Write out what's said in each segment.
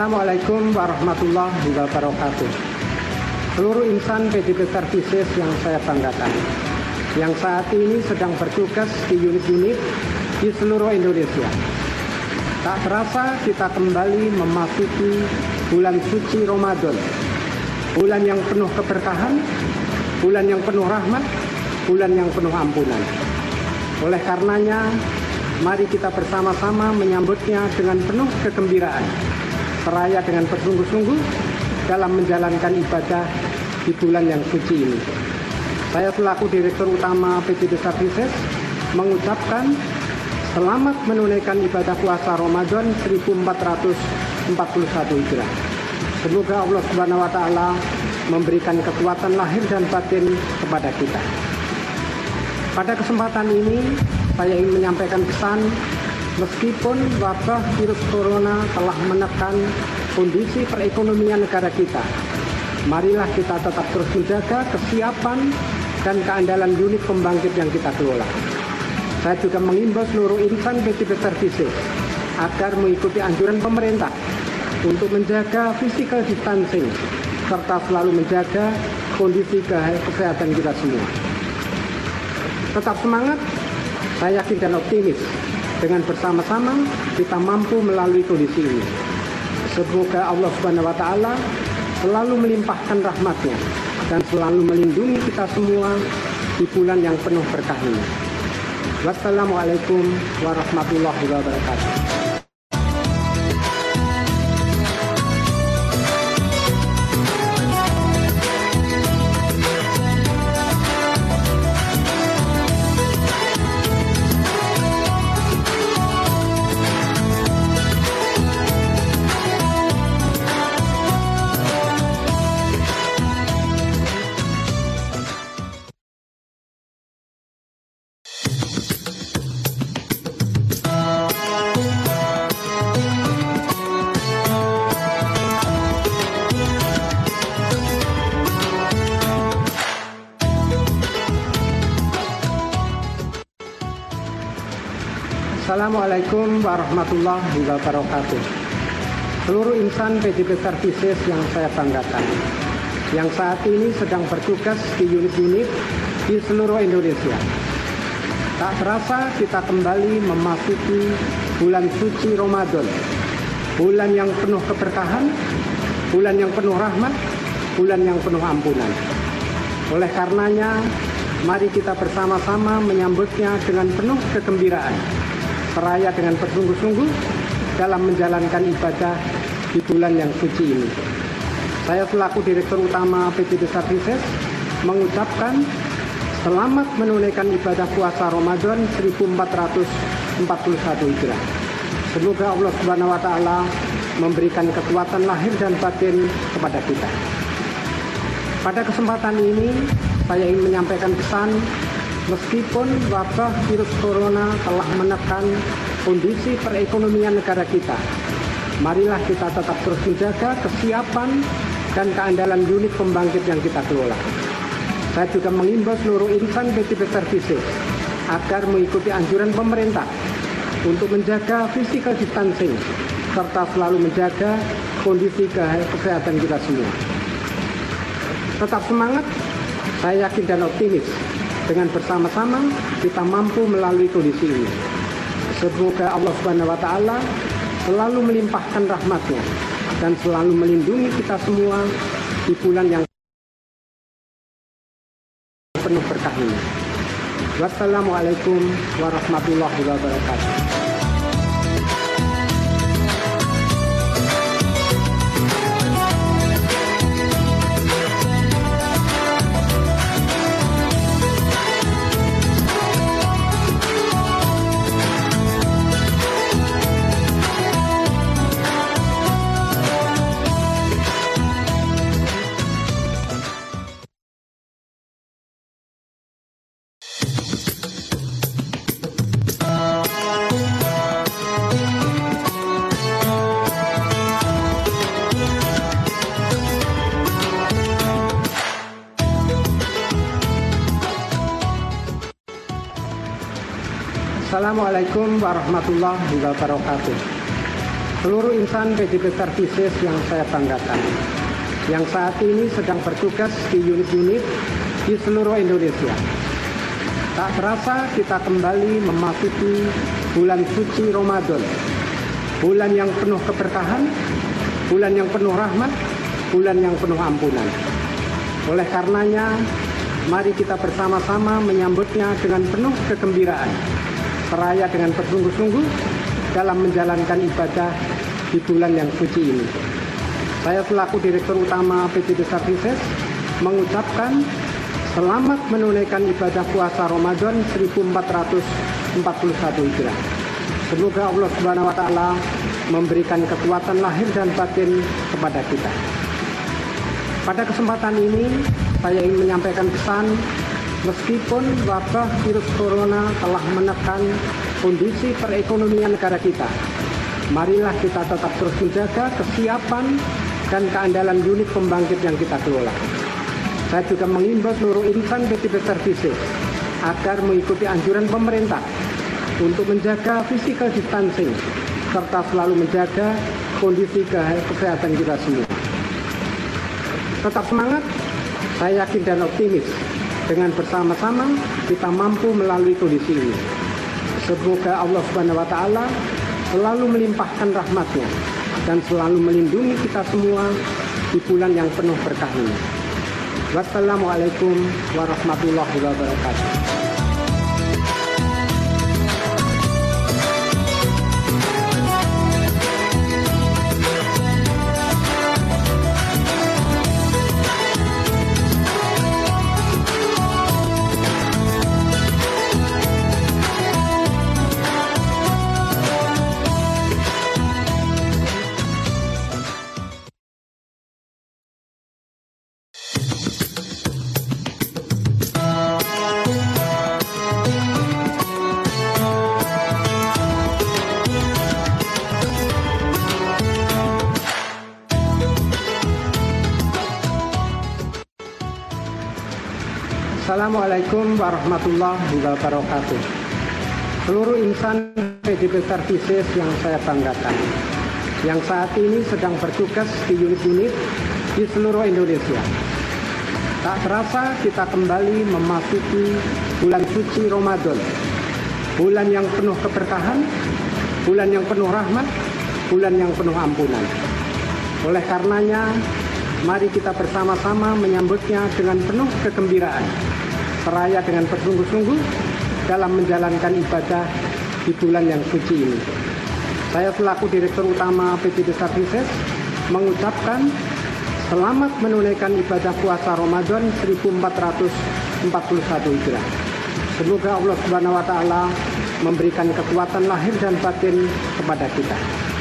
Assalamualaikum warahmatullahi wabarakatuh. Seluruh insan PDB Services yang saya banggakan, yang saat ini sedang bertugas di unit-unit di seluruh Indonesia. Tak terasa kita kembali memasuki bulan suci Ramadan, bulan yang penuh keberkahan, bulan yang penuh rahmat, bulan yang penuh ampunan. Oleh karenanya, mari kita bersama-sama menyambutnya dengan penuh kegembiraan, seraya dengan bersungguh-sungguh dalam menjalankan ibadah di bulan yang suci ini. Saya selaku Direktur Utama PDB Services mengucapkan selamat menunaikan ibadah puasa Ramadan 1441 Hijrah. Semoga Allah Subhanahu wa taala memberikan kekuatan lahir dan batin kepada kita. Pada kesempatan ini saya ingin menyampaikan pesan. Meskipun wabah virus corona telah menekan kondisi perekonomian negara kita, marilah kita tetap terus menjaga kesiapan dan keandalan unit pembangkit yang kita kelola. Saya juga mengimbau seluruh insan PDB Services agar mengikuti anjuran pemerintah untuk menjaga physical distancing serta selalu menjaga kondisi kesehatan kita semua. Tetap semangat, saya yakin dan optimis. Dengan bersama-sama kita mampu melalui kondisi ini. Semoga Allah Subhanahu wa taala selalu melimpahkan rahmat-Nya dan selalu melindungi kita semua di bulan yang penuh berkah ini. Wassalamualaikum warahmatullahi wabarakatuh. Assalamualaikum warahmatullahi wabarakatuh. Seluruh insan PDB Services yang saya banggakan, yang saat ini sedang bertugas di unit-unit di seluruh Indonesia. Tak terasa kita kembali memasuki bulan suci Ramadan, bulan yang penuh keberkahan, bulan yang penuh rahmat, bulan yang penuh ampunan. Oleh karenanya, mari kita bersama-sama menyambutnya dengan penuh kegembiraan, seraya dengan bersungguh-sungguh dalam menjalankan ibadah di bulan yang suci ini. Saya selaku Direktur Utama PDB Services mengucapkan selamat menunaikan ibadah puasa Ramadan 1441 Hijrah. Semoga Allah Subhanahu wa taala memberikan kekuatan lahir dan batin kepada kita. Pada kesempatan ini saya ingin menyampaikan pesan. Meskipun wabah virus corona telah menekan kondisi perekonomian negara kita, marilah kita tetap terus menjaga kesiapan dan keandalan unit pembangkit yang kita kelola. Saya juga mengimbau seluruh insan PDB Services agar mengikuti anjuran pemerintah untuk menjaga physical distancing serta selalu menjaga kondisi kesehatan kita semua. Tetap semangat, saya yakin dan optimis. Dengan bersama-sama kita mampu melalui kondisi ini. Semoga Allah Subhanahu wa taala selalu melimpahkan rahmat-Nya dan selalu melindungi kita semua di bulan yang penuh berkah ini. Wassalamualaikum warahmatullahi wabarakatuh. Assalamualaikum warahmatullahi wabarakatuh. seluruh insan PJB Services yang saya banggakan, yang saat ini sedang bertugas di unit-unit di seluruh Indonesia. Tak terasa kita kembali memasuki bulan suci Ramadan, bulan yang penuh keberkahan, bulan yang penuh rahmat, bulan yang penuh ampunan. Oleh karenanya, mari kita bersama-sama menyambutnya dengan penuh kegembiraan, seraya dengan bersungguh-sungguh dalam menjalankan ibadah di bulan yang suci ini. Saya selaku Direktur Utama PJB Services mengucapkan selamat menunaikan ibadah puasa Ramadan 1441 Hijriah. Semoga Allah Subhanahu wa taala memberikan kekuatan lahir dan batin kepada kita. Pada kesempatan ini saya ingin menyampaikan pesan, meskipun wabah virus corona telah menekan kondisi perekonomian negara kita, marilah kita tetap terus menjaga kesiapan dan keandalan unit pembangkit yang kita kelola. Saya juga mengimbau seluruh insan PJB Services agar mengikuti anjuran pemerintah untuk menjaga physical distancing serta selalu menjaga kondisi kesehatan kita semua. Tetap semangat, saya yakin dan optimis dengan bersama-sama kita mampu melalui kondisi ini. Semoga Allah Subhanahu wa taala selalu melimpahkan rahmat-Nya dan selalu melindungi kita semua di bulan yang penuh berkah ini. Wassalamualaikum warahmatullahi wabarakatuh. Assalamualaikum warahmatullahi wabarakatuh. Seluruh insan PJB Services yang saya banggakan, yang saat ini sedang bertugas di unit-unit di seluruh Indonesia. Tak terasa kita kembali memasuki bulan suci Ramadan, bulan yang penuh keberkahan, bulan yang penuh rahmat, bulan yang penuh ampunan. Oleh karenanya, mari kita bersama-sama menyambutnya dengan penuh kegembiraan, seraya dengan bersungguh-sungguh dalam menjalankan ibadah di bulan yang suci ini. Saya selaku Direktur Utama PJB Services mengucapkan selamat menunaikan ibadah puasa Ramadan 1441 Hijriah. Semoga Allah Subhanahu wa taala memberikan kekuatan lahir dan batin kepada kita.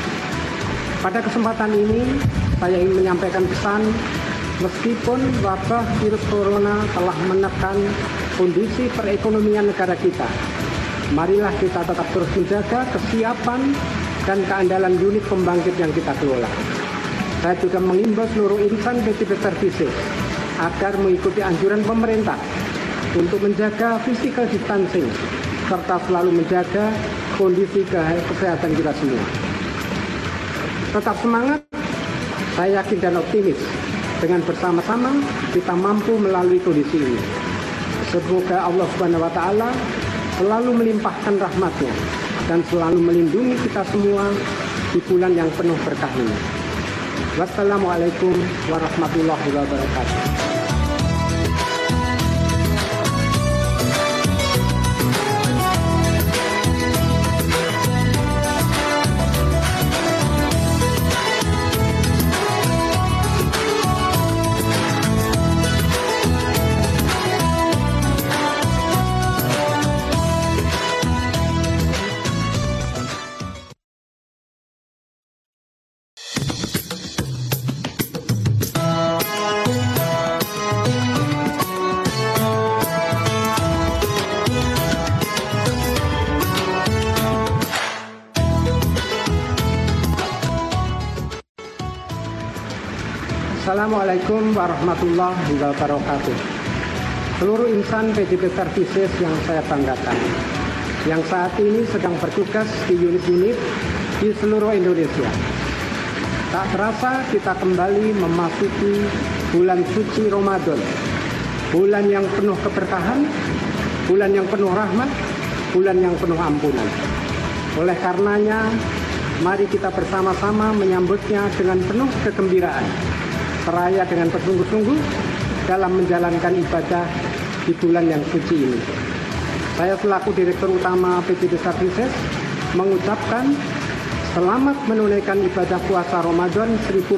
Pada kesempatan ini saya ingin menyampaikan pesan, meskipun wabah virus corona telah menekan kondisi perekonomian negara kita, marilah kita tetap terus menjaga kesiapan dan keandalan unit pembangkit yang kita kelola. Saya juga mengimbau seluruh insan PJB Services agar mengikuti anjuran pemerintah untuk menjaga physical distancing serta selalu menjaga kondisi kesehatan kita semua. Tetap semangat, saya yakin dan optimis dengan bersama-sama kita mampu melalui kondisi ini. Semoga Allah Subhanahu wa taala selalu melimpahkan rahmat-Nya dan selalu melindungi kita semua di bulan yang penuh berkah ini. Wassalamualaikum warahmatullahi wabarakatuh. Assalamualaikum warahmatullahi wabarakatuh. Seluruh insan PJB Services yang saya banggakan, yang saat ini sedang bertugas di unit-unit di seluruh Indonesia. Tak terasa kita kembali memasuki bulan suci Ramadan, bulan yang penuh keberkahan, bulan yang penuh rahmat, bulan yang penuh ampunan. Oleh karenanya, mari kita bersama-sama menyambutnya dengan penuh kegembiraan, seraya dengan bersungguh-sungguh dalam menjalankan ibadah di bulan yang suci ini. Saya selaku Direktur Utama PJB Services mengucapkan selamat menunaikan ibadah puasa Ramadan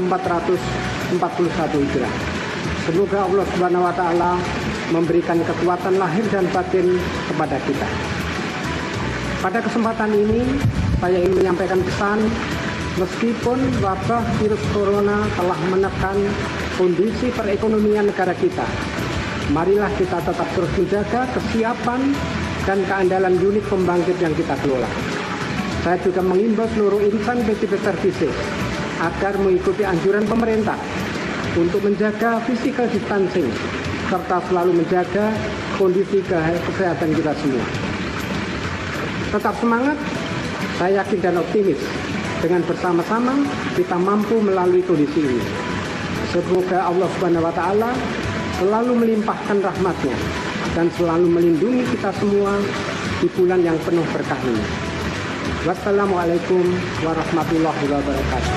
1441 Hijriah. Semoga Allah Subhanahu wa taala memberikan kekuatan lahir dan batin kepada kita. Pada kesempatan ini saya ingin menyampaikan pesan, meskipun wabah virus corona telah menekan kondisi perekonomian negara kita, marilah kita tetap terus menjaga kesiapan dan keandalan unit pembangkit yang kita kelola. Saya juga mengimbau seluruh insan PJB Services agar mengikuti anjuran pemerintah untuk menjaga physical distancing serta selalu menjaga kondisi kesehatan kita semua. Tetap semangat, saya yakin dan optimis dengan bersama-sama kita mampu melalui kondisi ini. Semoga Allah Subhanahu wa taala selalu melimpahkan rahmat-Nya dan selalu melindungi kita semua di bulan yang penuh berkah ini. Wassalamualaikum warahmatullahi wabarakatuh.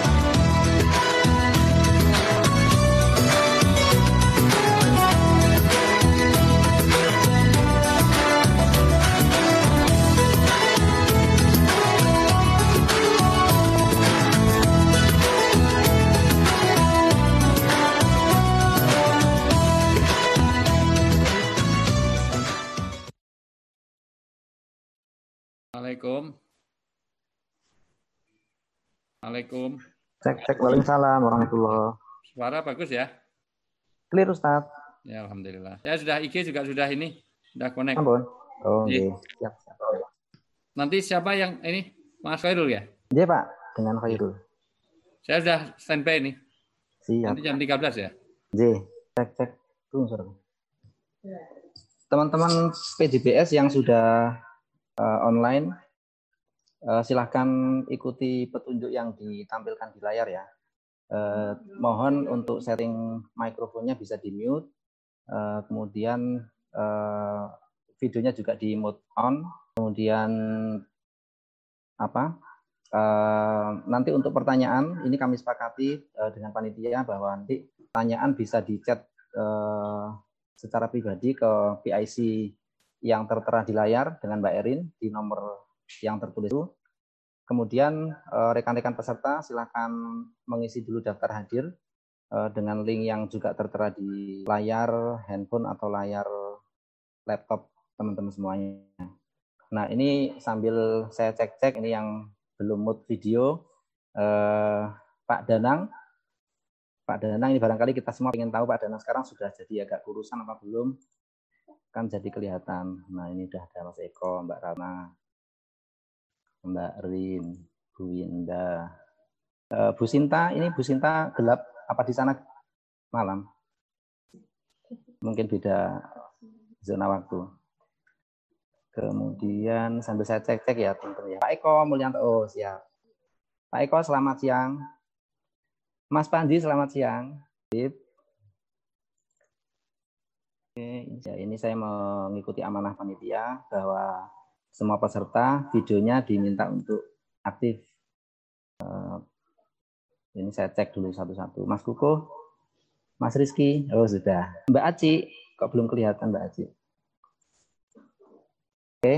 Assalamualaikum. Cek, waalaikumsalam warahmatullahi. Suara bagus ya? Clear Ustaz. Ya, alhamdulillah. Ya sudah IG juga sudah ini, sudah connect. Ampun. Oh, iya. Siap. Nanti siapa yang ini? Mas Khairul ya? Iya, Pak, dengan Khairul. Saya sudah standby ini. Siap. Nanti jam 13 ya? Iya. Cek. Tunggu, suara. Teman-teman PJBS yang sudah online, silahkan ikuti petunjuk yang ditampilkan di layar ya. Mohon untuk setting mikrofonnya bisa di mute, kemudian videonya juga di mode on, kemudian nanti untuk pertanyaan ini kami sepakati dengan panitia bahwa nanti pertanyaan bisa di chat secara pribadi ke PIC yang tertera di layar dengan Mbak Erin di nomor yang tertulis itu. Kemudian rekan-rekan peserta silakan mengisi dulu daftar hadir dengan link yang juga tertera di layar handphone atau layar laptop teman-teman semuanya. Nah, ini sambil saya cek-cek ini yang belum mute video, Pak Danang ini barangkali kita semua ingin tahu Pak Danang sekarang sudah jadi agak kurusan apa belum, kan jadi kelihatan. Nah, ini udah ada Mas Eko, Mbak Rana, Mbak Rin, Bu Winda, Bu Sinta. Ini Bu Sinta gelap apa di sana malam? Mungkin beda zona waktu. Kemudian sambil saya cek-cek ya teman-teman ya. Pak Eko Mulyanto, oh siap. Pak Eko selamat siang. Mas Pandi selamat siang. Oke, ya, ini saya mengikuti amanah panitia bahwa semua peserta videonya diminta untuk aktif. Ini saya cek dulu satu-satu. Mas Kuko, Mas Rizky, oh sudah. Mbak Aci, kok belum kelihatan Mbak Aci? Oke.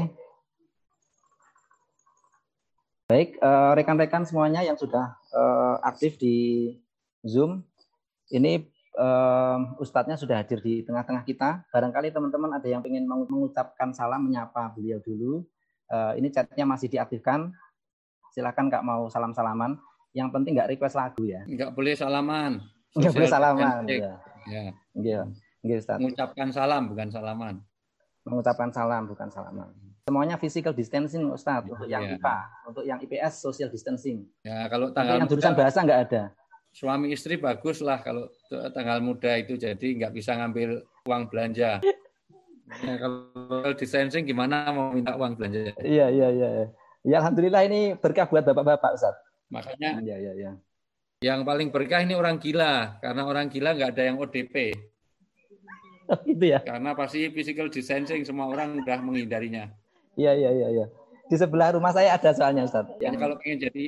Baik, rekan-rekan semuanya yang sudah aktif di Zoom, ini Ustadznya sudah hadir di tengah-tengah kita. Barangkali teman-teman ada yang ingin mengucapkan salam, menyapa beliau dulu. Ini chatnya masih diaktifkan. Silakan Kak mau salam-salaman. Yang penting nggak request lagu ya. Nggak boleh salaman. Nggak boleh salaman. Ya. Iya, Ustaz. Mengucapkan salam bukan salaman. Mengucapkan salam bukan salaman. Semuanya physical distancing Ustaz. Untuk yang IPA, untuk yang IPS social distancing. Ya, kalau tanggal yang jurusan bahasa nggak ada. Suami istri bagus lah kalau tanggal muda itu, jadi nggak bisa ngambil uang belanja. Ya, kalau distancing gimana mau minta uang belanja? Iya. Ya alhamdulillah ini berkah buat bapak-bapak Ustaz. Makanya Ya. yang paling berkah ini orang gila, karena orang gila nggak ada yang ODP. Gitu ya. Karena pasti physical distancing, semua orang udah menghindarinya. Iya. Di sebelah rumah saya ada soalnya Ustaz. Yang kalau pengen jadi,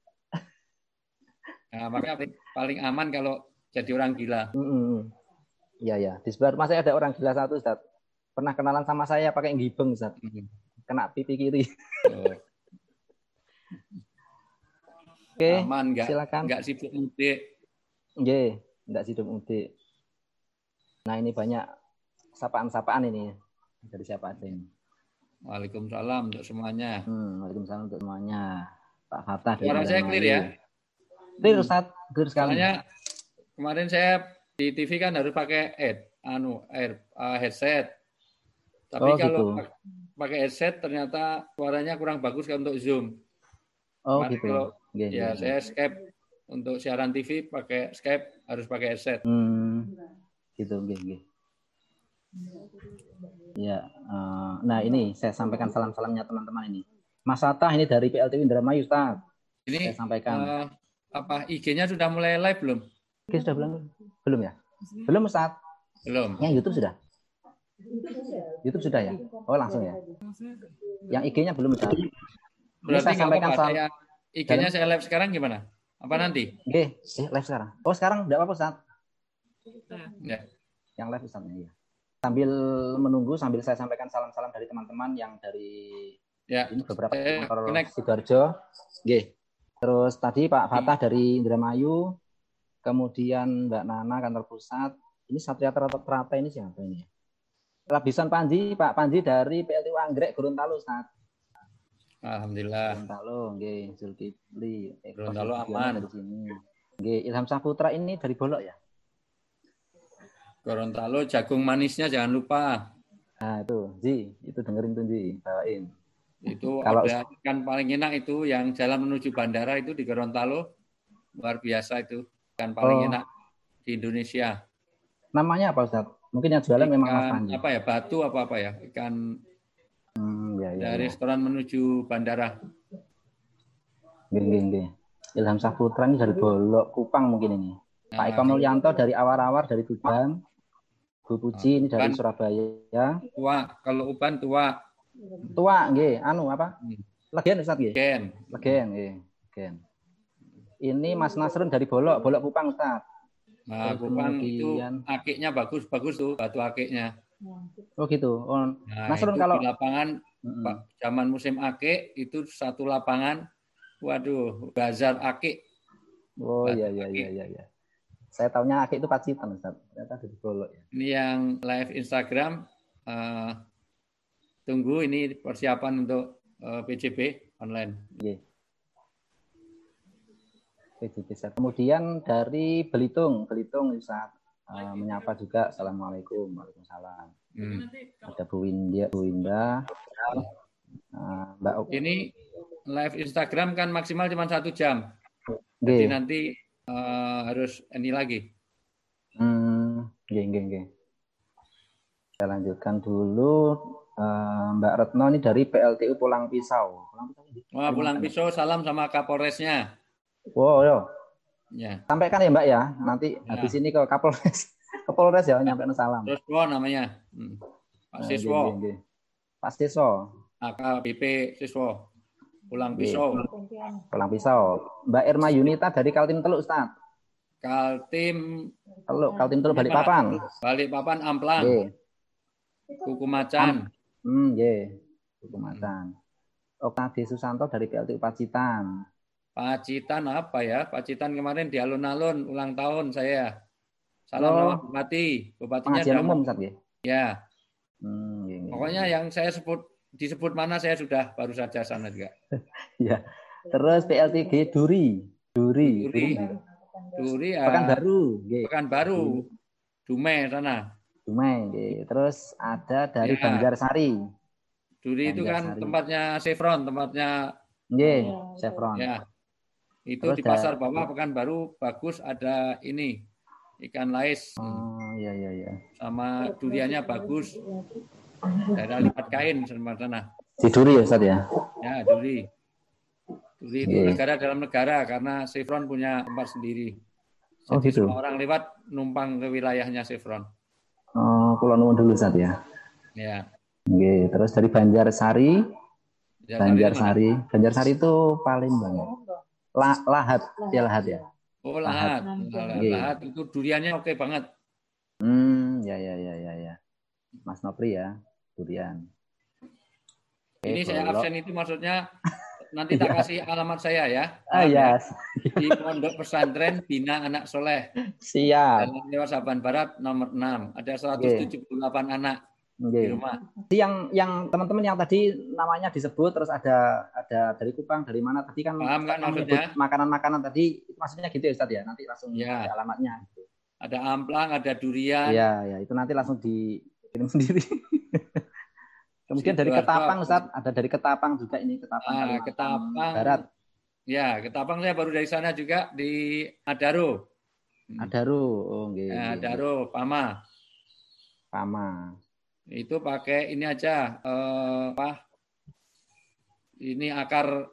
nah, makanya paling aman kalau jadi orang gila. Iya. Di sebelah rumah saya ada orang gila satu Ustaz. Pernah kenalan sama saya pakai gibeng Ustaz. Kena pipi kiri. Oh. Oke, aman, silakan. Nggak sibuk mudik. Nggak sibuk mudik. Nah ini banyak sapaan-sapaan ini dari siapa aja ini. Waalaikumsalam untuk semuanya. Waalaikumsalam untuk semuanya. Pak Fatah. Suara saya clear ya? Clear Ustaz, clear sekali. Soalnya kemarin saya di TV kan harus pakai headset. Tapi kalau gitu. pakai headset ternyata suaranya kurang bagus kan untuk Zoom. Oh kemarin gitu. Kalau, saya Skype untuk siaran TV pakai Skype harus pakai headset. Gitu. Ya, nah ini saya sampaikan salam-salamnya teman-teman ini. Mas Fatah ini dari PLTU Indramayu, Ustaz. Ini saya sampaikan. IG-nya sudah mulai live belum? IG sudah belum ya? Belum Ustaz? Belum. Yang YouTube sudah? YouTube sudah ya? Oh langsung ya? Yang IG-nya belum Ustaz? Berarti saya sampaikan IG-nya saya live sekarang gimana? Apa nanti? Live sekarang. Oh sekarang enggak apa-apa Ustaz? Ya. Yang live Ustaz ya. Sambil menunggu, sambil saya sampaikan salam-salam dari teman-teman yang dari ini beberapa motor Sidoarjo. Terus tadi Pak Fatah dari Indramayu, kemudian Mbak Nana kantor pusat. Ini Satria Terata ini siapa ini? Lapisan Panji, Pak Panji dari PLTU Anggrek Gorontalo, Ustaz. Alhamdulillah. Gorontalo, Zulkifli. Gorontalo aman dari sini. Ilham Saputra ini dari Bolok ya? Gorontalo jagung manisnya jangan lupa. Nah itu dengerin tuh Ji, bawain. Itu kalau ada ikan paling enak itu yang jalan menuju bandara itu di Gorontalo. Luar biasa itu. Ikan paling enak di Indonesia. Namanya apa Ustaz? Mungkin yang jualan memang Mas Panji. Apa ya? Batu apa ya? Ikan dari restoran menuju bandara. Ilham Saputra ini dari Bolok Kupang mungkin ini. Pak Eko Mulyanto dari Awar-Awar dari Tuban. Bu Puji ini dari Surabaya. Tua, kalau Uban tua. Tua, apa? Legen Ustaz nggih. Legen. Ini Mas Nasrun dari Bolok Kupang Ustaz. Nah, Kupang itu akiknya bagus tuh, batu akiknya. Oh gitu. Oh, nah, Nasrun kalau di lapangan zaman musim akik itu satu lapangan, waduh, bazar akik. Oh iya. Saya taunya akik itu Pacitan Ustaz. Ternyata dari Bolok ya. Ini yang live Instagram. Tunggu ini persiapan untuk PJB online. Kemudian dari Belitung Ustaz menyapa juga. Assalamualaikum. Waalaikumsalam. Ada Bu Winda. Mbak Ini live Instagram kan maksimal cuma 1 jam. Jadi nanti harus ini lagi. Kita lanjutkan dulu. Mbak Retno ini dari PLTU Pulang Pisau. Pulang Pisau, salam sama Kapolresnya. Wow, ya. Sampaikan ya Mbak ya. Nanti habis ini ke Kapolres. Kapolres ya nyampein salam. Siswo namanya. Pak Siswo. Pak Siswo. AKBP Siswo. Pulang Pisau. Mbak Irma Yunita dari Kaltim Teluk Ustaz. Kaltim Teluk Balikpapan. Balikpapan Amplang. Kuku Macan. Kuku Macan. Oktade Susanto dari PLTU Pacitan. Pacitan apa ya? Pacitan kemarin di alun-alun ulang tahun saya. Salam sama Bupati. Bupatinya pengajian umum Ustaz ya? Ya. Pokoknya yang saya disebut mana saya sudah baru saja sana juga. Ya. Terus PLTG Duri ya. Pekanbaru. Dumai sana. Terus ada dari Banjarsari. Duri itu kan tempatnya Chevron, Chevron. Ya. Itu terus di pasar bawah Pekanbaru bagus, ada ini ikan lais. Iya. Sama duriannya bagus. Daerah lipat kain sana. Di Duri ya Ustaz ya? Ya, Duri. Duri itu negara dalam negara karena Chevron punya tempat sendiri. Jadi gitu. semua orang lewat numpang ke wilayahnya Chevron. Oh, Pulau Nuwun dulu Ustaz ya. Ya. Oke, terus dari Banjarsari. Banjarsari itu paling banyak. Lahat ya. Oh, Lahat. Lahat itu duriannya oke banget. Ya. Mas Nopri ya, durian. Ini saya absen itu maksudnya nanti tak kasih alamat saya ya. Yes. Di Pondok Pesantren Bina Anak Soleh. Siap. Jalan Lewat Saban Barat nomor 6. Ada 178 anak di rumah. Yang teman-teman yang tadi namanya disebut terus ada dari Kupang, dari mana tadi kan? Paham kan maksudnya? Makanan-makanan tadi maksudnya gitu ya Ustaz ya. Nanti langsung ada alamatnya. Gitu. Ada amplang, ada durian. Iya, itu nanti langsung dikirim sendiri. Kemudian dari Ketapang Ustaz, ada dari Ketapang juga ini Ketapang Barat. Ya, Ketapang saya baru dari sana juga di Adaro. Adaro, Pama. Itu pakai ini aja ini akar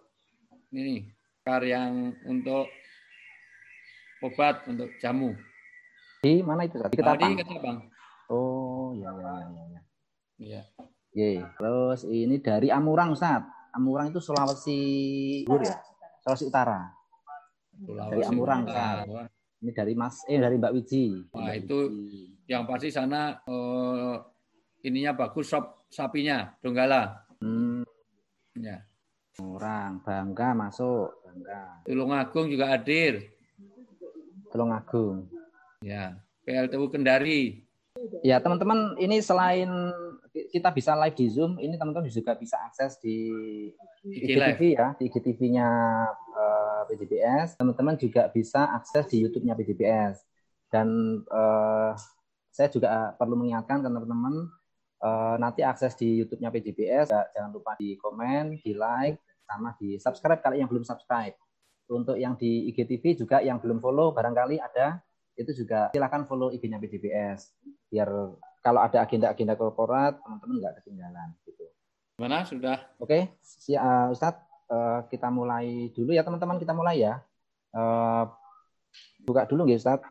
yang untuk obat untuk jamu. Di mana itu? Di Ketapang. Di Ketapang. Oh, ya. Terus ini dari Amurang, Ustaz. Amurang itu Sulawesi Utara. Dari Amurang, Ustaz. Ini dari dari Mbak Wiji. Wah, itu yang pasti sana ininya bagus, sop sapinya, Donggala. Ya. Amurang, Bangka masuk, Tulungagung juga hadir. Tulungagung. Ya, PLTU Kendari. Ya, teman-teman, ini selain kita bisa live di Zoom, ini teman-teman juga bisa akses di IGTV ya, di IGTV-nya PJBS. Teman-teman juga bisa akses di YouTube-nya PJBS. Dan saya juga perlu mengingatkan ke teman-teman, nanti akses di YouTube-nya PJBS, jangan lupa di komen, di like, sama di subscribe kalau yang belum subscribe. Untuk yang di IGTV juga yang belum follow, barangkali ada, itu juga silakan follow IG-nya PJBS biar kalau ada agenda-agenda korporat teman-teman nggak ketinggalan gitu. Mana sudah? Oke, Ustadz, kita mulai dulu ya teman-teman, kita mulai ya. Buka dulu nggih Ustadz.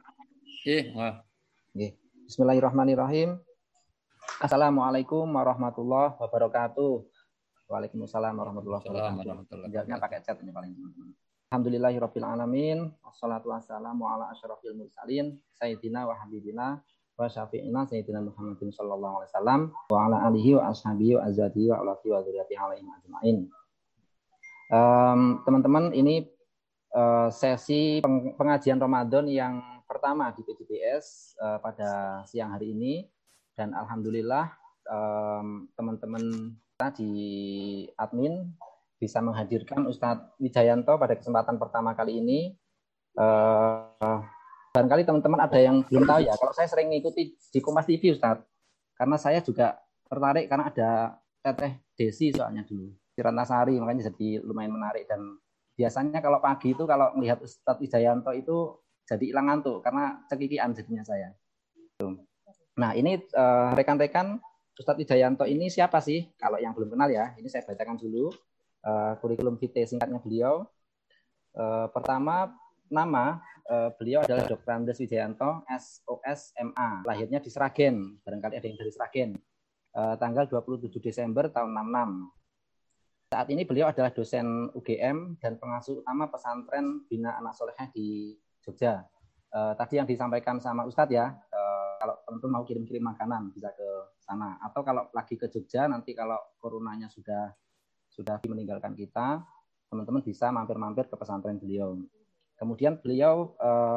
Bismillahirrahmanirrahim. Assalamualaikum warahmatullahi wabarakatuh. Waalaikumsalam warahmatullahi wabarakatuh. Jawabnya pakai chat ini paling teman-teman. Alhamdulillahirabbil alamin, wassalatu wassalamu ala asyrafil mursalin, sayyidina wa habibina wa syafi'ina sayyidina Muhammadin sallallahu alaihi wasallam wa ala alihi wa ashabihi wa azwajihi wa alati wa dzurriyyatihi alaihim ajmain. Teman-teman, ini sesi pengajian Ramadan yang pertama di PJBS pada siang hari ini, dan alhamdulillah teman-teman di admin bisa menghadirkan Ustadz Wijayanto pada kesempatan pertama kali ini. Barangkali teman-teman ada yang belum tahu ya, kalau saya sering mengikuti di Kompas TV Ustadz, karena saya juga tertarik karena ada Teteh Desi soalnya dulu di Ratnasari, makanya jadi lumayan menarik. Dan biasanya kalau pagi itu kalau melihat Ustadz Wijayanto itu jadi hilang ngantuk karena cekikian jadinya saya. Nah ini rekan-rekan, Ustadz Wijayanto ini siapa sih? Kalau yang belum kenal ya, ini saya bacakan dulu kurikulum vitae singkatnya beliau. Pertama, nama beliau adalah Dr. Andes Wijayanto, SOS MA. Lahirnya di Sragen, barangkali ada yang dari Sragen. Tanggal 27 Desember tahun 66. Saat ini beliau adalah dosen UGM dan pengasuh utama pesantren Bina Anak Soleh di Jogja. Tadi yang disampaikan sama Ustadz ya, kalau teman-teman mau kirim-kirim makanan bisa ke sana. Atau kalau lagi ke Jogja, nanti kalau coronanya sudah meninggalkan kita, teman-teman bisa mampir-mampir ke pesantren beliau. Kemudian beliau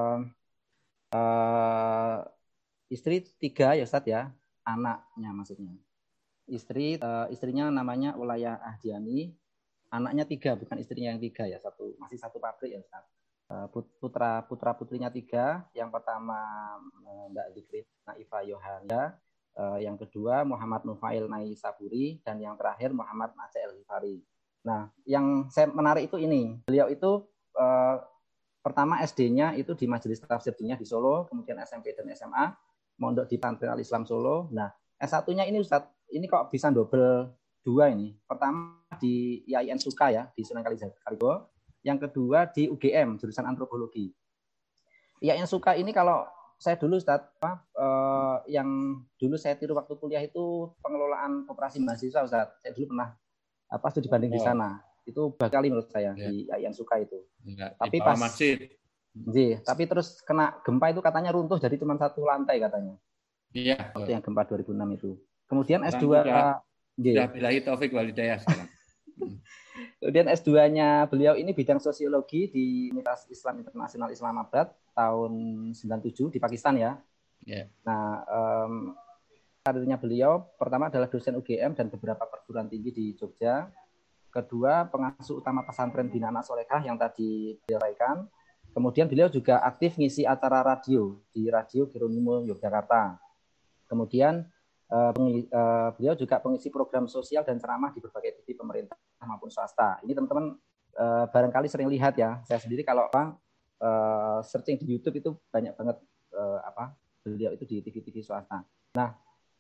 istri 3 ya Ustadz ya, anaknya maksudnya. Istrinya namanya Ulaya Ahdiani, anaknya 3, bukan istrinya yang 3 ya, masih satu pabrik ya Ustadz. Putra putrinya 3, yang pertama Mbak Zikri Naifa Yohana, yang kedua Muhammad Nufail Nai Saburi, dan yang terakhir Muhammad Aceh El Hifari. Nah, yang saya menarik itu ini, beliau itu pertama SD-nya itu di Majelis Tafsir Dunia di Solo, kemudian SMP dan SMA mondok di Pesantren Al Islam Solo. Nah, S1-nya ini Ustadz, ini kok bisa double 2 ini. Pertama di IAIN Suka ya, di Sunan Kalijaga, yang kedua di UGM jurusan antropologi. Yang suka ini kalau saya dulu Ustadz, yang dulu saya tiru waktu kuliah itu pengelolaan koperasi mahasiswa Ustadz. Saya dulu pernah studi banding di sana. Itu bagus sekali menurut saya di yang suka itu. Tapi pas masjid. Tapi terus kena gempa itu katanya runtuh jadi cuma 1 lantai katanya. Iya. Waktu yang gempa 2006 itu. Kemudian S2 sudah billahi taufik wal hidayah sekarang. Kemudian S2-nya beliau ini bidang sosiologi di Universitas Islam Internasional Islamabad tahun 97 di Pakistan ya. Yeah. Nah, karirnya beliau pertama adalah dosen UGM dan beberapa perguruan tinggi di Jogja. Kedua, pengasuh utama pesantren Bina Anak Solehah yang tadi disampaikan. Kemudian beliau juga aktif ngisi acara radio di Radio Geronimo Yogyakarta. Kemudian beliau juga pengisi program sosial dan ceramah di berbagai TV pemerintah maupun swasta. Ini teman-teman barangkali sering lihat ya. Saya sendiri kalau searching di YouTube itu banyak banget beliau itu di TV-TV swasta. Nah,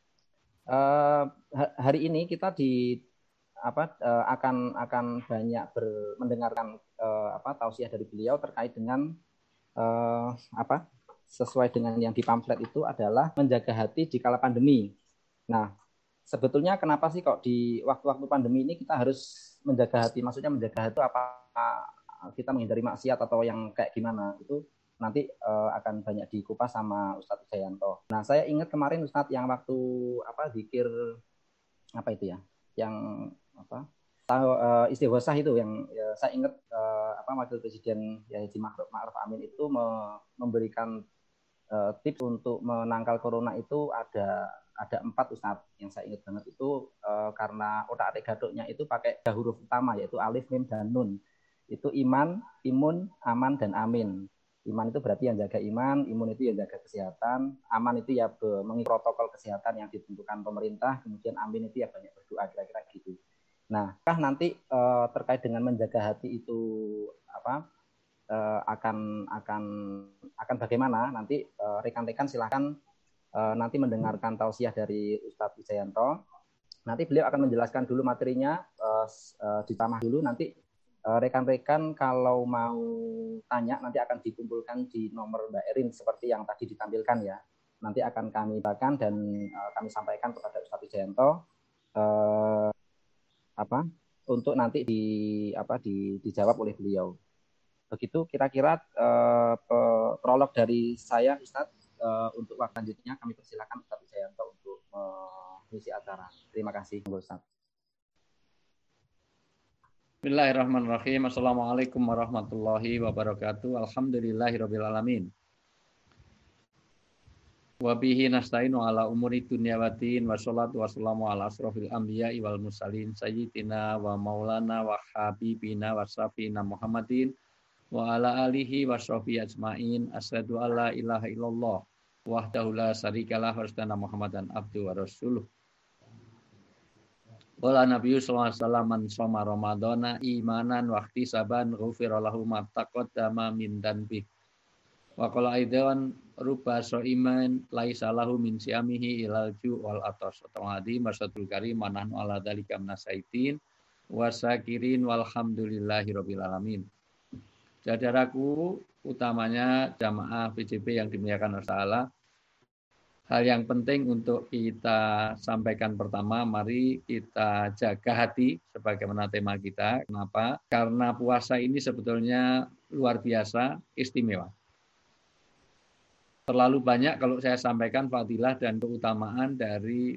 hari ini kita akan banyak mendengarkan tausiah dari beliau terkait dengan sesuai dengan yang di pamflet itu adalah menjaga hati di kala pandemi. Nah, sebetulnya kenapa sih kok di waktu-waktu pandemi ini kita harus menjaga hati? Maksudnya menjaga hati itu apa? Kita menghindari maksiat atau yang kayak gimana? Itu nanti akan banyak dikupas sama Ustadz Jayanto. Nah, saya ingat kemarin Ustadz yang waktu zikir itu ya? Yang istighosah itu yang saya ingat Wakil Presiden Haji Ma'ruf Amin itu memberikan tips untuk menangkal corona itu ada 4 Ustadz yang saya ingat banget itu karena otak-atik gadoknya itu pakai 3 huruf utama yaitu alif, mim, dan nun. Itu iman, imun, aman, dan amin. Iman itu berarti yang jaga iman, imun itu yang jaga kesehatan, aman itu ya mengikuti protokol kesehatan yang ditentukan pemerintah, kemudian amin itu ya banyak berdoa kira-kira gitu. Nah, nanti terkait dengan menjaga hati itu akan bagaimana? Nanti rekan-rekan silakan nanti mendengarkan tausiah dari Ustadz Jayanto. Nanti beliau akan menjelaskan dulu materinya, ditambah dulu nanti rekan-rekan kalau mau tanya nanti akan dikumpulkan di nomor Mbak Erin seperti yang tadi ditampilkan ya. Nanti akan kami bagikan dan kami sampaikan kepada Ustadz Jayanto untuk nanti dijawab oleh beliau. Begitu kira-kira prolog dari saya Ustadz. Untuk waktu selanjutnya kami persilakan Ustadz Jayanto untuk mengisi acara. Terima kasih Ustadz. Bismillahirrahmanirrahim. Assalamualaikum warahmatullahi wabarakatuh. Alhamdulillahirabbil alamin. Wa bihi nasta'inu ala umuri dunya waddin wassalatu wassalamu ala asrofil anbiya'i wal mursalin sayyidina wa maulana wa habibina wa safina Muhammadin wa ala alihi wa sahbihi ajmain. Asyhadu an la ilaha illallah wahdahu la syarikalah wa asyhadu anna Muhammadan abduhu wa rasuluh. Qala Nabiyyu sallallahu alaihi wasallam man shoma ramadhana imanan wa ihtisaban ghufira lahu ma taqaddama min dhanbi. Wa qala aidan ruba shaiman laisa lahu min siyamihi ilal ju' wal atas. Tawadi masadul karim manahnu ala dzalika minasaitin wa syakirin walhamdulillahirabbil alamin. Saudaraku, utamanya jamaah PJB yang dimuliakan Allah Ta'ala, hal yang penting untuk kita sampaikan pertama, mari kita jaga hati sebagaimana tema kita. Kenapa? Karena puasa ini sebetulnya luar biasa, istimewa. Terlalu banyak kalau saya sampaikan fadilah dan keutamaan dari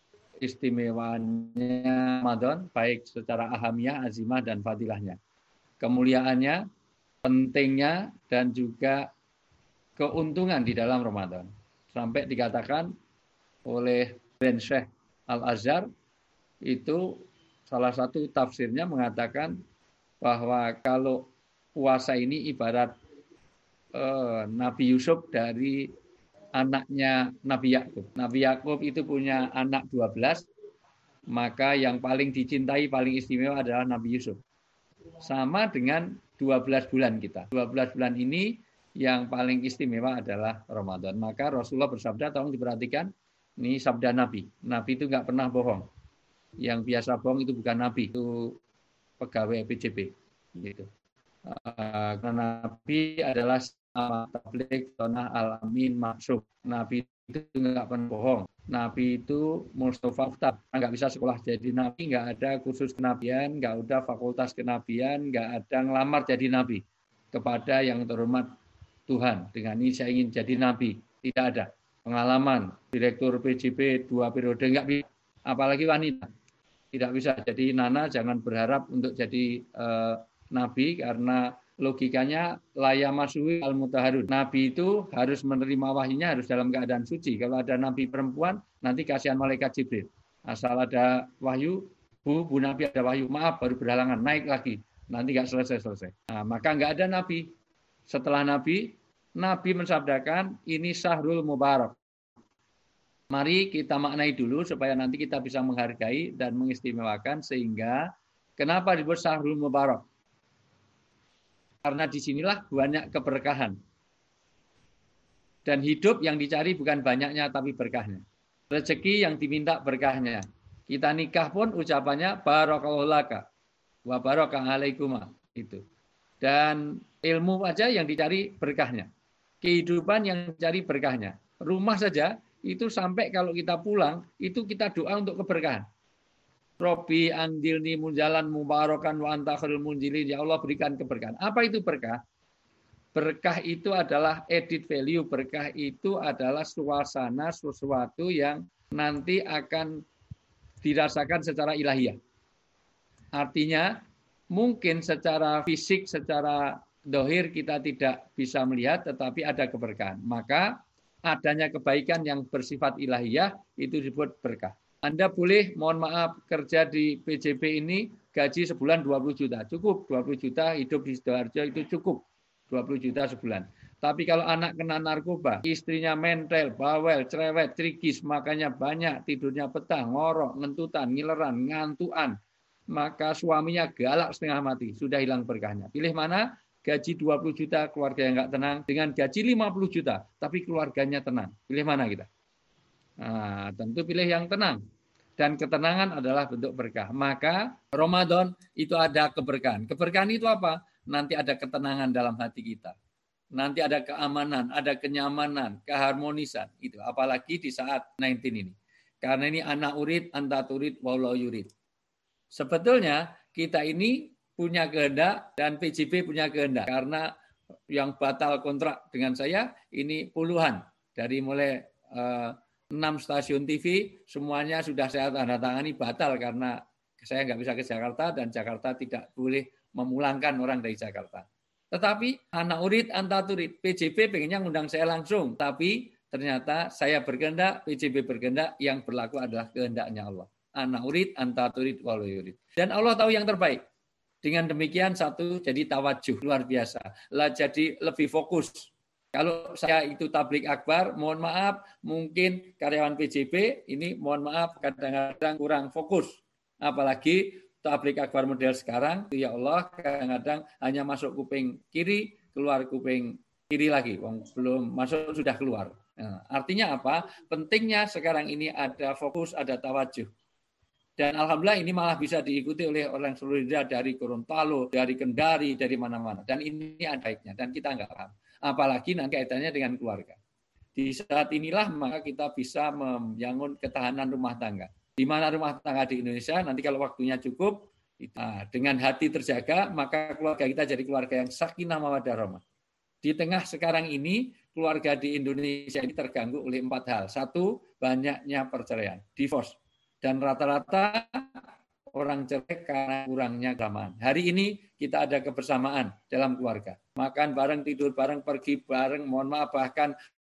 istimewanya Ramadan, baik secara ahamiyah, azimah, dan fadilahnya. Kemuliaannya, pentingnya, dan juga keuntungan di dalam Ramadan. Sampai dikatakan oleh Ben Syekh Al-Azhar, itu salah satu tafsirnya mengatakan bahwa kalau puasa ini ibarat Nabi Yusuf dari anaknya Nabi Yakub. Nabi Yakub itu punya anak 12, maka yang paling dicintai, paling istimewa adalah Nabi Yusuf. Sama dengan 12 bulan kita. 12 bulan ini yang paling istimewa adalah Ramadan. Maka Rasulullah bersabda, tolong diperhatikan, ini sabda Nabi. Nabi itu nggak pernah bohong. Yang biasa bohong itu bukan Nabi, itu pegawai PJB. Gitu. Karena Nabi adalah tabligh Tonah Alamin Maksum. Nabi itu nggak pernah bohong. Nabi itu Mustafa Mukhtar. Nggak bisa sekolah jadi Nabi, nggak ada kursus kenabian, nggak ada fakultas kenabian, nggak ada ngelamar jadi Nabi kepada yang terhormat Tuhan. Dengan ini saya ingin jadi Nabi. Tidak ada pengalaman. Direktur PJP 2 periode, nggak bisa. Apalagi wanita. Tidak bisa. Jadi Nana jangan berharap untuk jadi Nabi karena logikanya layamasuhi al-mutaharun. Nabi itu harus menerima wahyunya harus dalam keadaan suci. Kalau ada Nabi perempuan, nanti kasihan malaikat Jibril. Asal ada wahyu, Bu Nabi ada wahyu, maaf baru berhalangan, naik lagi. Nanti nggak selesai-selesai. Nah, maka nggak ada Nabi. Setelah Nabi mensabdakan, ini syahrul mubarak. Mari kita maknai dulu supaya nanti kita bisa menghargai dan mengistimewakan sehingga kenapa disebut syahrul mubarak? Karena disinilah banyak keberkahan. Dan hidup yang dicari bukan banyaknya tapi berkahnya. Rezeki yang diminta berkahnya. Kita nikah pun ucapannya barakallahu laka wa baraka alaikuma itu. Dan ilmu aja yang dicari berkahnya. Kehidupan yang dicari berkahnya. Rumah saja itu sampai kalau kita pulang itu kita doa untuk keberkahan. Robi andilni munjalan mubarakan wa anta khairul munjilin. Ya Allah berikan keberkahan. Apa itu berkah? Berkah itu adalah added value. Berkah itu adalah suasana sesuatu yang nanti akan dirasakan secara ilahiyah. Artinya mungkin secara fisik, secara dohir kita tidak bisa melihat, tetapi ada keberkahan. Maka adanya kebaikan yang bersifat ilahiyah itu disebut berkah. Anda boleh, mohon maaf, kerja di PJP ini gaji sebulan 20 juta. Cukup 20 juta hidup di Sidoarjo itu cukup 20 juta sebulan. Tapi kalau anak kena narkoba, istrinya mentel, bawel, cerewet, trigis, makanya banyak, tidurnya betah, ngorok, ngentutan, ngileran, ngantuan, maka suaminya galak setengah mati, sudah hilang berkahnya. Pilih mana? Gaji 20 juta, keluarga yang nggak tenang, dengan gaji 50 juta, tapi keluarganya tenang. Pilih mana kita? Nah, tentu pilih yang tenang. Dan ketenangan adalah bentuk berkah. Maka Ramadan itu ada keberkahan. Keberkahan itu apa? Nanti ada ketenangan dalam hati kita. Nanti ada keamanan, ada kenyamanan, keharmonisan. Itu. Apalagi di saat 19 ini. Karena ini anak urid, anta turid, wallahu yurid. Sebetulnya kita ini punya kehendak dan PJP punya kehendak. Karena yang batal kontrak dengan saya ini puluhan. Dari mulai 6 stasiun TV semuanya sudah saya tanda tangani batal karena saya nggak bisa ke Jakarta dan Jakarta tidak boleh memulangkan orang dari Jakarta. Tetapi anak urid anta turid, PJP pengennya ngundang saya langsung, tapi ternyata saya berkehendak, PJP berkehendak, yang berlaku adalah kehendaknya Allah. Anak urid anta turid walau yurid. Dan Allah tahu yang terbaik. Dengan demikian satu jadi tawajuh luar biasa. Lah jadi lebih fokus. Kalau saya itu tablik akbar, mohon maaf, mungkin karyawan PJP ini mohon maaf kadang-kadang kurang fokus. Apalagi tablik akbar model sekarang, ya Allah kadang-kadang hanya masuk kuping kiri, keluar kuping kiri lagi. Belum masuk sudah keluar. Nah, artinya apa? Pentingnya sekarang ini ada fokus, ada tawajuh. Dan alhamdulillah ini malah bisa diikuti oleh orang seluruh Indonesia dari Gorontalo, dari Kendari, dari mana-mana. Dan ini ada baiknya dan kita nggak paham. Apalagi nanti kaitannya dengan keluarga. Di saat inilah maka kita bisa membangun ketahanan rumah tangga. Di mana rumah tangga di Indonesia nanti kalau waktunya cukup, dengan hati terjaga, maka keluarga kita jadi keluarga yang sakinah mawaddah rahmah. Di tengah sekarang ini, keluarga di Indonesia ini terganggu oleh 4 hal. 1, banyaknya perceraian, divorce. Dan rata-rata orang cerai karena kurangnya kebersamaan. Hari ini kita ada kebersamaan dalam keluarga. Makan bareng, tidur bareng, pergi bareng, mohon maaf bahkan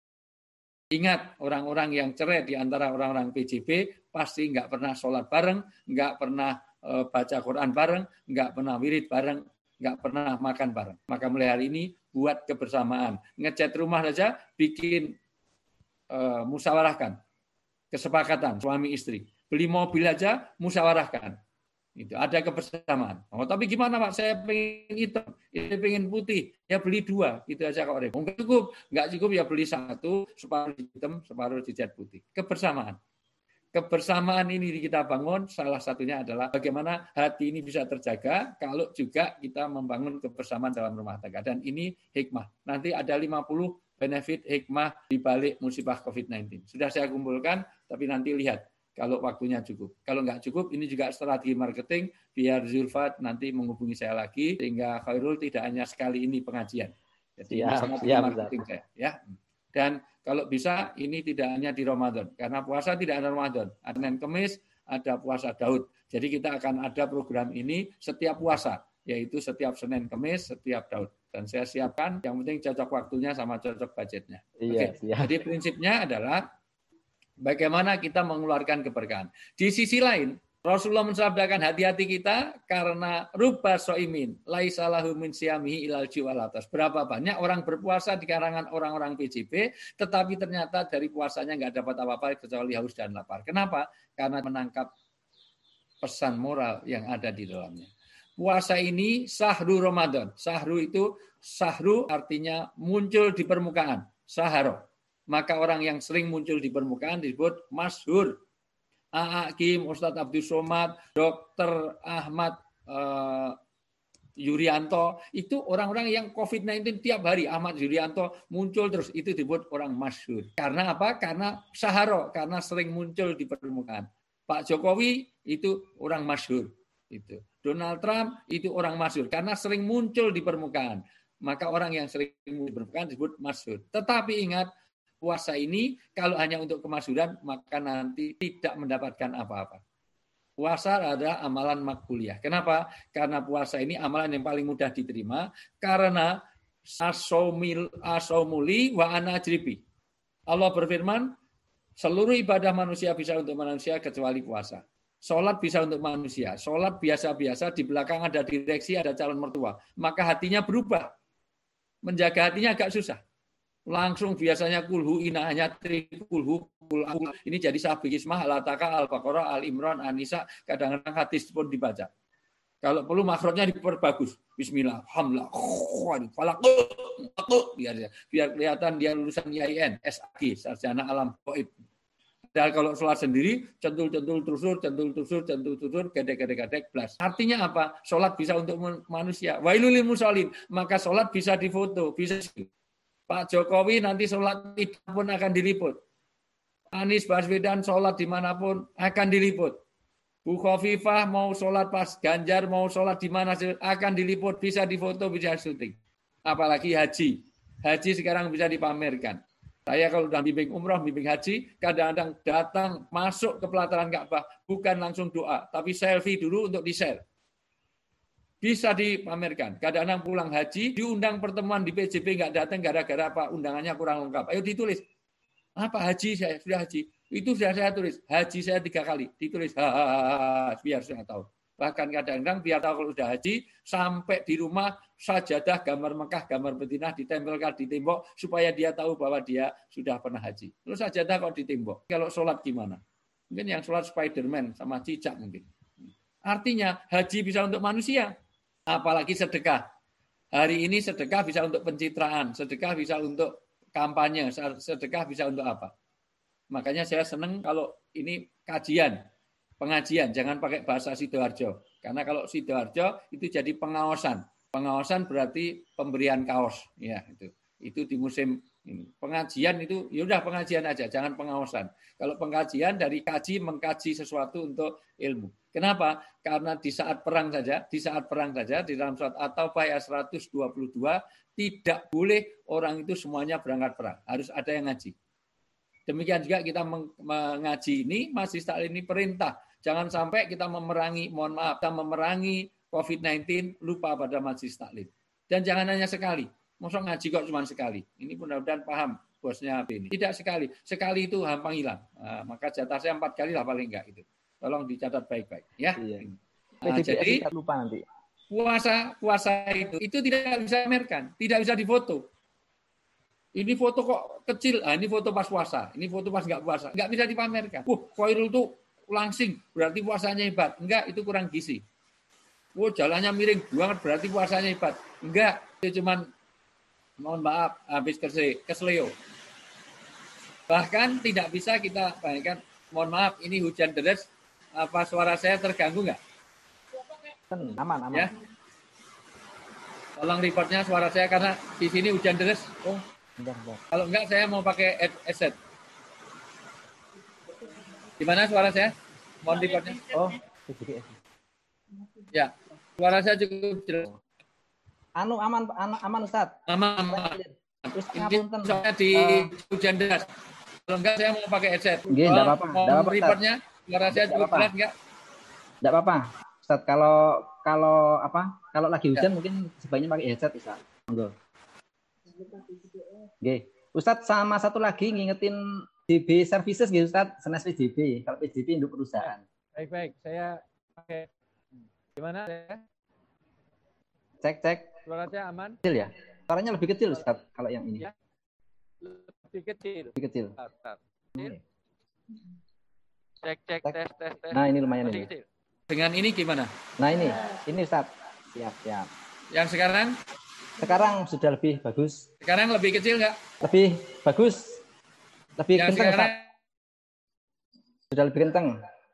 ingat orang-orang yang cerai di antara orang-orang PJP pasti nggak pernah sholat bareng, nggak pernah baca Quran bareng, nggak pernah wirid bareng, nggak pernah makan bareng. Maka mulai hari ini buat kebersamaan. Ngecat rumah saja bikin musyawarahkan. Kesepakatan suami istri. Beli mobil aja musyawarahkan. Itu ada kebersamaan. Oh, tapi gimana Pak? Saya pengen hitam, saya pengen putih. Ya beli 2, gitu aja kok. Enggak cukup ya beli 1, separuh hitam, separuh dicat putih. Kebersamaan. kebersamaan ini kita bangun, salah satunya adalah bagaimana hati ini bisa terjaga kalau juga kita membangun kebersamaan dalam rumah tangga. Dan ini hikmah. Nanti ada 50 benefit hikmah di balik musibah COVID-19. Sudah saya kumpulkan, tapi nanti lihat kalau waktunya cukup. Kalau nggak cukup, ini juga strategi marketing, biar Zulfa nanti menghubungi saya lagi, sehingga Khairul tidak hanya sekali ini pengajian. Jadi strategi marketing saya. Ya. Dan kalau bisa ini tidak hanya di Ramadan, karena puasa tidak ada Ramadan. Ada Senin Kemis, ada puasa Daud. Jadi kita akan ada program ini setiap puasa, yaitu setiap Senin Kemis, setiap Daud. Dan saya siapkan, yang penting cocok waktunya sama cocok budgetnya. Oke. Jadi prinsipnya adalah bagaimana kita mengeluarkan keberkahan. Di sisi lain, Rasulullah mensabdakan hati-hati kita karena ruba so'imin laisa lahu min siyamihi ilal jiwal atas. Berapa banyak orang berpuasa di kalangan orang-orang PJB, tetapi ternyata dari puasanya nggak dapat apa-apa kecuali haus dan lapar. Kenapa? Karena menangkap pesan moral yang ada di dalamnya. Puasa ini sahru Ramadan. Sahru artinya muncul di permukaan. Saharo. Maka orang yang sering muncul di permukaan disebut masyhur. Kim, Ustadz Abdul Somad, Dr. Ahmad Yuryanto, itu orang-orang yang COVID-19 tiap hari. Ahmad Yuryanto muncul terus, itu disebut orang masyhur. Karena apa? Karena saharo, karena sering muncul di permukaan. Pak Jokowi itu orang masyhur. Itu. Donald Trump itu orang masyhur, karena sering muncul di permukaan. Maka orang yang sering muncul di permukaan disebut masyhur. Tetapi ingat, puasa ini kalau hanya untuk kemasyhuran maka nanti tidak mendapatkan apa-apa. Puasa adalah amalan makbuliyah. Kenapa? Karena puasa ini amalan yang paling mudah diterima karena asaumuli wa ana ajribi. Allah berfirman, seluruh ibadah manusia bisa untuk manusia kecuali puasa. Sholat bisa untuk manusia. Sholat biasa-biasa, di belakang ada direksi, ada calon mertua. Maka hatinya berubah. Menjaga hatinya agak susah. Langsung biasanya kulhu inahnya kulhu ini jadi sahbi ismah al-ataka al-baqarah al-imran an-nisa, kadang-kadang hadis pun dibaca. Kalau perlu makhrajnya diperbagus. Bismillah, alhamdulillah, falaq, biar kelihatan dia lulusan IAIN, SAG, sarjana alam gaib. Dan kalau sholat sendiri, centul-centul trusur, gedek-gedek, blas. Artinya apa? Sholat bisa untuk manusia. Wailul lil musallin, maka sholat bisa difoto, bisa. Pak Jokowi nanti sholat pun akan diliput. Anies Baswedan sholat dimanapun akan diliput. Bu Khofifah mau sholat pas Ganjar mau sholat di mana akan diliput, bisa difoto, bisa syuting. Apalagi haji. Haji sekarang bisa dipamerkan. Saya kalau udah bimbing umroh, bimbing haji, kadang-kadang datang masuk ke pelataran Ka'bah, bukan langsung doa, tapi selfie dulu untuk di-share. Bisa dipamerkan. Kadang-kadang pulang haji, diundang pertemuan di PJB nggak datang gara-gara apa undangannya kurang lengkap. Ayo ditulis. Apa haji saya? Sudah haji. Itu sudah saya tulis. Haji saya 3 kali. Ditulis. Biar saya tahu. Bahkan kadang-kadang biar tahu kalau sudah haji, sampai di rumah sajadah gambar Mekah, gambar Madinah ditempelkan di tembok supaya dia tahu bahwa dia sudah pernah haji. Terus sajadah kok di tembok. Kalau sholat gimana? Mungkin yang sholat Spiderman sama cicak mungkin. Artinya haji bisa untuk manusia. Apalagi sedekah. Hari ini sedekah bisa untuk pencitraan, sedekah bisa untuk kampanye, sedekah bisa untuk apa. Makanya saya senang kalau ini kajian, pengajian, jangan pakai bahasa Sidoarjo. Karena kalau Sidoarjo itu jadi pengaosan. Pengaosan berarti pemberian kaos. Ya, itu di musim ini. Pengajian itu, yaudah pengajian aja, jangan pengaosan. Kalau pengajian dari kaji, mengkaji sesuatu untuk ilmu. Kenapa? Karena di saat perang saja di dalam surat At-Taubah ayat 122 tidak boleh orang itu semuanya berangkat perang, harus ada yang ngaji. Demikian juga kita mengaji ini, Majelis Taklim ini perintah, jangan sampai kita memerangi COVID-19 lupa pada Majelis Taklim. Dan jangan hanya sekali, masa ngaji kok cuma sekali. Ini mudah-mudahan paham bosnya ini. Tidak sekali itu gampang hilang. Maka jatah saya 4 kali lah paling enggak itu. Tolong dicatat baik-baik ya. Iya. Jadi lupa nanti. Puasa itu tidak bisa dipamerkan, tidak bisa difoto. Ini foto kok kecil, ini foto pas puasa, ini foto pas nggak puasa, nggak bisa dipamerkan. Khairul tuh langsing, berarti puasanya hebat. Enggak, itu kurang gizi. Jalannya miring banget, berarti puasanya hebat. Enggak, itu cuman mohon maaf habis kesleo. Bahkan tidak bisa kita bayangkan mohon maaf, ini hujan deras. Apa suara saya terganggu nggak? Aman. Ya. Tolong reportnya suara saya karena di sini hujan deras. Oh, Bentar. kalau enggak saya mau pakai headset. Gimana suara saya? Mohon reportnya. Oh, Ya, suara saya cukup jelas. Aman Ustaz. Aman. Terus Ini soalnya di hujan deras. Kalau enggak saya mau pakai headset. Nggih, enggak apa-apa. Mohon Enggak apa-apa, reportnya. Suara saya cukup jelas enggak? Enggak apa-apa. Ustaz, kalau lagi hujan mungkin sebaiknya pakai headset, Ustaz. Monggo. Nggih. Ustaz, sama satu lagi ngingetin DB Services nggih Ustaz, senes PJB. Kalau PJB induk perusahaan. Baik. Saya pakai. Gimana ya? Cek. Suara saya aman? Kecil ya? Suaranya lebih kecil Ustaz kalau yang ini. Ya. Lebih kecil. Lebih kecil. Bentar. Cek tes. Nah, ini lumayan Masih ini. kecil. Dengan ini gimana? Nah, ini Ustaz. Siap. Yang sekarang? Sekarang sudah lebih bagus. Sekarang lebih kecil nggak? Lebih bagus. Lebih Yang kenceng sekarang? Ustaz. Sudah lebih kenceng.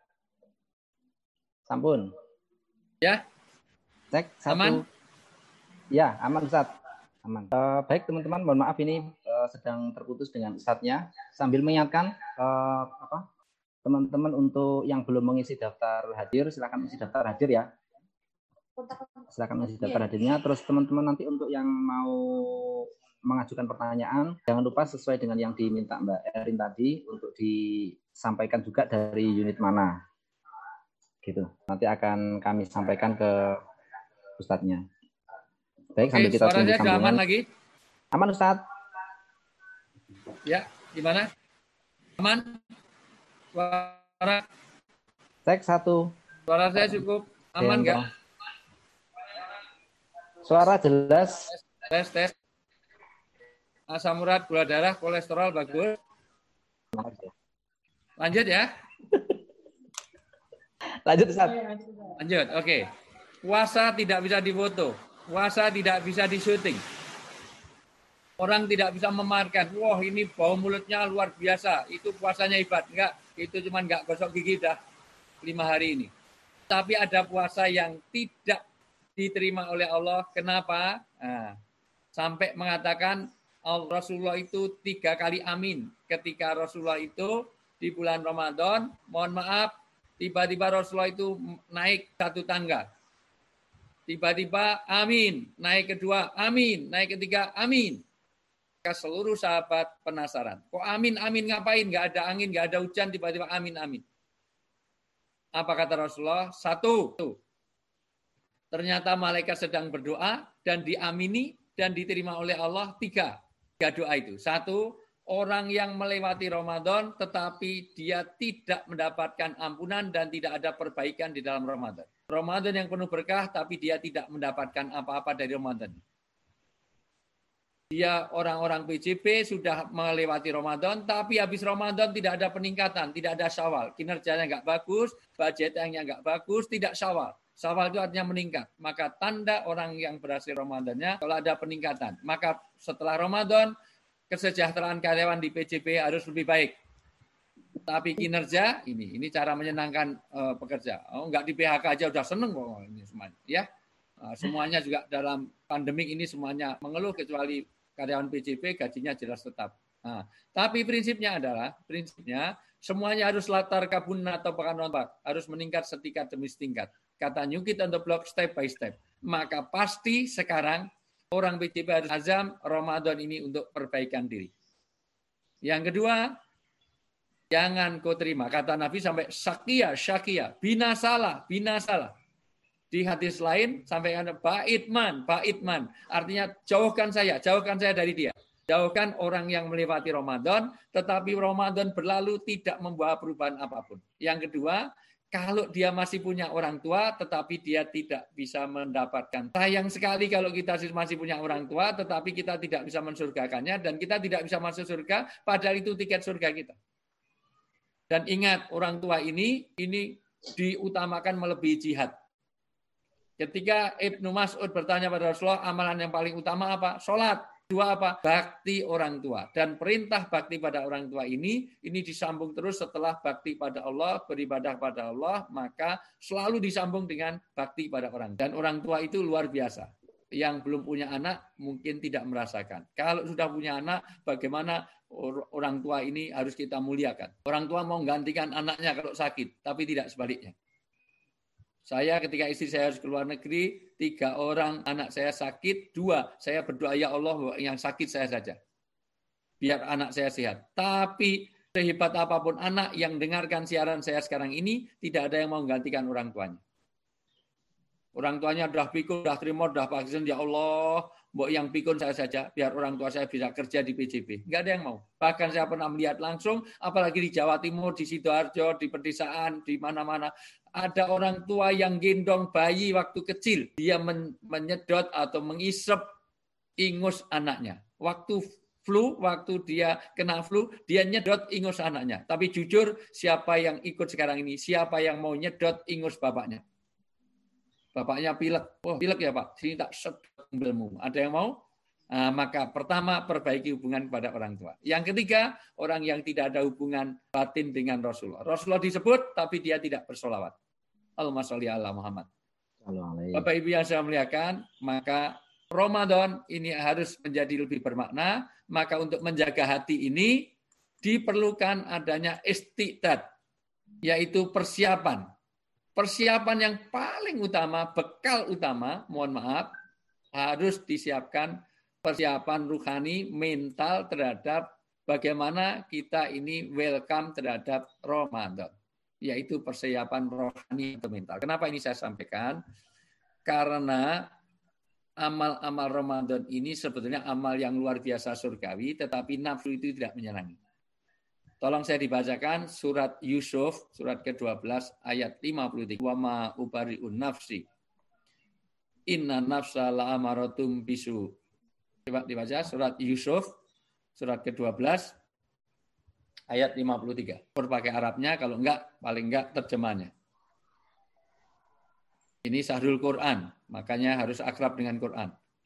Sampun. Ya? Cek satu. Aman? Ya, aman Ustaz. Aman. Baik teman-teman, mohon maaf ini sedang terputus dengan Ustadznya. Sambil mengingatkan teman-teman untuk yang belum mengisi daftar hadir, silakan isi daftar hadir ya. Silakan isi daftar hadirnya. Terus teman-teman nanti untuk yang mau mengajukan pertanyaan, jangan lupa sesuai dengan yang diminta Mbak Erin tadi untuk disampaikan juga dari unit mana. Gitu. Nanti akan kami sampaikan ke Ustadznya. Baik, sambil kita tunggu suaranya sudah aman lagi? Aman Ustadz. Ya, gimana? Aman? Suara? Cek satu. Suara saya cukup aman nggak? Suara jelas. Tes. Asam urat, gula darah, kolesterol bagus. Lanjut ya. Lanjut Ustaz. Lanjut, oke. Puasa tidak bisa difoto. Puasa tidak bisa di-syuting. Orang tidak bisa memamerkan, wah ini bau mulutnya luar biasa, itu puasanya hebat. Enggak, itu cuma enggak gosok gigi dah 5 hari ini. Tapi ada puasa yang tidak diterima oleh Allah. Kenapa? Nah, sampai mengatakan Rasulullah itu 3 kali amin. Ketika Rasulullah itu di bulan Ramadan, mohon maaf, tiba-tiba Rasulullah itu naik 1 tangga. Tiba-tiba amin, naik kedua amin, naik ketiga amin. Seluruh sahabat penasaran. Kok amin ngapain? Nggak ada angin, nggak ada hujan, tiba-tiba amin. Apa kata Rasulullah? 1. Ternyata malaikat sedang berdoa dan diamini dan diterima oleh Allah 3 doa itu. 1. Orang yang melewati Ramadan tetapi dia tidak mendapatkan ampunan dan tidak ada perbaikan di dalam Ramadan. Ramadan yang penuh berkah tapi dia tidak mendapatkan apa-apa dari Ramadan. Dia orang-orang PJP sudah melewati Ramadan tapi habis Ramadan tidak ada peningkatan, tidak ada Syawal. Kinerjanya nggak bagus, budgetnya nggak bagus, tidak Syawal. Syawal itu artinya meningkat. Maka tanda orang yang berhasil Ramadannya kalau ada peningkatan. Maka setelah Ramadan kesejahteraan karyawan di PJP harus lebih baik. Tapi kinerja ini cara menyenangkan pekerja. Nggak di PHK aja udah seneng kok ini semuanya. Ya, semuanya juga dalam pandemik ini semuanya mengeluh kecuali karyawan PJP gajinya jelas tetap. Nah, tapi prinsipnya semuanya harus latar kabun atau pekan harus meningkat setingkat demi setingkat. Kata New Kid on the Block step by step. Maka pasti sekarang orang PJP harus azam Ramadan ini untuk perbaikan diri. Yang kedua, jangan kau terima. Kata Nabi sampai syakia, binasalah. Di hadis lain sampai baitman. Artinya jauhkan saya dari dia. Jauhkan orang yang melewati Ramadan, tetapi Ramadan berlalu tidak membawa perubahan apapun. Yang kedua, kalau dia masih punya orang tua, tetapi dia tidak bisa mendapatkan. Sayang sekali kalau kita masih punya orang tua, tetapi kita tidak bisa mensurgakannya, dan kita tidak bisa masuk surga, padahal itu tiket surga kita. Dan ingat, orang tua ini diutamakan melebihi jihad. Ketika Ibnu Mas'ud bertanya pada Rasulullah, amalan yang paling utama apa? Sholat. Dua apa? Bakti orang tua. Dan perintah bakti pada orang tua ini disambung terus setelah bakti pada Allah, beribadah pada Allah, maka selalu disambung dengan bakti pada orang. Dan orang tua itu luar biasa. Yang belum punya anak mungkin tidak merasakan. Kalau sudah punya anak, bagaimana orang tua ini harus kita muliakan. Orang tua mau menggantikan anaknya kalau sakit, tapi tidak sebaliknya. Saya ketika istri saya harus keluar negeri, 3 orang anak saya sakit, 2 saya berdoa, ya Allah yang sakit saya saja. Biar anak saya sehat. Tapi sehebat apapun anak yang dengarkan siaran saya sekarang ini, tidak ada yang mau menggantikan orang tuanya. Orang tuanya sudah pikun, sudah terima, sudah vaksin, ya Allah, mbok yang pikun saya saja, biar orang tua saya bisa kerja di PJB. Enggak ada yang mau. Bahkan saya pernah melihat langsung, apalagi di Jawa Timur, di Sidoarjo, di pedesaan, di mana-mana. Ada orang tua yang gendong bayi waktu kecil. Dia menyedot atau mengisep ingus anaknya. Waktu flu, waktu dia kena flu, dia nyedot ingus anaknya. Tapi jujur, siapa yang ikut sekarang ini? Siapa yang mau nyedot ingus bapaknya? Bapaknya pilek. Oh, pilek ya Pak? Sini tak sedot ilmu. Ada yang mau? Maka pertama, perbaiki hubungan kepada orang tua. Yang ketiga, orang yang tidak ada hubungan batin dengan Rasulullah. Rasulullah disebut, tapi dia tidak bersolawat. Allahumma sholli ala Muhammad. Bapak Ibu yang saya muliakan, maka Ramadan ini harus menjadi lebih bermakna. Maka untuk menjaga hati ini, diperlukan adanya istiqdad, yaitu persiapan. Persiapan yang paling utama, bekal utama, mohon maaf, harus disiapkan persiapan ruhani, mental terhadap bagaimana kita ini welcome terhadap Ramadan. Yaitu persiapan rohani atau mental. Kenapa ini saya sampaikan? Karena amal-amal Ramadan ini sebetulnya amal yang luar biasa surgawi, tetapi nafsu itu tidak menyenangi. Tolong saya dibacakan surat Yusuf, surat ke-12 ayat 53. Wa ma ubari'un nafsi. Inna nafsa la'amaratum bisu. Coba dibaca surat Yusuf, surat ke-12, ayat 53. Berpakai Arabnya, kalau enggak, paling enggak terjemahnya. Ini Sahrul Quran, makanya harus akrab dengan Quran.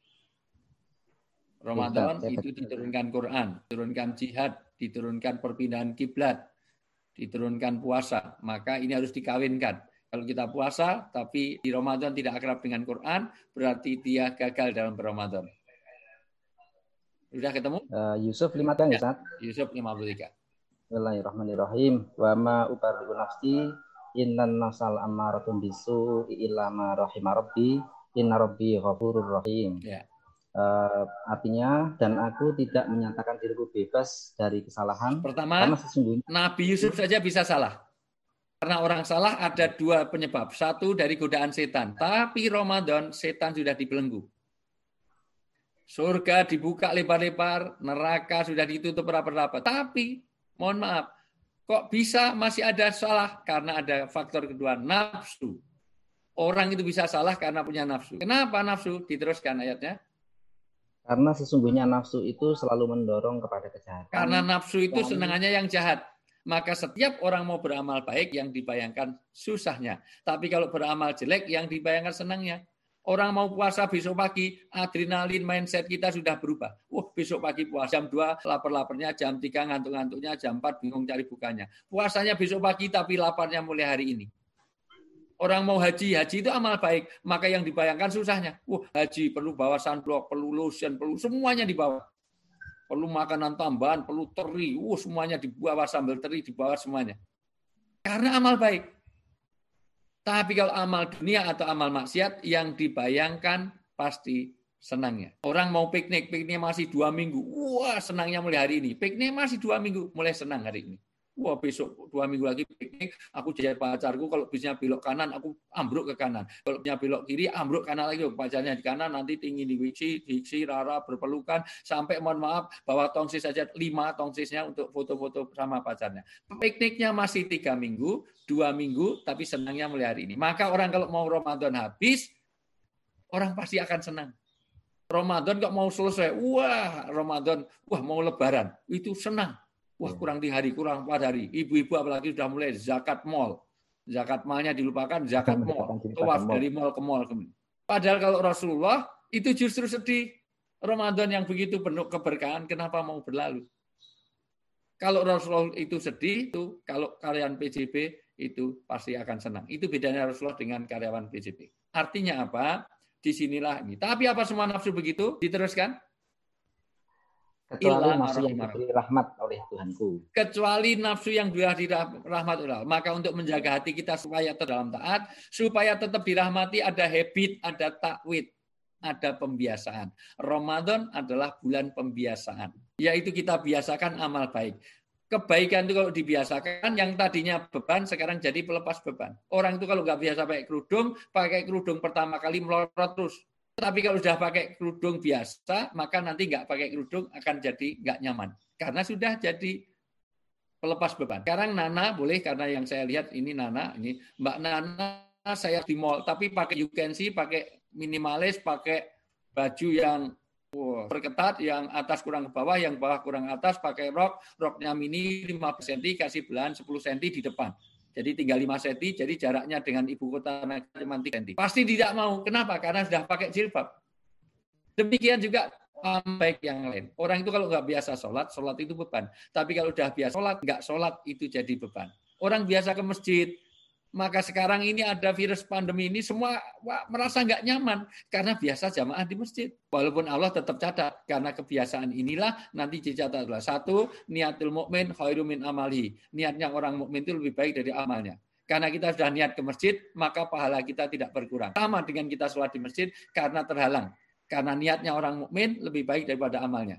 Ramadan itu diturunkan Quran, diturunkan jihad, diturunkan perpindahan kiblat, diturunkan puasa. Maka ini harus dikawinkan. Kalau kita puasa, tapi di Ramadan tidak akrab dengan Quran, berarti dia gagal dalam Ramadan. Sudah ketemu? Yusuf 53 ya, Ustaz? Yusuf 53. Bismillahirrahmanirrahim. Wa ma ubarri'u nafsi innan nafsal ammaratun bisu illa ma rahima rabbi inna rabbi ghafurur rahim. Ya. Artinya, dan aku tidak menyatakan diriku bebas dari kesalahan. Pertama, karena sesungguhnya Nabi Yusuf saja bisa salah. Karena orang salah ada 2 penyebab. 1 dari godaan setan. Tapi Ramadan setan sudah dibelenggu. Surga dibuka lebar-lebar, neraka sudah ditutup rapat-rapat. Tapi, mohon maaf, kok bisa masih ada salah? Karena ada faktor kedua, nafsu. Orang itu bisa salah karena punya nafsu. Kenapa nafsu? Diteruskan ayatnya. Karena sesungguhnya nafsu itu selalu mendorong kepada kejahatan. Karena nafsu itu senangannya yang jahat. Maka setiap orang mau beramal baik yang dibayangkan susahnya. Tapi kalau beramal jelek yang dibayangkan senangnya. Orang mau puasa besok pagi, adrenalin mindset kita sudah berubah. Besok pagi puasa, jam 2 lapar-laparnya, jam 3 ngantuk-ngantuknya, jam 4 bingung cari bukanya. Puasanya besok pagi tapi laparnya mulai hari ini. Orang mau haji itu amal baik, maka yang dibayangkan susahnya. Haji perlu bawa sunblock, perlu lotion, perlu semuanya dibawa. Perlu makanan tambahan, perlu teri, semuanya dibawa, sambal teri dibawa semuanya. Karena amal baik. Tapi kalau amal dunia atau amal maksiat yang dibayangkan pasti senangnya. Orang mau pikniknya masih 2 minggu. Senangnya mulai hari ini. Piknik masih 2 minggu, mulai senang hari ini. Besok 2 minggu lagi piknik, aku jajar pacarku, kalau bisnya belok kanan, aku ambruk ke kanan. Kalau bisnya belok kiri, ambruk kanan lagi. Pacarnya di kanan, nanti tinggi di diksi, rara, berpelukan, sampai mohon maaf, bawa tongsis saja 5 tongsisnya untuk foto-foto sama pacarnya. Pikniknya masih 3 minggu, 2 minggu, tapi senangnya mulai hari ini. Maka orang kalau mau Ramadan habis, orang pasti akan senang. Ramadan kok mau selesai, Ramadan, mau lebaran, itu senang. Kurang 3 hari, kurang 4 hari. Ibu-ibu apalagi sudah mulai zakat mall. Zakat malnya dilupakan, zakat mall. Tawaf dari mall ke mall. Padahal kalau Rasulullah itu justru sedih. Ramadan yang begitu penuh keberkahan, kenapa mau berlalu? Kalau Rasulullah itu sedih, itu kalau karyawan PJB itu pasti akan senang. Itu bedanya Rasulullah dengan karyawan PJB. Artinya apa? Disinilah ini. Tapi apa semua nafsu begitu? Diteruskan. Kecuali nafsu yang diberi rahmat oleh Tuhanku. Kecuali nafsu yang diberi rahmat oleh Allah. Maka untuk menjaga hati kita supaya dalam taat, supaya tetap dirahmati, ada habit, ada takwid, ada pembiasaan. Ramadan adalah bulan pembiasaan. Yaitu kita biasakan amal baik. Kebaikan itu kalau dibiasakan, yang tadinya beban, sekarang jadi pelepas beban. Orang itu kalau nggak biasa pakai kerudung pertama kali melorot terus. Tapi kalau sudah pakai kerudung biasa, maka nanti nggak pakai kerudung akan jadi nggak nyaman. Karena sudah jadi pelepas beban. Sekarang Nana boleh, karena yang saya lihat ini Nana, ini Mbak Nana, saya di mall, tapi pakai you can see, pakai minimalis, pakai baju yang berketat, yang atas kurang ke bawah, yang bawah kurang atas, pakai roknya mini 15 cm, kasih belahan 10 cm di depan. Jadi tinggal 5 cm, jadi jaraknya dengan ibu kota cuma 3 cm. Pasti tidak mau. Kenapa? Karena sudah pakai jilbab. Demikian juga baik yang lain. Orang itu kalau nggak biasa sholat itu beban. Tapi kalau sudah biasa sholat, nggak sholat itu jadi beban. Orang biasa ke masjid, maka sekarang ini ada virus pandemi ini semua merasa nggak nyaman karena biasa jamaah di masjid. Walaupun Allah tetap catat, karena kebiasaan inilah nanti dicatat adalah 1, niatul mukmin khairum min amalihi. Niatnya orang mukmin itu lebih baik dari amalnya. Karena kita sudah niat ke masjid, maka pahala kita tidak berkurang. Sama dengan kita sholat di masjid karena terhalang. Karena niatnya orang mukmin lebih baik daripada amalnya.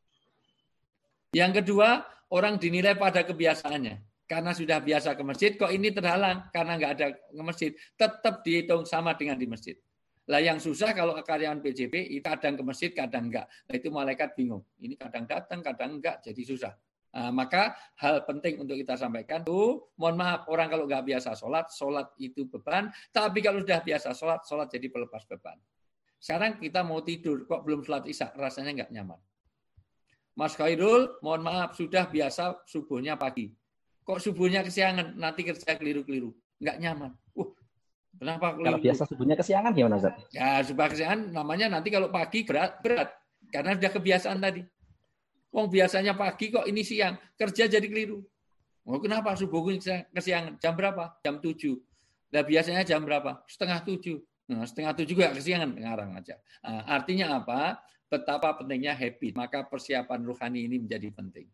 Yang kedua, orang dinilai pada kebiasaannya. Karena sudah biasa ke masjid, kok ini terhalang karena nggak ada ke masjid. Tetap dihitung sama dengan di masjid. Lah yang susah kalau karyawan PJB, kadang ke masjid, kadang enggak. Nah, itu malaikat bingung. Ini kadang datang, kadang enggak, jadi susah. Nah, maka hal penting untuk kita sampaikan, mohon maaf, orang kalau nggak biasa sholat itu beban. Tapi kalau sudah biasa sholat jadi pelepas beban. Sekarang kita mau tidur, kok belum sholat isya, rasanya nggak nyaman. Mas Khairul, mohon maaf, sudah biasa subuhnya pagi. Kok subuhnya kesiangan, nanti kerja keliru-keliru. Nggak nyaman. Kenapa keliru? Kalau biasa subuhnya kesiangan gimana, Ustaz? Ya, subuh kesiangan namanya nanti kalau pagi berat. Karena sudah kebiasaan tadi. Wong biasanya pagi kok ini siang. Kerja jadi keliru. Kenapa subuhnya kesiangan? Jam berapa? Jam 7. Nah, biasanya jam berapa? 6:30. Nah, 6:30 juga kesiangan. Ngarang aja. Nah, artinya apa? Betapa pentingnya habit. Maka persiapan ruhani ini menjadi penting.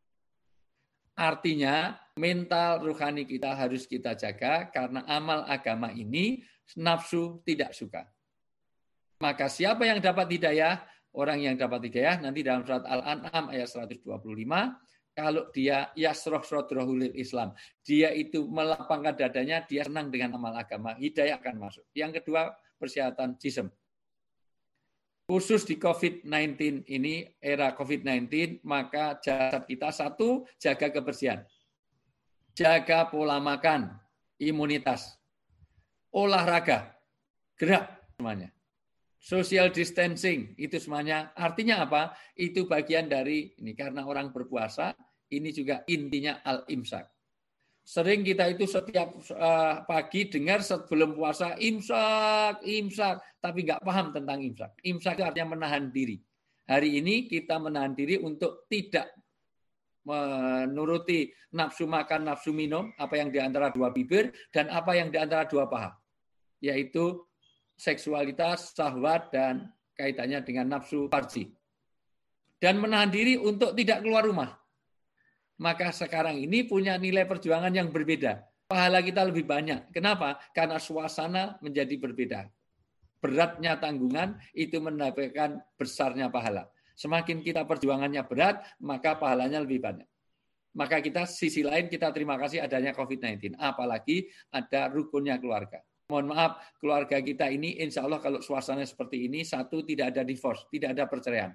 Artinya mental ruhani kita harus kita jaga karena amal agama ini nafsu tidak suka. Maka siapa yang dapat hidayah? Orang yang dapat hidayah nanti dalam surat Al-An'am ayat 125, kalau dia yasroh sodrohulil Islam, dia itu melapangkan dadanya, dia senang dengan amal agama, hidayah akan masuk. Yang kedua, persyaratan jism. Khusus di COVID-19 ini, era COVID-19, maka jasad kita 1, jaga kebersihan. Jaga pola makan, imunitas. Olahraga, gerak semuanya. Social distancing, itu semuanya. Artinya apa? Itu bagian dari, ini karena orang berpuasa, ini juga intinya al-imsak. Sering kita itu setiap pagi dengar sebelum puasa imsak, tapi nggak paham tentang imsak. Imsak itu artinya menahan diri. Hari ini kita menahan diri untuk tidak menuruti nafsu makan, nafsu minum, apa yang di antara dua bibir dan apa yang di antara dua paha, yaitu seksualitas, syahwat dan kaitannya dengan nafsu farji. Dan menahan diri untuk tidak keluar rumah. Maka sekarang ini punya nilai perjuangan yang berbeda. Pahala kita lebih banyak. Kenapa? Karena suasana menjadi berbeda. Beratnya tanggungan itu mendapatkan besarnya pahala. Semakin kita perjuangannya berat, maka pahalanya lebih banyak. Maka kita sisi lain kita terima kasih adanya COVID-19. Apalagi ada rukunnya keluarga. Mohon maaf, keluarga kita ini insya Allah kalau suasana seperti ini, 1, tidak ada divorce, tidak ada perceraian.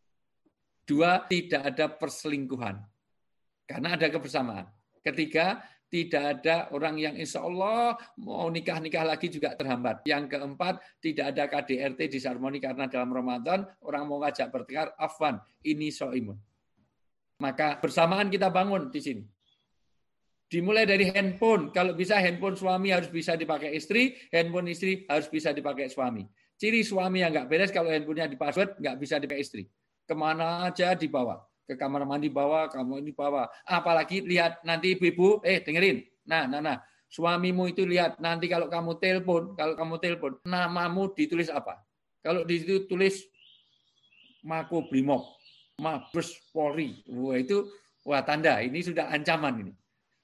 2, tidak ada perselingkuhan. Karena ada kebersamaan. 3, tidak ada orang yang insya Allah mau nikah lagi juga terhambat. Yang 4, tidak ada KDRT disharmoni karena dalam Ramadan orang mau ngajak bertengkar, afwan, ini so'imun. Maka bersamaan kita bangun di sini. Dimulai dari handphone. Kalau bisa handphone suami harus bisa dipakai istri, handphone istri harus bisa dipakai suami. Ciri suami yang nggak beres kalau handphonenya di password, nggak bisa dipakai istri. Kemana aja dibawa. Ke kamar mandi bawa, kamu ini bawa. Apalagi lihat nanti ibu-ibu, dengerin. Nah. Suamimu itu lihat nanti kalau kamu telepon, namamu ditulis apa? Kalau ditulis Makobrimob, Mabes Polri, tanda ini sudah ancaman ini.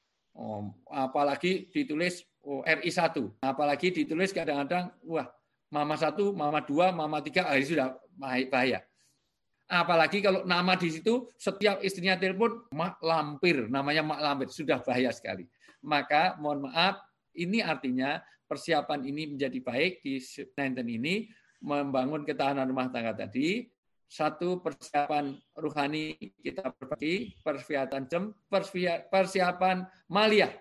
Apalagi ditulis RI1, apalagi ditulis kadang-kadang Mama 1, Mama 2, Mama 3, ini sudah bahaya. Apalagi kalau nama di situ setiap istrinya telepon Mak Lampir, namanya Mak Lampir, sudah bahaya sekali. Maka mohon maaf, ini artinya persiapan ini menjadi baik di 19 ini membangun ketahanan rumah tangga tadi. Satu, persiapan rohani kita berbagi, persiapan maliyah.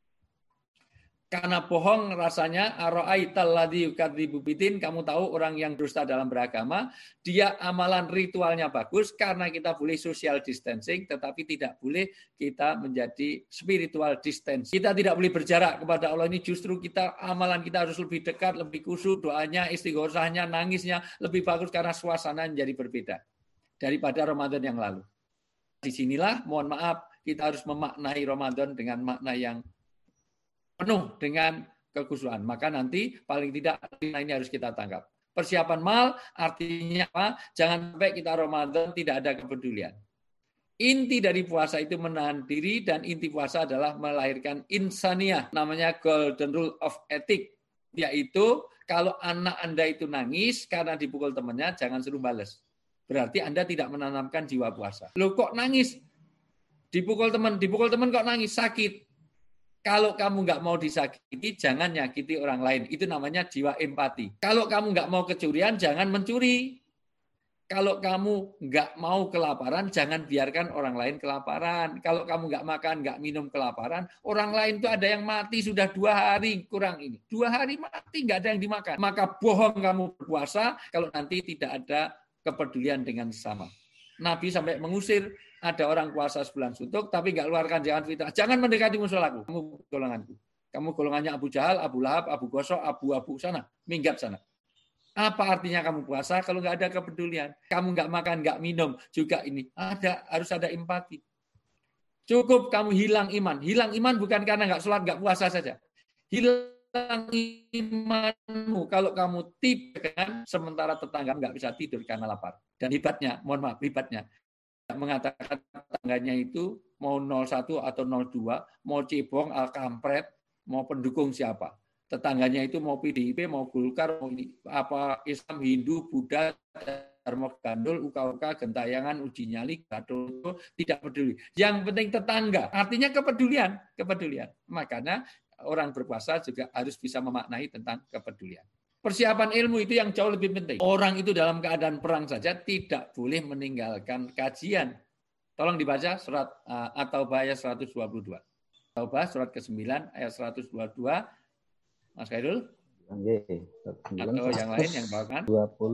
Karena bohong rasanya, ara'aital ladzi yukadzibu bidin, kamu tahu orang yang dusta dalam beragama, dia amalan ritualnya bagus karena kita boleh social distancing, tetapi tidak boleh kita menjadi spiritual distancing. Kita tidak boleh berjarak kepada Allah, ini justru amalan kita harus lebih dekat, lebih khusyuk, doanya, istighosahnya, nangisnya lebih bagus karena suasana menjadi berbeda daripada Ramadan yang lalu. Disinilah, mohon maaf, kita harus memaknai Ramadan dengan makna yang penuh dengan kekhusyuan. Maka nanti paling tidak ini harus kita tangkap. Persiapan mal artinya apa? Jangan sampai kita Ramadan tidak ada kepedulian. Inti dari puasa itu menahan diri dan inti puasa adalah melahirkan insaniah. Namanya golden rule of ethics. Yaitu kalau anak Anda itu nangis karena dipukul temannya, jangan suruh balas. Berarti Anda tidak menanamkan jiwa puasa. Loh kok nangis? Dipukul teman kok nangis? Sakit. Kalau kamu nggak mau disakiti, jangan nyakiti orang lain. Itu namanya jiwa empati. Kalau kamu nggak mau kecurian, jangan mencuri. Kalau kamu nggak mau kelaparan, jangan biarkan orang lain kelaparan. Kalau kamu nggak makan, nggak minum kelaparan, orang lain itu ada yang mati sudah 2 hari kurang ini. 2 hari mati, nggak ada yang dimakan. Maka bohong kamu berpuasa kalau nanti tidak ada kepedulian dengan sesama. Nabi sampai mengusir. Ada orang puasa sebulan suntuk, tapi nggak keluarkan jangan fitrah. Jangan mendekati musholaku. Kamu golonganku. Kamu golongannya Abu Jahal, Abu Lahab, Abu Gosok, Abu sana. Minggat sana. Apa artinya kamu puasa kalau nggak ada kepedulian? Kamu nggak makan, nggak minum. Juga ini. Harus ada empati. Cukup kamu hilang iman. Hilang iman bukan karena nggak sholat, nggak puasa saja. Hilang imanmu kalau kamu tidur dengan sementara tetangga nggak bisa tidur karena lapar. Dan hebatnya, mohon maaf, mengatakan tetangganya itu mau 01 atau 02, mau cebong, kampret, mau pendukung siapa. Tetangganya itu mau PDIP, mau Golkar, mau Islam, Hindu, Buddha, Dharma Gandul, Uka-uka, Gentayangan, Uji Nyali, Gatot, tidak peduli. Yang penting tetangga, artinya kepedulian. Makanya orang berpuasa juga harus bisa memaknai tentang kepedulian. Persiapan ilmu itu yang jauh lebih penting. Orang itu dalam keadaan perang saja tidak boleh meninggalkan kajian. Tolong dibaca surat At-Taubah ayat 122. Taubah surat ke-9 ayat 122. Mas Khairul? Atau yang lain yang bawakan?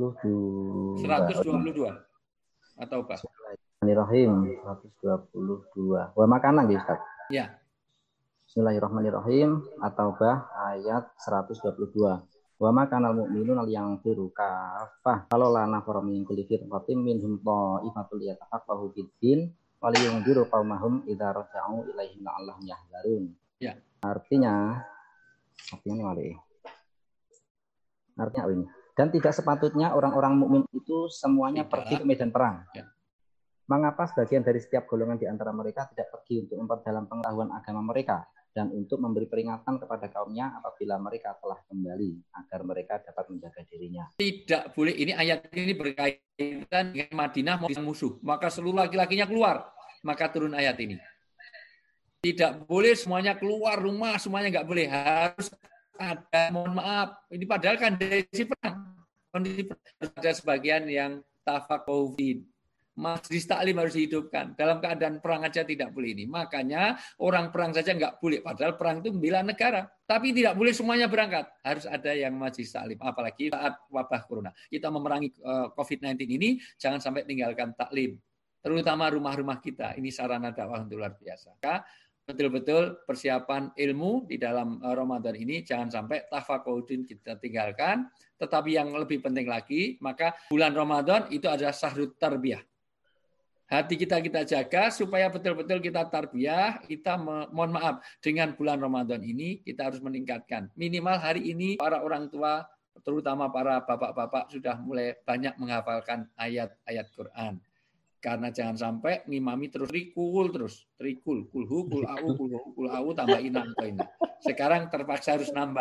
122. At-Taubah. Bismillahirrahmanirrahim. 122. Wa makanan ya, Ustaz? Ya. Bismillahirrahmanirrahim. At-Taubah ayat 122. Wa ma kanal mu'minun yang firu kafah kalau lana farum min kulli firqatin minhum ta'ifatul yatafaqahu fid-din wa liyunziru qaumahum idza raja'u ilaihim la'allahum yahdharun. Ya. Artinya ini. Artinya ini. Dan tidak sepatutnya orang-orang mukmin itu semuanya pergi ke medan perang. Ya. Mengapa sebagian dari setiap golongan di antara mereka tidak pergi untuk memperdalam pengetahuan agama mereka dan untuk memberi peringatan kepada kaumnya apabila mereka telah kembali agar mereka dapat menjaga dirinya. Tidak boleh, ini ayat ini berkaitan dengan Madinah mau musuh, maka seluruh laki-lakinya keluar, maka turun ayat ini. Tidak boleh semuanya keluar rumah, semuanya nggak boleh, harus ada, mohon maaf, ini padahal kondisi perang, ada sebagian yang tafaqufin. Majlis taklim harus dihidupkan. Dalam keadaan perang aja tidak boleh ini. Makanya orang perang saja nggak boleh. Padahal perang itu membela negara. Tapi tidak boleh semuanya berangkat. Harus ada yang majlis taklim. Apalagi saat wabah corona. Kita memerangi COVID-19 ini, jangan sampai tinggalkan taklim. Terutama rumah-rumah kita. Ini sarana dakwah untuk luar biasa. Maka betul-betul persiapan ilmu di dalam Ramadan ini jangan sampai tafakudin kita tinggalkan. Tetapi yang lebih penting lagi, maka bulan Ramadan itu adalah syahrut tarbiyah. Hati kita jaga supaya betul-betul kita tarbiyah. Kita mohon maaf, dengan bulan Ramadan ini kita harus meningkatkan. Minimal hari ini para orang tua, terutama para bapak-bapak sudah mulai banyak menghafalkan ayat-ayat Quran. Karena jangan sampai ngimami terus trikul, kulhu, kul au tambah inang. Sekarang terpaksa harus nambah.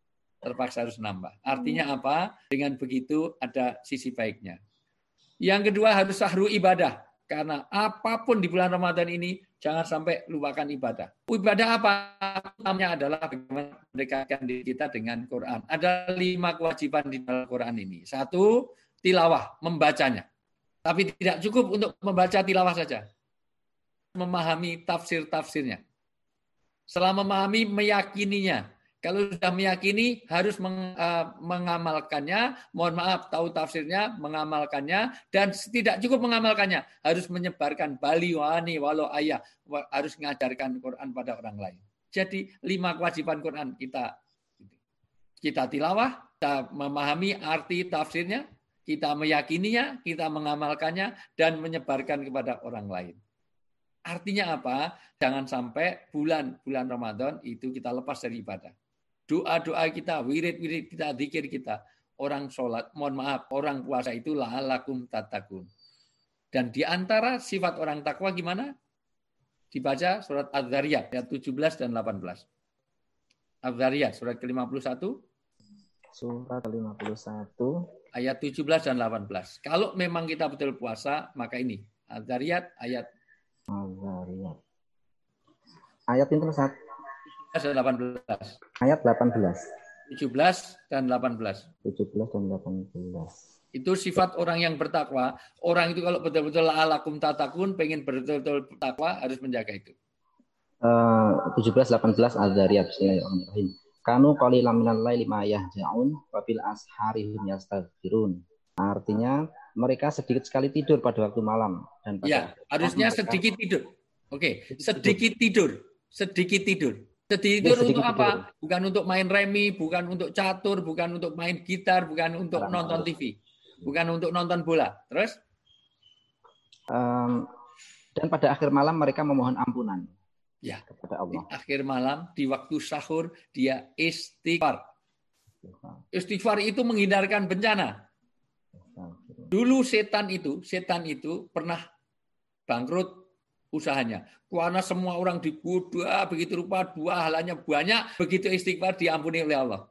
Artinya apa? Dengan begitu ada sisi baiknya. Yang kedua harus sahru ibadah. Karena apapun di bulan Ramadan ini jangan sampai lupakan ibadah. Ibadah apa? Utamanya adalah bagaimana mendekatkan diri kita dengan Quran. Ada 5 kewajiban di dalam Quran ini. 1, tilawah, membacanya. Tapi tidak cukup untuk membaca tilawah saja. Memahami tafsir-tafsirnya. Setelah memahami, meyakininya. Kalau sudah meyakini, harus mengamalkannya. Mohon maaf, tahu tafsirnya, mengamalkannya. Dan tidak cukup mengamalkannya. Harus menyebarkan baliwani walau ayah. Harus mengajarkan Quran pada orang lain. Jadi 5 kewajiban Quran kita tilawah, kita memahami arti tafsirnya, kita meyakininya, kita mengamalkannya, dan menyebarkan kepada orang lain. Artinya apa? Jangan sampai bulan Ramadan itu kita lepas dari ibadah. Doa-doa kita, wirid-wirid kita, zikir kita. Orang sholat, mohon maaf, orang puasa itu la'alakum tattaqun. Dan di antara sifat orang takwa gimana? Dibaca surat Az-Zariyat, ayat 17 dan 18. Az-Zariyat, surat ke-51. Surat 51. Ayat 17 dan 18. Kalau memang kita betul puasa, maka ini. Az-Zariyat, ayat. Ayat itu 18. Ayat 18. 17 dan 18. 17 dan 18. Itu sifat orang yang bertakwa. Orang itu kalau betul-betul la'alakum tattaqun, pengen betul-betul bertakwa, harus menjaga itu. 17-18 Az-Zariyat. Bismillahirrahmanirrahim. Kanu qalilan minal laili ma yahja'un wa bil ashari hum yastaghfirun. Artinya mereka sedikit sekali tidur pada waktu malam dan pada ya, harusnya sedikit tidur. Oke, sedikit tidur. Sedikit tidur untuk apa? Bukan untuk main remi, bukan untuk catur, bukan untuk main gitar, bukan untuk nonton TV, bukan untuk nonton bola. Terus? Dan pada akhir malam mereka memohon ampunan. Ya, kepada Allah. Di akhir malam, di waktu sahur, dia istighfar. Istighfar itu menghindarkan bencana. Dulu setan itu pernah bangkrut usahanya. Karena semua orang digoda, begitu rupa, 2 halanya banyak, begitu istighfar diampuni oleh Allah.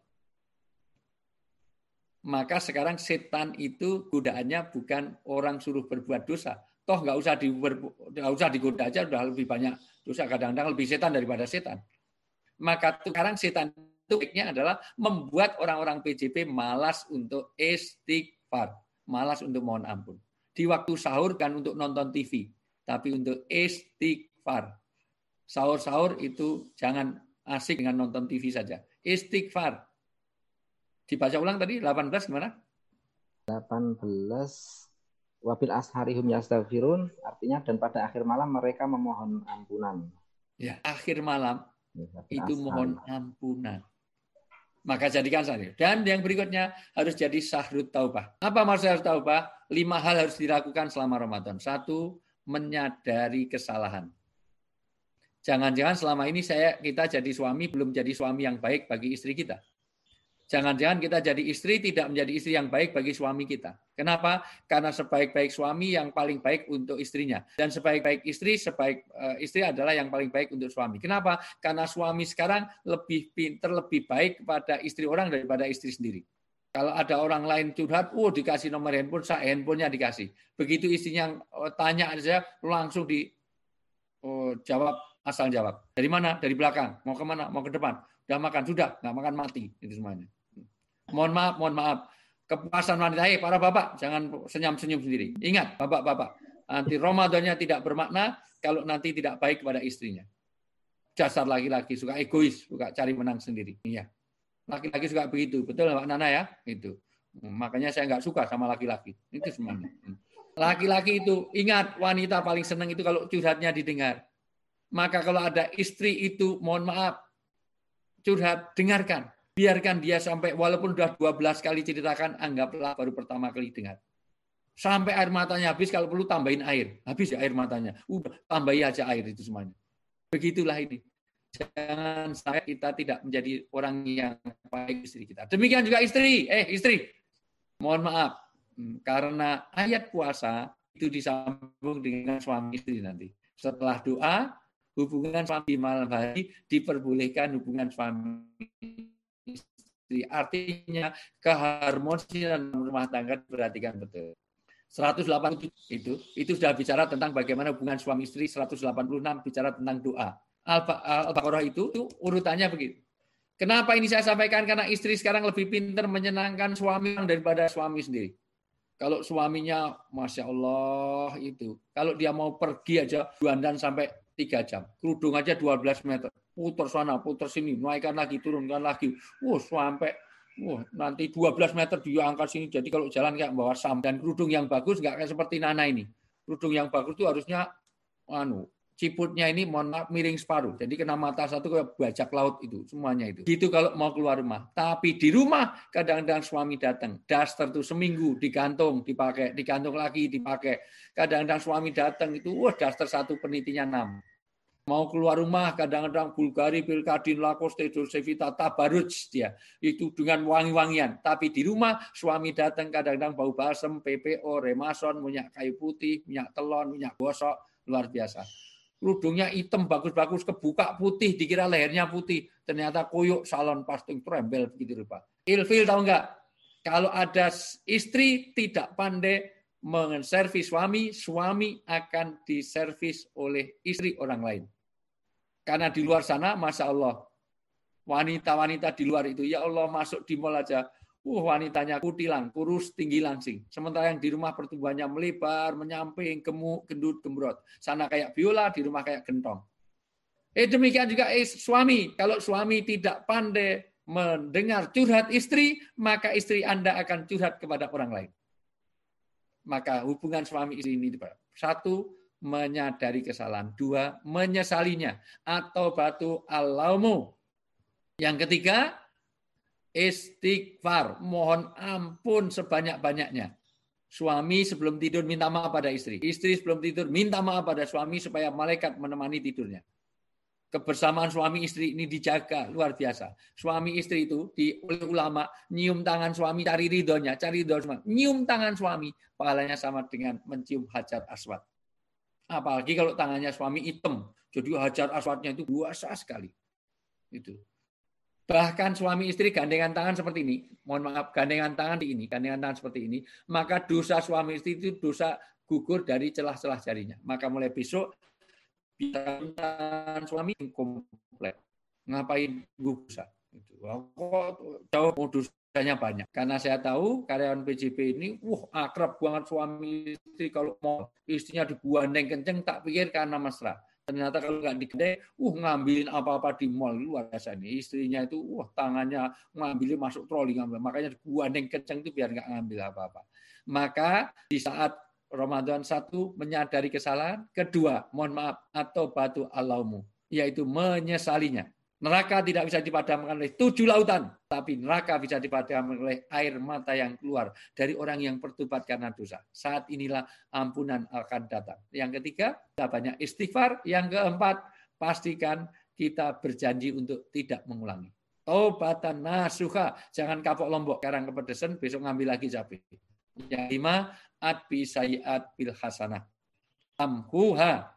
Maka sekarang setan itu godaannya bukan orang suruh berbuat dosa. Toh nggak usah digoda aja, udah lebih banyak dosa, kadang-kadang lebih setan daripada setan. Maka sekarang setan itu baiknya adalah membuat orang-orang PJP malas untuk istighfar, malas untuk mohon ampun. Di waktu sahur kan untuk nonton TV, tapi untuk istighfar. Sahur-sahur itu jangan asik dengan nonton TV saja. Istighfar. Dibaca ulang tadi 18 gimana? 18 wabil asharihum yastaghfirun, artinya dan pada akhir malam mereka memohon ampunan. Ya, akhir malam itu mohon ampunan. Maka jadikan saja. Dan yang berikutnya harus jadi sahrut taubah. Apa maksud sahrut taubah? 5 hal harus dilakukan selama Ramadan. 1, menyadari kesalahan. Jangan-jangan selama ini kita jadi suami belum jadi suami yang baik bagi istri kita. Jangan-jangan kita jadi istri tidak menjadi istri yang baik bagi suami kita. Kenapa? Karena sebaik-baik suami yang paling baik untuk istrinya. Dan sebaik-baik istri adalah yang paling baik untuk suami. Kenapa? Karena suami sekarang lebih pintar, lebih baik kepada istri orang daripada istri sendiri. Kalau ada orang lain curhat, dikasih nomor handphone, handphonenya dikasih. Begitu istrinya tanya aja, langsung jawab, asal jawab. Dari mana? Dari belakang. Mau kemana? Mau ke depan. Udah makan? Sudah. Nggak makan mati. Itu semuanya. Mohon maaf. Kepuasan wanita, para bapak, jangan senyum-senyum sendiri. Ingat, bapak-bapak, nanti Ramadannya tidak bermakna kalau nanti tidak baik kepada istrinya. Dasar laki-laki suka egois, suka cari menang sendiri. Iya. Laki-laki suka begitu, betul Mbak Nana ya? Itu. Makanya saya nggak suka sama laki-laki. Itu semuanya. Laki-laki itu, ingat, wanita paling senang itu kalau curhatnya didengar. Maka kalau ada istri itu, mohon maaf, curhat, dengarkan. Biarkan dia sampai, walaupun sudah 12 kali ceritakan, anggaplah baru pertama kali dengar. Sampai air matanya habis, kalau perlu tambahin air. Habis ya air matanya. Udah, tambahi aja air itu semuanya. Begitulah ini. Jangan sampai kita tidak menjadi orang yang baik istri kita. Demikian juga istri. Istri, mohon maaf. Karena ayat puasa itu disambung dengan suami istri nanti. Setelah doa, hubungan suami malam hari diperbolehkan hubungan suami istri. Artinya keharmonisan rumah tangga diperhatikan betul. 187 itu sudah bicara tentang bagaimana hubungan suami istri. 186 bicara tentang doa. Al-Baqarah itu urutannya begitu. Kenapa ini saya sampaikan? Karena istri sekarang lebih pintar menyenangkan suami daripada suami sendiri. Kalau suaminya, Masya Allah itu, kalau dia mau pergi aja, dandan sampai 3 jam. Kerudung aja 12 meter. Putar sana, putar sini, naikkan lagi, turunkan lagi. Sampai nanti 12 meter dia angkat sini. Jadi kalau jalan kayak bawa sam. Dan kerudung yang bagus nggak kayak seperti Nana ini. Kerudung yang bagus itu harusnya ciputnya ini mohon maaf miring separuh. Jadi kena mata satu kayak bajak laut itu. Semuanya itu. Gitu kalau mau keluar rumah. Tapi di rumah kadang-kadang suami datang. Daster tuh seminggu digantung, dipakai. Digantung lagi, dipakai. Kadang-kadang suami datang itu, daster satu penitinya 6. Mau keluar rumah, kadang-kadang Bulgari, Pilkadin, Lacoste, Dolce Vita, Tabaruj dia. Itu dengan wangi-wangian. Tapi di rumah, suami datang kadang-kadang bau balsem, PPO, Remason, minyak kayu putih, minyak telon, minyak gosok. Luar biasa. Kerudungnya hitam, bagus-bagus, kebuka putih, dikira lehernya putih. Ternyata koyok, salon, pasting, trembel, begitu rupa. Ilfil tahu nggak? Kalau ada istri tidak pandai menservis suami, suami akan diservis oleh istri orang lain. Karena di luar sana, Masya Allah, wanita-wanita di luar itu, ya Allah masuk di mall aja, wanitanya kutilang, kurus, tinggi langsing. Sementara yang di rumah pertumbuhannya melebar, menyamping, gemuk, gendut, gembrot. Sana kayak biola, di rumah kayak gentong. Demikian juga suami. Kalau suami tidak pandai mendengar curhat istri, maka istri Anda akan curhat kepada orang lain. Maka hubungan suami istri ini, 1, menyadari kesalahan. 2, menyesalinya. Atau batu al-laumu. Yang ketiga, istighfar. Mohon ampun sebanyak-banyaknya. Suami sebelum tidur minta maaf pada istri. Istri sebelum tidur minta maaf pada suami supaya malaikat menemani tidurnya. Kebersamaan suami istri ini dijaga luar biasa. Suami istri itu oleh ulama nyium tangan suami cari ridhonya, nyium tangan suami pahalanya sama dengan mencium hajar aswad. Apalagi kalau tangannya suami hitam, jadi hajar aswadnya itu luasa sekali. Itu. Bahkan suami istri gandengan tangan seperti ini, mohon maaf, gandengan tangan seperti ini, maka dosa suami istri itu dosa gugur dari celah-celah jarinya. Maka mulai besok tangan suami komplit. Ngapain dosa? Jauh dosanya banyak. Karena saya tahu karyawan PJB ini, akrab banget suami istri. Kalau mau istrinya digandeng kenceng, tak pikir karena mesra. Ternyata kalau nggak digandeng, ngambilin apa-apa di mall, luar biasa nih. Istrinya itu, tangannya ngambilin masuk troli, ngambil. Makanya digandeng kenceng itu biar nggak ngambil apa-apa. Maka di saat Ramadan 1, menyadari kesalahan. 2, mohon maaf, atau batu al-laumu, yaitu menyesalinya. Neraka tidak bisa dipadamkan oleh 7 lautan, tapi neraka bisa dipadamkan oleh air mata yang keluar dari orang yang bertobat karena dosa. Saat inilah ampunan akan datang. Yang ketiga, kita banyak istighfar. Yang keempat, pastikan kita berjanji untuk tidak mengulangi. Taubatan nasuha, jangan kapok lombok, sekarang kepedesan, besok ngambil lagi cabai. Yang 5, adbi sayiat bil hasanah. Amhuha.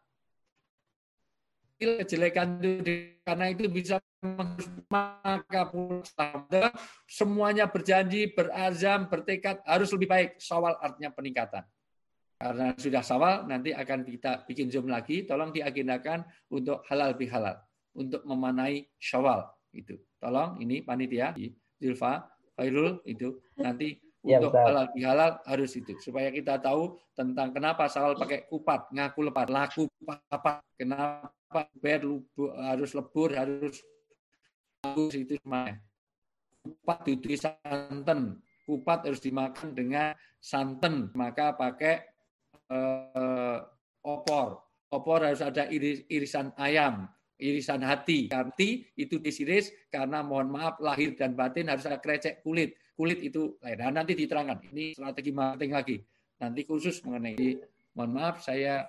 Kejelekan itu karena itu bisa maka semuanya berjanji, berazam, bertekad harus lebih baik. Syawal artinya peningkatan. Karena sudah Syawal nanti akan kita bikin Zoom lagi, tolong diagendakan untuk halal bihalal, untuk memanai Syawal itu. Tolong ini panitia Zulfa, Khairul itu nanti untuk halal bihalal harus itu supaya kita tahu tentang kenapa Syawal pakai kupat, ngaku lepat, laku apa, kenapa harus lebur, harus itu semuanya. Kupat diberi santan, kupat harus dimakan dengan santan, maka pakai opor. Opor harus ada irisan ayam, irisan hati. Hati itu disiris karena mohon maaf lahir dan batin harus ada krecek kulit. Kulit itu lain. Nah, nanti diterangkan. Ini strategi marketing lagi. Nanti khusus mengenai. Mohon maaf saya.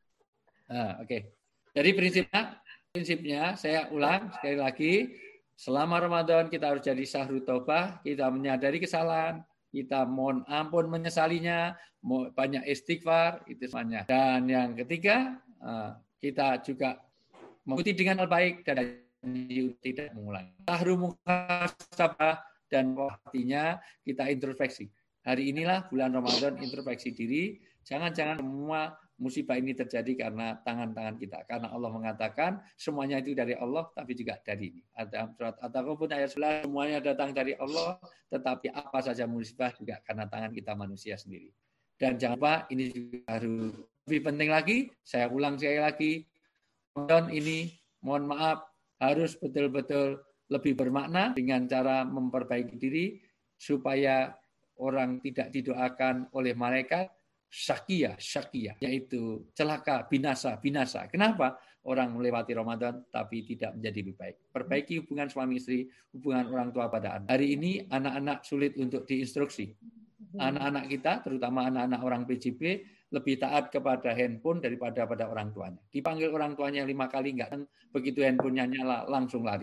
Oke. Jadi prinsipnya saya ulang sekali lagi. Selama Ramadan kita harus jadi sahru taubah, kita menyadari kesalahan, kita mohon ampun menyesalinya, banyak istighfar, itu semuanya. Dan yang ketiga, kita juga mengikuti dengan baik dan tidak mengulangi. Sahru muhasabah dan artinya kita introspeksi. Hari inilah bulan Ramadan introspeksi diri, jangan-jangan semua musibah ini terjadi karena tangan-tangan kita. Karena Allah mengatakan semuanya itu dari Allah, tapi juga dari ini. Dalam surat At-Taghabun ayat 11, semuanya datang dari Allah, tetapi apa saja musibah juga karena tangan kita manusia sendiri. Dan jangan lupa, ini juga harus lebih penting lagi, saya ulang sekali lagi, Ramadan ini, mohon maaf, harus betul-betul lebih bermakna dengan cara memperbaiki diri, supaya orang tidak didoakan oleh malaikat, syakia, yaitu celaka, binasa. Kenapa? Orang melewati Ramadan tapi tidak menjadi lebih baik. Perbaiki hubungan suami istri, hubungan orang tua pada anak. Hari ini anak-anak sulit untuk diinstruksi. Anak-anak kita, terutama anak-anak orang PJB, lebih taat kepada handphone daripada pada orang tuanya. Dipanggil orang tuanya 5 kali, enggak, begitu handphonenya nyala, langsung lari.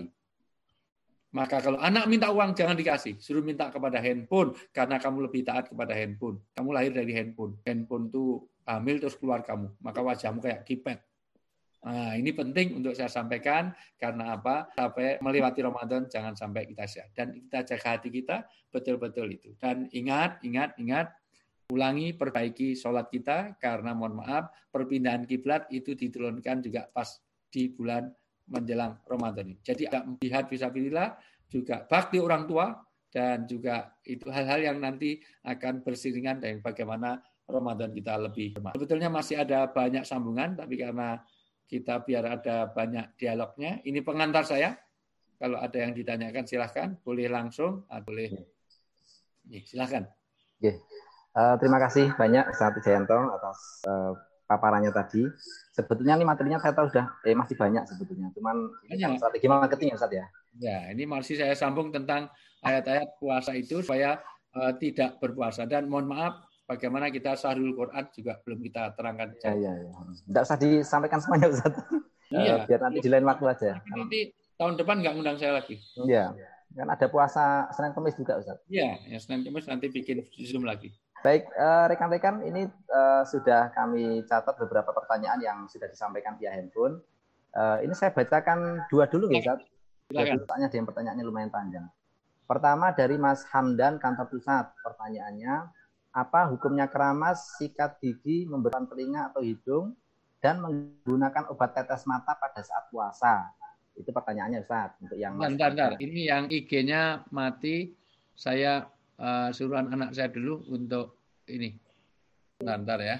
Maka kalau anak minta uang jangan dikasih, suruh minta kepada handphone karena kamu lebih taat kepada handphone. Kamu lahir dari handphone. Handphone itu hamil terus keluar kamu, maka wajahmu kayak kipet. Nah, ini penting untuk saya sampaikan karena apa? Sampai melewati Ramadan jangan sampai kita sehat dan kita jaga hati kita betul-betul itu. Dan ingat, ulangi, perbaiki sholat kita karena mohon maaf perpindahan kiblat itu diturunkan juga pas di bulan menjelang Ramadan ini. Jadi ada jihad fisabilillah, juga bakti orang tua, dan juga itu hal-hal yang nanti akan bersiringan dengan bagaimana Ramadan kita lebih bermakna. Sebetulnya masih ada banyak sambungan, tapi karena kita biar ada banyak dialognya, ini pengantar saya. Kalau ada yang ditanyakan silahkan, boleh langsung, boleh. Silahkan. Terima kasih banyak Ustaz Wijayanto atas paparannya tadi. Sebetulnya ini materinya saya tahu sudah masih banyak sebetulnya. Cuman ini kan strategi marketing ya Ustaz ya. Ya, ini masih saya sambung tentang ayat-ayat puasa itu supaya tidak berpuasa. Dan mohon maaf, bagaimana kita sahrul Quran juga belum kita terangkan. Iya. Tidak usah disampaikan semuanya Ustaz. Iya. Biar nanti di lain waktu aja. Nanti tahun depan nggak undang saya lagi. Iya. Kan ada puasa Senin Kamis juga Ustaz. Iya, ya Senin Kamis nanti bikin Zoom lagi. Baik, rekan-rekan, ini sudah kami catat beberapa pertanyaan yang sudah disampaikan via handphone. Ini saya bacakan dua dulu, ya, Ustaz. Pertanyaannya lumayan panjang. Pertama dari Mas Hamdan, Kantor Pusat. Pertanyaannya, apa hukumnya keramas, sikat gigi, memberikan telinga atau hidung, dan menggunakan obat tetes mata pada saat puasa? Itu pertanyaannya, Ustaz. Untuk yang Bentar. Ini yang IG-nya mati, saya suruh anak saya dulu untuk ini. Bentar ya.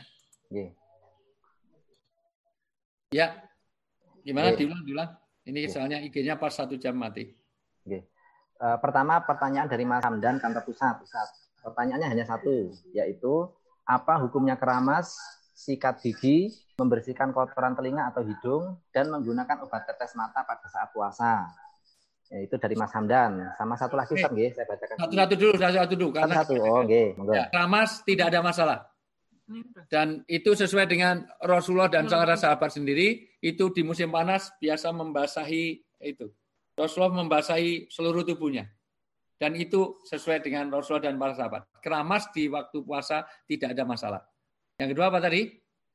Ya. Gimana? Diulang. Ini soalnya IG-nya pas 1 jam mati. Pertama pertanyaan dari Mas Hamdan, Kantor Pusat. Pertanyaannya hanya satu, yaitu apa hukumnya keramas, sikat gigi, membersihkan kotoran telinga atau hidung, dan menggunakan obat tetes mata pada saat puasa? Itu dari Mas Hamdan. Sama satu lagi, Ustaz, saya bacakan. Satu dulu. Karena keramas tidak ada masalah. Dan itu sesuai dengan Rasulullah dan para sahabat sendiri, itu di musim panas biasa membasahi itu. Rasulullah membasahi seluruh tubuhnya. Dan itu sesuai dengan Rasulullah dan para sahabat. Keramas di waktu puasa tidak ada masalah. Yang kedua apa tadi?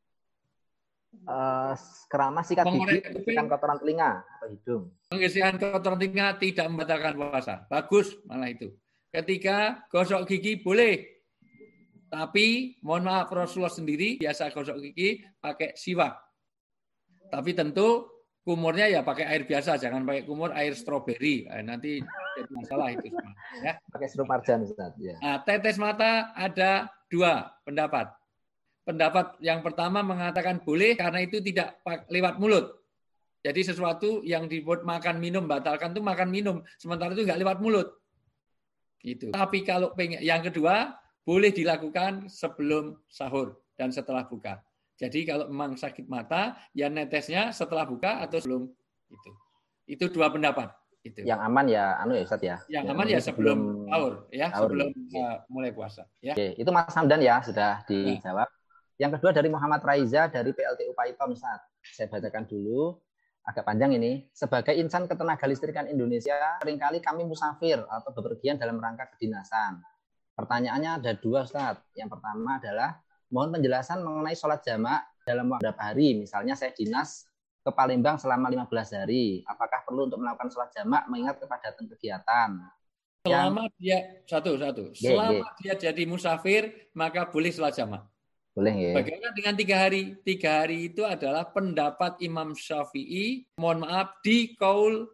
Keramas, sikat gigi, membersihkan kotoran telinga atau hidung. Membersihkan kotoran telinga tidak membatalkan puasa. Bagus malah itu. Ketika gosok gigi boleh. Tapi mohon maaf, Rasulullah sendiri biasa gosok gigi pakai siwak. Tapi tentu kumurnya ya pakai air biasa, jangan pakai kumur air stroberi. Nanti jadi masalah itu semua. Ya. Pakai sirup marjan, Ustaz. Ya. Nah, tetes mata ada 2 pendapat. Pendapat yang pertama mengatakan boleh karena itu tidak lewat mulut. Jadi sesuatu yang dibuat makan minum batalkan itu makan minum, sementara itu nggak lewat mulut. Gitu. Tapi kalau yang kedua boleh dilakukan sebelum sahur dan setelah buka. Jadi kalau memang sakit mata, ya netesnya setelah buka atau sebelum itu. Itu dua pendapat. Itu. Yang aman ya, Ustaz ya. Yang aman ya sebelum sahur, ya sebelum mulai puasa. Ya. Oke, itu Mas Hamdan ya sudah dijawab. Yang kedua dari Muhammad Raiza dari PLTU Python, Ustaz. Saya bacakan dulu. Agak panjang ini. Sebagai insan ketenagalistrikan Indonesia, seringkali kami musafir atau bepergian dalam rangka kedinasan. Pertanyaannya ada dua, Ustaz. Yang pertama adalah mohon penjelasan mengenai sholat jamak dalam beberapa hari. Misalnya saya dinas ke Palembang selama 15 hari. Apakah perlu untuk melakukan sholat jamak mengingat kepadatan kegiatan? Selama dia selama dia jadi musafir, maka boleh sholat jamak. Boleh ya. Bagaimana dengan 3 hari? 3 hari itu adalah pendapat Imam Syafi'i, mohon maaf, di Qaul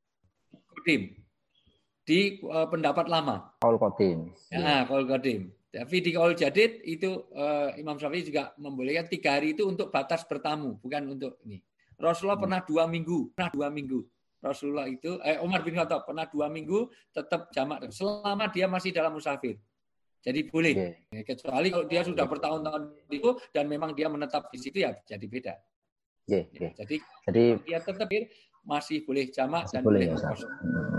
Qadim. Di pendapat lama. Qaul Qadim. Ya, Qaul Qadim. Tapi di Qaul Jadid itu Imam Syafi'i juga membolehkan 3 hari itu untuk batas bertamu, bukan untuk ini. Rasulullah pernah 2 minggu. Rasulullah itu, Umar bin Khattab pernah 2 minggu tetap jamak selama dia masih dalam musafir. Jadi boleh, kecuali kalau dia sudah bertahun-tahun itu dan memang dia menetap di situ ya jadi beda. Jadi dia tetap masih boleh jamak dan boleh kosong.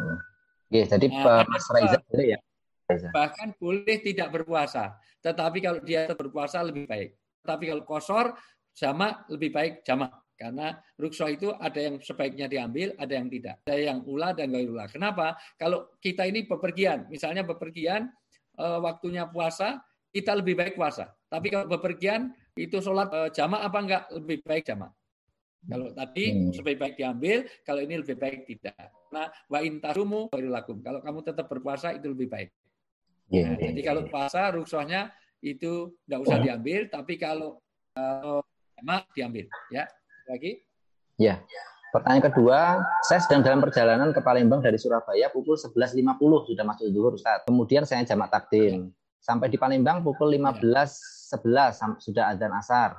Jadi Mas Raiza boleh ya. Bahkan boleh tidak berpuasa, tetapi kalau dia tetap berpuasa lebih baik. Tetapi kalau kosor jamak lebih baik jamak. Karena rukhsah itu ada yang sebaiknya diambil, ada yang tidak. Ada yang ula dan ghair ula. Kenapa? Kalau kita ini bepergian, misalnya bepergian, waktunya puasa, kita lebih baik puasa. Tapi kalau bepergian, itu sholat jamak apa enggak? Lebih baik jamak. Kalau tadi lebih baik diambil, kalau ini lebih baik tidak. Nah, wa in tasumu khairul lakum. Kalau kamu tetap berpuasa, itu lebih baik. Nah, jadi kalau puasa, rukhsahnya itu enggak usah diambil, tapi kalau jamak diambil. Ya. Lagi? Ya. Pertanyaan kedua, saya sedang dalam perjalanan ke Palembang dari Surabaya pukul 11.50 sudah masuk zuhur, Ustaz. Kemudian saya jamak takdim. Sampai di Palembang pukul 15.11 sudah adzan asar.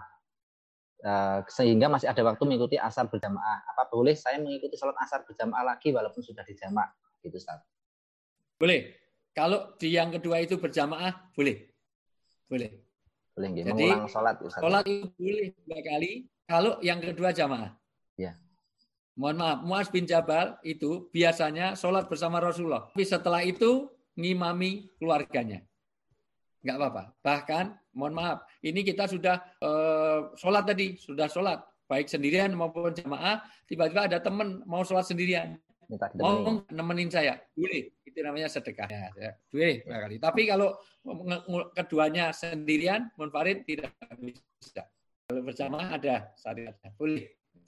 Sehingga masih ada waktu mengikuti asar berjamaah. Apa boleh saya mengikuti sholat asar berjamaah lagi walaupun sudah dijamak? Gitu, Ustaz. Boleh. Kalau di yang kedua itu berjamaah, boleh. Boleh. Boleh, jadi mengulang sholat, Ustaz. Sholat itu boleh 2 kali. Kalau yang kedua jamaah. Ya. Mohon maaf, Muaz bin Jabal itu biasanya sholat bersama Rasulullah. Tapi setelah itu ngimami keluarganya. Enggak apa-apa. Bahkan, mohon maaf, ini kita sudah sholat tadi. Sudah sholat. Baik sendirian maupun jamaah. Tiba-tiba ada teman mau sholat sendirian. Mau nemenin saya. Boleh. Itu namanya sedekah. Ya. Boleh. Tapi kalau keduanya sendirian, munfarid tidak bisa. Kalau berjamaah ada syariatnya. Boleh.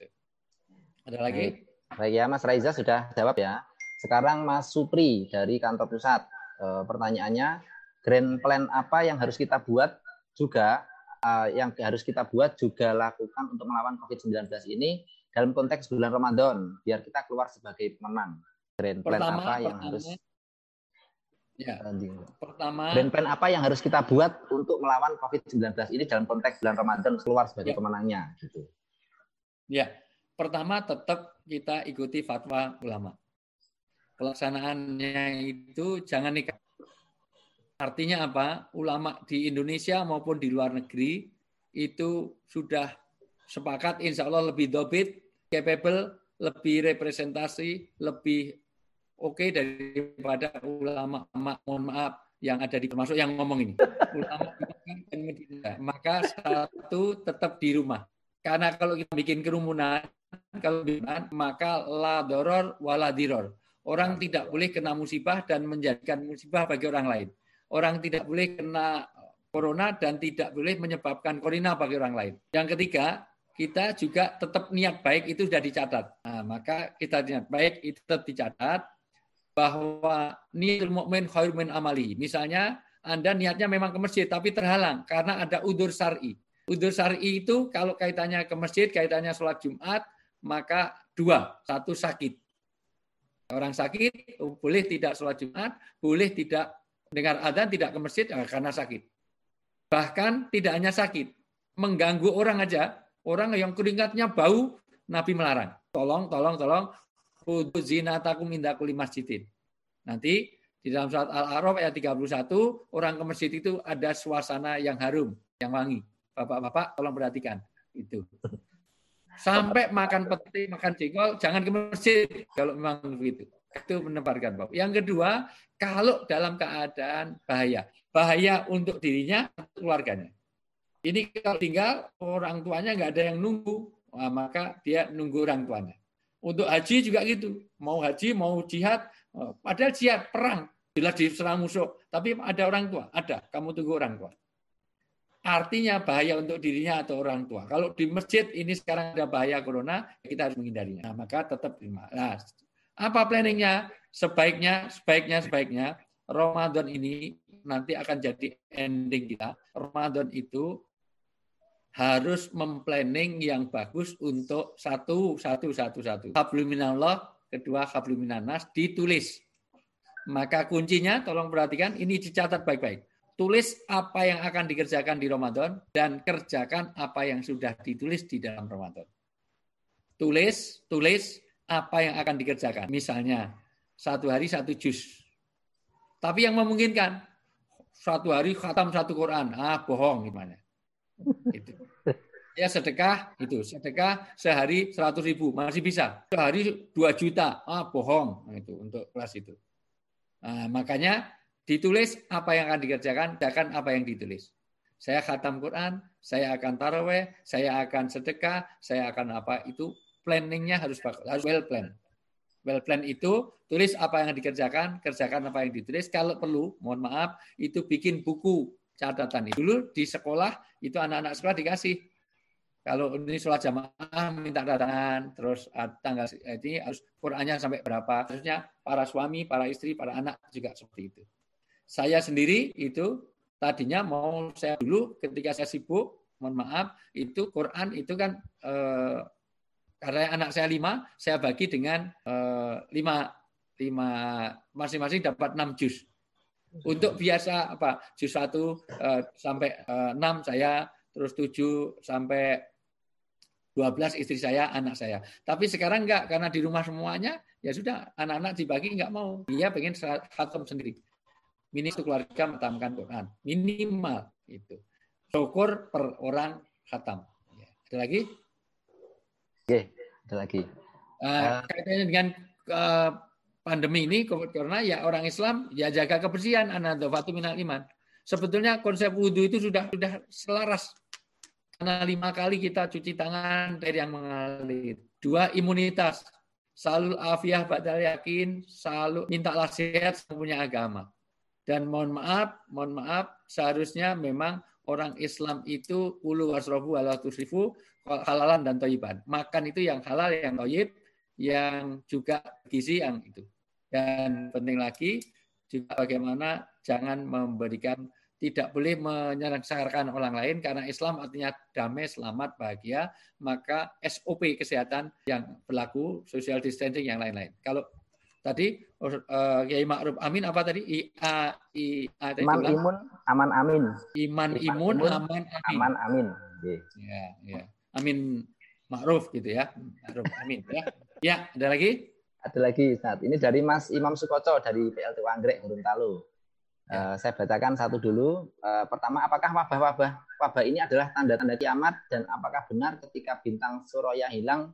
Ada lagi? Baik ya, Mas Raiza sudah jawab ya. Sekarang Mas Supri dari kantor pusat. Pertanyaannya, grand plan apa yang harus kita buat juga lakukan untuk melawan COVID-19 ini dalam konteks bulan Ramadan, biar kita keluar sebagai pemenang. Grand plan apa yang harus kita buat untuk melawan COVID-19 ini dalam konteks bulan Ramadan keluar sebagai pemenangnya? Gitu. Ya. Pertama, tetap kita ikuti fatwa ulama. Pelaksanaannya itu jangan nikah. Artinya apa? Ulama di Indonesia maupun di luar negeri itu sudah sepakat insya Allah lebih dobit, capable, lebih representasi, lebih oke daripada ulama, mohon maaf, yang ada di termasuk yang ngomong ini. Ulama maka satu tetap di rumah. Karena kalau kita bikin kerumunan, maka la doror wala diror. Orang tidak boleh kena musibah dan menjadikan musibah bagi orang lain. Orang tidak boleh kena corona dan tidak boleh menyebabkan korina bagi orang lain. Yang ketiga, kita juga tetap niat baik itu sudah dicatat. Nah, maka kita niat baik itu tetap dicatat bahwa niatul mukmin khairun min amali. Misalnya Anda niatnya memang ke masjid tapi terhalang karena ada udzur syar'i. Udzur syar'i itu kalau kaitannya ke masjid, kaitannya sholat Jumat, maka 2. 1 sakit. Orang sakit boleh tidak sholat Jumat, boleh tidak dengar adzan, tidak ke masjid karena sakit. Bahkan tidak hanya sakit, mengganggu orang aja, orang yang keringatnya bau, Nabi melarang. Tolong, khudzu zinatakum inda kulli masjidin. Nanti di dalam surat Al-A'raf ayat 31, orang ke masjid itu ada suasana yang harum, yang wangi. Bapak-bapak tolong perhatikan itu. Sampai makan peti, makan jengkol, jangan ke masjid kalau memang begitu. Itu menebarkan bau. Yang kedua, kalau dalam keadaan bahaya untuk dirinya, keluarganya. Ini kalau tinggal orang tuanya nggak ada yang nunggu, maka dia nunggu orang tuanya. Untuk haji juga gitu, mau haji, mau jihad, padahal jihad perang, bila diserang musuh, tapi ada orang tua, ada, kamu tunggu orang tua. Artinya bahaya untuk dirinya atau orang tua. Kalau di masjid ini sekarang ada bahaya corona, kita harus menghindarinya. Nah, maka tetap terima. Nah, apa planningnya? Sebaiknya Ramadan ini nanti akan jadi ending kita. Ramadan itu harus memplanning yang bagus untuk satu. Hablum minallah, kedua hablum minannas, ditulis. Maka kuncinya, tolong perhatikan, ini dicatat baik-baik. Tulis apa yang akan dikerjakan di Ramadan dan kerjakan apa yang sudah ditulis di dalam Ramadan. Tulis apa yang akan dikerjakan. Misalnya, 1 hari 1 juz. Tapi yang memungkinkan, 1 hari khatam 1 Quran. Bohong gimana? Itu. Ya sedekah sehari 100.000 masih bisa. Sehari 2 juta. Bohong itu untuk kelas itu. Makanya ditulis apa yang akan dikerjakan, kerjakan apa yang ditulis. Saya khatam Quran, saya akan taraweh, saya akan sedekah, saya akan apa, itu planningnya harus well plan. Well plan itu tulis apa yang dikerjakan, kerjakan apa yang ditulis. Kalau perlu, mohon maaf, itu bikin buku catatan. Dulu di sekolah itu anak-anak sekolah dikasih. Kalau ini sholat jamaah minta datangan, terus tanggal ini harus Qurannya sampai berapa. Terusnya para suami, para istri, para anak juga seperti itu. Saya sendiri itu tadinya mau saya dulu ketika saya sibuk, mohon maaf, itu Quran itu kan karena anak saya 5, saya bagi dengan 5 masing-masing dapat 6 juz. Untuk biasa apa? Juz 1 sampai 6 saya, terus 7 sampai 12 istri saya, anak saya. Tapi sekarang enggak, karena di rumah semuanya, ya sudah anak-anak dibagi enggak mau. Dia pengen khatam sendiri. Minimal keluarga menghatamkan Quran. Minimal itu. Syukur per orang khatam. Ada lagi? Oke, ada lagi. Kaitannya dengan pandemi ini, karena ya orang Islam ya jaga kebersihan, an-nadhafatu minal iman. Sebetulnya konsep wudhu itu sudah selaras. Karena 5 kali kita cuci tangan dari yang mengalir. 2, imunitas. Selalu afiah ba'dal yakin, selalu mintalah sehat punya agama. Dan mohon maaf, seharusnya memang orang Islam itu ulu wasrofu wala tusrifu, halalan dan thayyiban. Makan itu yang halal, yang thayyib, yang juga gizi yang itu. Dan penting lagi juga bagaimana jangan tidak boleh menyengsarakan orang lain, karena Islam artinya damai, selamat, bahagia. Maka SOP kesehatan yang berlaku, social distancing yang lain-lain. Kalau tadi Kiai Ma'ruf Amin apa tadi? Iman imun aman amin. Iman imun aman amin. Aman amin. Ya. Amin Ma'ruf gitu ya. Ma'ruf Amin ya. Ya, ada lagi? Ada lagi, Ustaz. Ini dari Mas Imam Sukoco dari PLT Anggrek Gorontalo. Saya bacakan satu dulu. Pertama, apakah wabah ini adalah tanda-tanda kiamat, dan apakah benar ketika bintang Suraya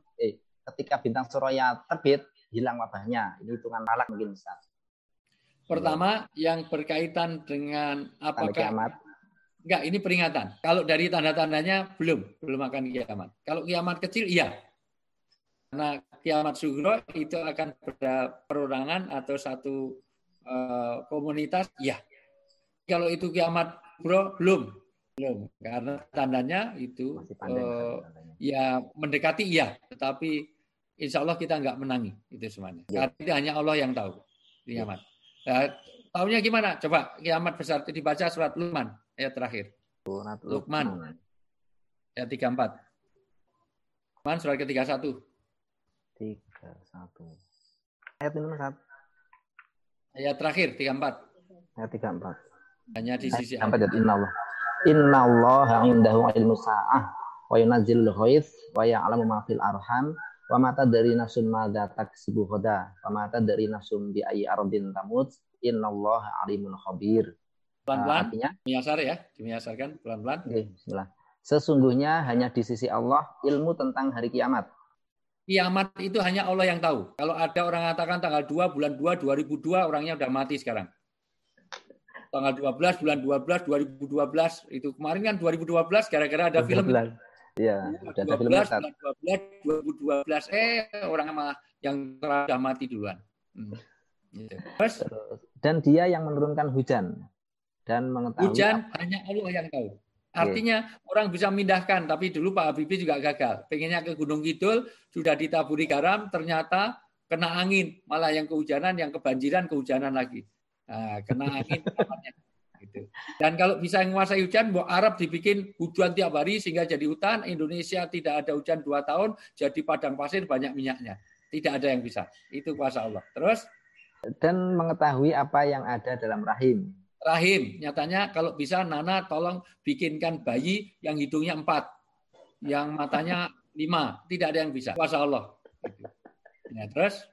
terbit hilang wabahnya? Ini hitungan falak mungkin, Ustaz. Pertama, yang berkaitan dengan apakah kiamat. Enggak, ini peringatan. Kalau dari tanda-tandanya belum akan kiamat. Kalau kiamat kecil iya. Karena kiamat sughra itu akan perorangan atau satu komunitas, ya. Kalau itu kiamat bro, belum, karena tandanya itu ya mendekati, ya, tetapi insya Allah kita nggak menangi itu semuanya. Ya. Karena itu hanya Allah yang tahu kiamat. Nah, tahunya gimana? Coba kiamat besar itu dibaca surat Luqman ayat terakhir. Luqman ayat 34. Luqman surat ke-31. 31. Ayat ini Mas. Ayat terakhir 34. Ayat 34. Hanya di sisi Allah. Innallaha 'indahu 'ilmus sa'ah wa yunazzilul ghaits wa ya'lamu ma fil arham wa ma tadri nafsun madza taksibu ghadan wa ma tadri nafsun bi ayyi ardin tamut innallaha 'alimun khabir. Pelan-pelan, artinya dimiasar ya, dimiasarkan pelan-pelan. Oke, bismillah. Sesungguhnya hanya di sisi Allah ilmu tentang hari kiamat. Kiamat itu hanya Allah yang tahu. Kalau ada orang mengatakan tanggal 2 bulan 2 2002 orangnya udah mati sekarang. Tanggal 12 bulan 12 2012 itu kemarin kan 2012 gara-gara ada film. Iya, udah ada film bulan 12 2012 orang malah yang telah mati duluan. Gitu. Terus dan dia yang menurunkan hujan dan mengetahui hujan hanya Allah yang tahu. Artinya orang bisa memindahkan, tapi dulu Pak Habibie juga gagal. Pengennya ke Gunung Kidul, sudah ditaburi garam, ternyata kena angin. Malah yang kehujanan, yang kebanjiran, kehujanan lagi. Nah, kena angin. Gitu. Dan kalau bisa menguasai hujan, Arab dibikin hujan tiap hari sehingga jadi hutan. Indonesia tidak ada hujan 2 tahun, jadi padang pasir banyak minyaknya. Tidak ada yang bisa. Itu kuasa Allah. Terus? Dan mengetahui apa yang ada dalam rahim. Rahim, nyatanya kalau bisa Nana tolong bikinkan bayi yang hidungnya 4, yang matanya 5, tidak ada yang bisa. Kuasa Allah. Ya, terus?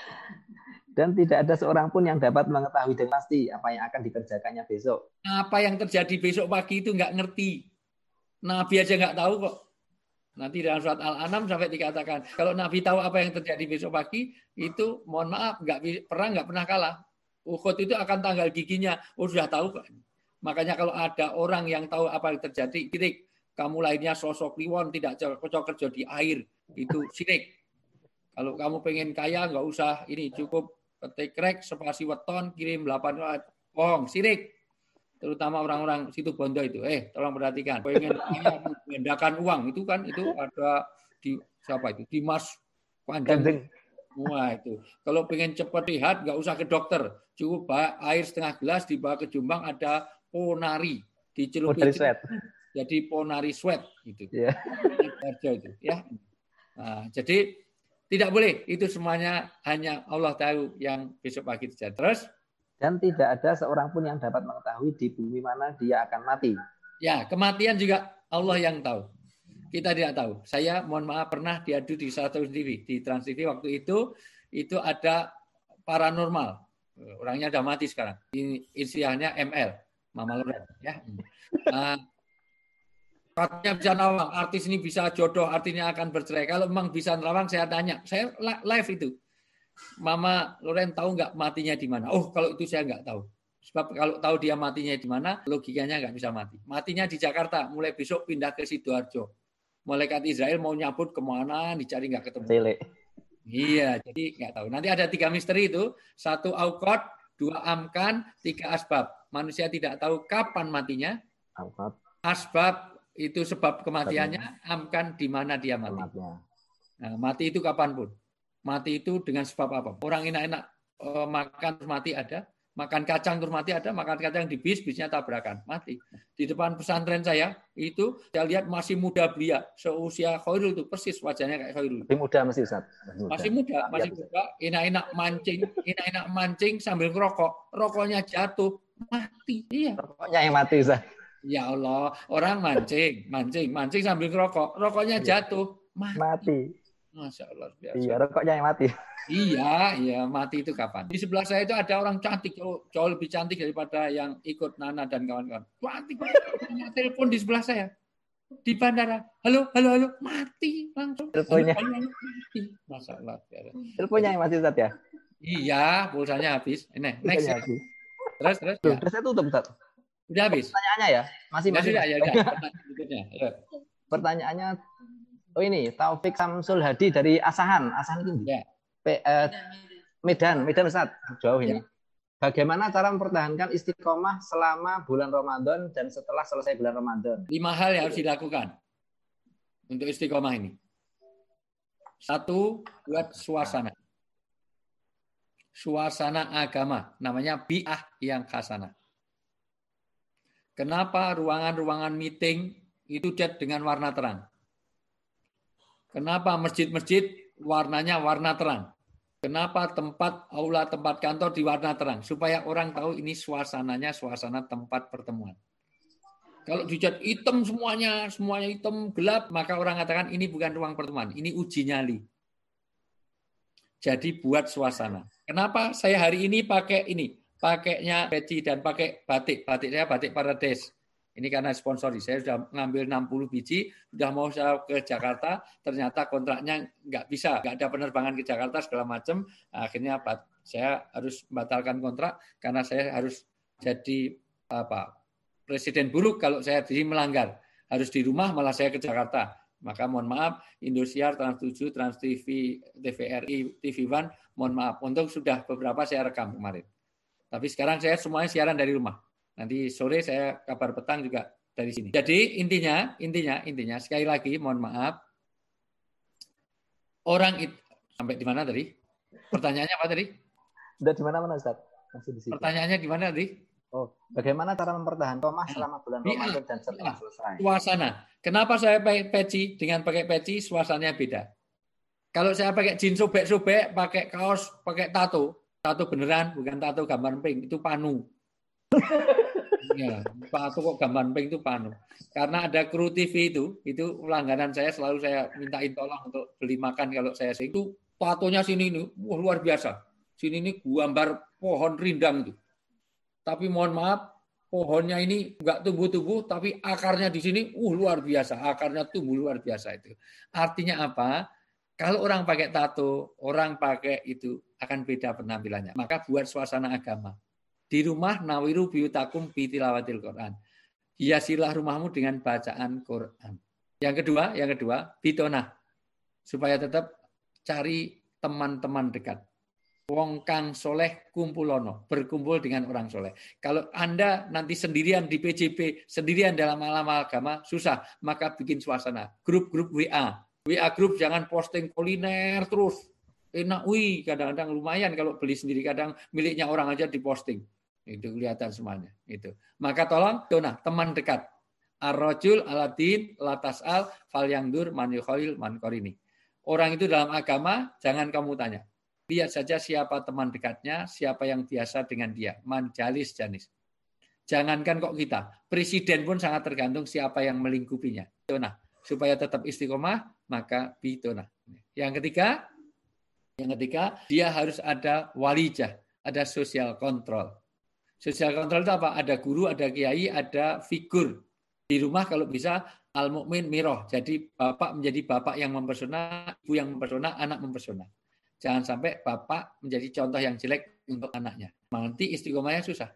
Dan tidak ada seorang pun yang dapat mengetahui dengan pasti apa yang akan dikerjakannya besok. Apa yang terjadi besok pagi itu nggak ngerti. Nabi aja nggak tahu kok. Nanti dalam surat Al-An'am sampai dikatakan, kalau Nabi tahu apa yang terjadi besok pagi, itu mohon maaf, perang nggak pernah kalah. Uhud itu akan tanggal giginya. Oh sudah tahu kan. Makanya kalau ada orang yang tahu apa yang terjadi, sirik. Kamu lainnya sosok kliwon, tidak cocok kerja di air. Itu sirik. Kalau kamu pengen kaya, nggak usah ini. Cukup ketik rek, spasi weton, kirim 8 bohong, sirik. Terutama orang-orang situ Bondo itu. Tolong perhatikan. Pengen kaya, mengandakan uang. Itu kan, itu ada di siapa itu? Dimas Panjang. Wah itu. Kalau pengen cepat lihat, nggak usah ke dokter. Cukup air setengah gelas dibawa ke Jombang ada ponari dicelupin. Jadi ponari sweat gitu. Yeah. Itu ya. Nah, jadi tidak boleh. Itu semuanya hanya Allah tahu yang besok pagi terjadi. Terus? Dan tidak ada seorang pun yang dapat mengetahui di bumi mana dia akan mati. Ya, kematian juga Allah yang tahu. Kita tidak tahu. Saya mohon maaf pernah diadu di satu TV, di Trans TV waktu itu ada paranormal. Orangnya sudah mati sekarang. Inisialnya ML, Mama Loren ya. Katanya bisa nawang, artis ini bisa jodoh, artinya akan bercerai. Kalau memang bisa nerawang, saya tanya. Saya live itu. Mama Loren tahu nggak matinya di mana? Oh, kalau itu saya nggak tahu. Sebab kalau tahu dia matinya di mana, logikanya nggak bisa mati. Matinya di Jakarta, mulai besok pindah ke Sidoarjo. Malaikat Israel mau nyabut kemana, dicari nggak ketemu. Tele. Iya, jadi nggak tahu. Nanti ada 3 misteri itu. 1 aukot, 2 amkan, 3 asbab. Manusia tidak tahu kapan matinya. Asbab itu sebab kematiannya, amkan di mana dia mati. Nah, mati itu kapanpun. Mati itu dengan sebab apa? Orang enak-enak makan terus mati ada. Makan kacang terus mati ada, makan kacang di bisnya tabrakan, mati. Di depan pesantren saya, itu saya lihat masih muda belia, seusia Khairul itu, persis wajahnya kayak Khairul. Masih muda masih Ustaz. Masih muda, enak-enak mancing sambil ngerokok. Rokoknya jatuh, mati. Iya. Rokoknya yang mati Ustaz. Ya Allah, orang mancing sambil ngerokok. Rokoknya jatuh, mati. Masya Allah. Biasa. Iya, rokoknya yang mati. Iya, mati itu kapan? Di sebelah saya itu ada orang cantik, jauh lebih cantik daripada yang ikut Nana dan kawan-kawan. Cantik, telepon di sebelah saya. Di bandara. Halo, mati langsung. Teleponnya. Mati. Masya Allah. Teleponnya yang mati, Ustaz ya? Iya, pulsanya habis. Ini, next ya. Terus. Terus tutup, Ustaz. Udah habis. Pertanyaannya ya? Masih. Ya udah. Pertanyaannya, ini Taufik Samsul Hadi dari Asahan itu. Ya. Medan Ustaz, jauh ini. Bagaimana cara mempertahankan istiqomah selama bulan Ramadan dan setelah selesai bulan Ramadan? 5 hal yang harus dilakukan untuk istiqomah ini. 1, buat suasana. Suasana agama, namanya bi'ah yang hasanah. Kenapa ruangan-ruangan meeting itu cat dengan warna terang? Kenapa masjid-masjid warnanya warna terang? Kenapa aula tempat kantor di warna terang? Supaya orang tahu ini suasananya suasana tempat pertemuan. Kalau dicat hitam semuanya hitam gelap, maka orang katakan ini bukan ruang pertemuan, ini uji nyali. Jadi buat suasana. Kenapa saya hari ini pakai ini? Pakainya peci dan pakai batik. Batik saya batik Paradise. Ini karena sponsori. Saya sudah ngambil 60 biji, sudah mau saya ke Jakarta, ternyata kontraknya nggak bisa, nggak ada penerbangan ke Jakarta segala macam. Akhirnya saya harus membatalkan kontrak karena saya harus jadi presiden buruk kalau saya melanggar. Harus di rumah malah saya ke Jakarta. Maka mohon maaf, Indosiar, Trans7, Trans TV, TVRI, TV One, mohon maaf. Untuk sudah beberapa saya rekam kemarin. Tapi sekarang saya semuanya siaran dari rumah. Nanti sore saya kabar petang juga dari sini. Jadi intinya sekali lagi mohon maaf, orang itu sampai di mana tadi? Pertanyaannya apa tadi? Udah di mana Ustaz? Masih di situ. Pertanyaannya di mana tadi? Oh, bagaimana cara mempertahankan Tomah selama bulan Ramadan dan setelah selesai? Suasana. Kenapa saya pakai peci? Dengan pakai peci suasananya beda. Kalau saya pakai jeans sobek-sobek, pakai kaos, pakai tato beneran, bukan tato gambar pink, itu panu. Ya, tato kok gambar pink itu panu. Karena ada kru TV itu langganan saya, selalu saya mintain tolong untuk beli makan kalau saya itu tatonya sini ini, wah luar biasa. Sini ini gambar pohon rindang itu. Tapi mohon maaf, pohonnya ini nggak tumbuh-tumbuh, tapi akarnya di sini, luar biasa. Akarnya tumbuh luar biasa itu. Artinya apa? Kalau orang pakai tato, orang pakai itu akan beda penampilannya. Maka buat suasana agama. Di rumah, nawiru biyutakum bitilawatil Quran. Hiasilah rumahmu dengan bacaan Quran. Yang kedua, bitonah. Supaya tetap cari teman-teman dekat. Wong kang soleh kumpulono, berkumpul dengan orang soleh. Kalau Anda nanti sendirian di PJP, sendirian dalam alam agama, susah. Maka bikin suasana. Grup-grup WA grup jangan posting kuliner terus. Enak, kadang-kadang lumayan kalau beli sendiri, kadang miliknya orang aja diposting. Itu kelihatan semuanya. Itu. Maka tolong, teman dekat. Ar-rajul aladin latas'al fal yangdur man yukhalil man qarini. Orang itu dalam agama jangan kamu tanya. Lihat saja siapa teman dekatnya, siapa yang biasa dengan dia. Man jalis janis. Jangankan kok kita, presiden pun sangat tergantung siapa yang melingkupinya. Supaya tetap istiqomah, maka bitona. Yang ketiga, dia harus ada walijah, ada social control. Social control itu apa? Ada guru, ada kiai, ada figur. Di rumah kalau bisa al-mu'min miroh. Jadi bapak menjadi bapak yang mempesona, ibu yang mempesona, anak mempesona. Jangan sampai bapak menjadi contoh yang jelek untuk anaknya. Nanti istiqomahnya susah.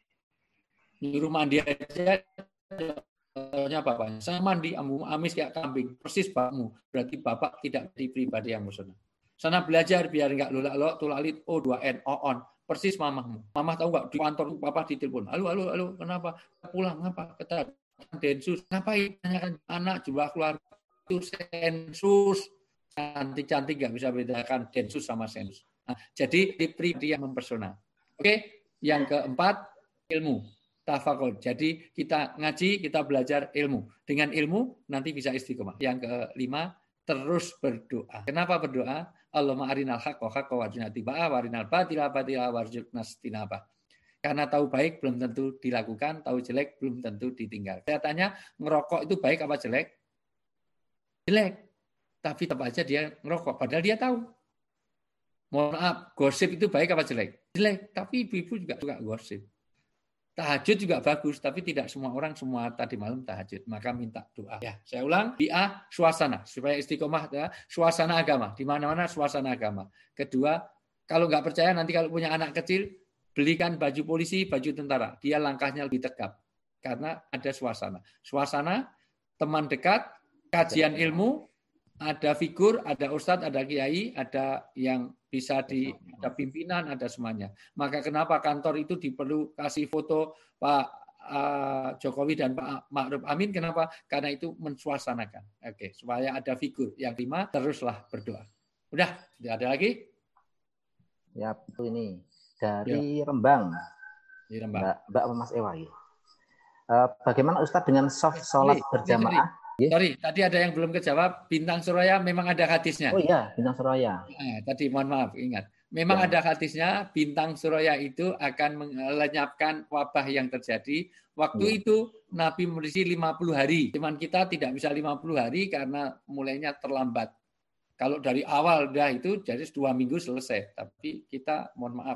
Nyuruh mandi aja, contohnya bapaknya. Saya mandi, amis kayak kambing. Persis bapakmu. Berarti bapak tidak di pribadi yang mempesona. Sana belajar biar nggak lolak-lolok, tulalit, O2N, O-on. Persis mamahmu. Mamah tahu nggak di kantor papa ditelepon. Halo, kenapa? Pulang, ngapa? Kata Densus. Ngapain? Tanyakan anak, jumlah keluarga. Itu sensus. Cantik-cantik nggak bisa bedakan Densus sama sensus. Nah, jadi di pribadi yang mempesona. Oke, yang keempat, ilmu. Tafakul. Jadi kita ngaji, kita belajar ilmu. Dengan ilmu nanti bisa istiqomah. Yang kelima, terus berdoa. Kenapa berdoa? Allahumma arinal haqqa haqqa warzuqna ittiba'ah warinal batila batila warzuqna ijtinabah. Karena tahu baik belum tentu dilakukan, tahu jelek belum tentu ditinggal. Saya tanya, ngerokok itu baik apa jelek? Jelek. Tapi tetap aja dia ngerokok, padahal dia tahu. Mohon maaf, gosip itu baik apa jelek? Jelek. Tapi ibu-ibu juga suka gosip. Tahajud juga bagus, tapi tidak semua orang semua tadi malam tahajud. Maka minta doa. Ya, saya ulang, bi'ah suasana supaya istiqomah ya, suasana agama. Di mana-mana suasana agama. Kedua, kalau nggak percaya nanti kalau punya anak kecil, belikan baju polisi, baju tentara. Dia langkahnya lebih tegap karena ada suasana. Suasana, teman dekat, kajian ilmu, ada figur, ada ustadz, ada kiai, ada yang bisa ada pimpinan, ada semuanya. Maka kenapa kantor itu diperlu kasih foto Pak Jokowi dan Pak Ma'ruf Amin? Kenapa? Karena itu mensuasanakan. Oke, supaya ada figur. Yang kelima, teruslah berdoa. Udah, tidak ada lagi? Ya, itu ini dari Rembang. Di Rembang. Mbak Mas Ewa. Bagaimana Ustadz dengan soft sholat berjamaah? Sorry, tadi ada yang belum kejawab. Bintang Suraya memang ada hadisnya. Oh iya, Bintang Suraya. Tadi mohon maaf, ingat. Memang ada hadisnya, Bintang Suraya itu akan melenyapkan wabah yang terjadi. Waktu itu Nabi merisi 50 hari. Cuman kita tidak bisa 50 hari karena mulainya terlambat. Kalau dari awal udah itu jadi 2 minggu selesai. Tapi kita mohon maaf,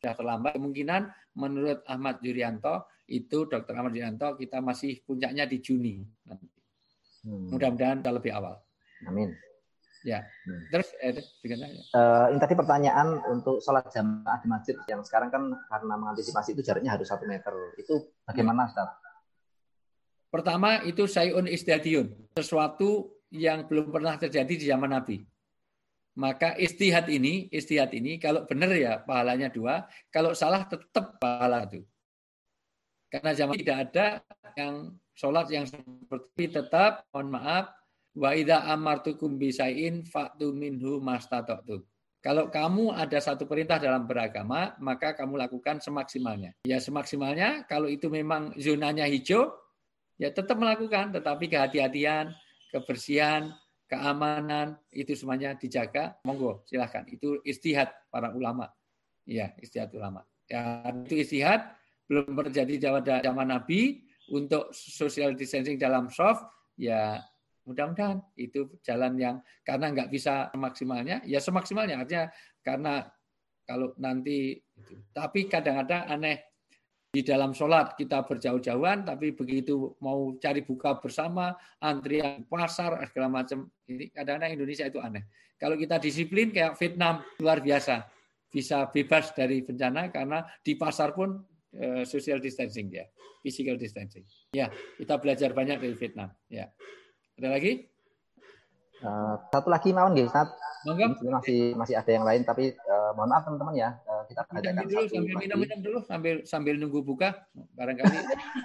sudah terlambat. Kemungkinan menurut Ahmad Yuryanto itu Dr. Ahmad Yuryanto kita masih puncaknya di Juni nanti. Mudah-mudahan kita lebih awal. Amin. Ya. Terus ini tadi pertanyaan untuk sholat jamaah di masjid yang sekarang kan karena mengantisipasi itu jaraknya harus 1 meter. Itu bagaimana, Ustaz? Pertama itu syai'un istihadiyun, sesuatu yang belum pernah terjadi di zaman Nabi. Maka istihad ini kalau benar ya pahalanya 2, kalau salah tetap pahala itu. Karena zaman tidak ada yang sholat yang seperti tetap, mohon maaf, wa idza amartukum bisain fa'tu minhu mastata'tum. Kalau kamu ada satu perintah dalam beragama, maka kamu lakukan semaksimalnya. Ya semaksimalnya, kalau itu memang zonanya hijau, ya tetap melakukan, tetapi kehati-hatian, kebersihan, keamanan, itu semuanya dijaga. Monggo, silahkan. Itu istihad para ulama. Ya, istihad ulama. Ya, itu istihad belum terjadi zaman Nabi untuk social distancing dalam soft. Ya, mudah-mudahan itu jalan yang karena nggak bisa maksimalnya, ya semaksimalnya. Artinya karena kalau nanti, tapi kadang-kadang aneh. Di dalam sholat kita berjauh-jauhan, tapi begitu mau cari buka bersama, antrian pasar, segala macam. Ini kadang-kadang Indonesia itu aneh. Kalau kita disiplin kayak Vietnam, luar biasa. Bisa bebas dari bencana karena di pasar pun social distancing ya, physical distancing. Ya, kita belajar banyak dari Vietnam. Ya, ada lagi? Satu lagi mawon nggih, Ustaz. Masih ada yang lain, tapi mohon maaf teman-teman ya, kita bacakan dulu, sambil minum-minum dulu, sambil nunggu buka, barangkali.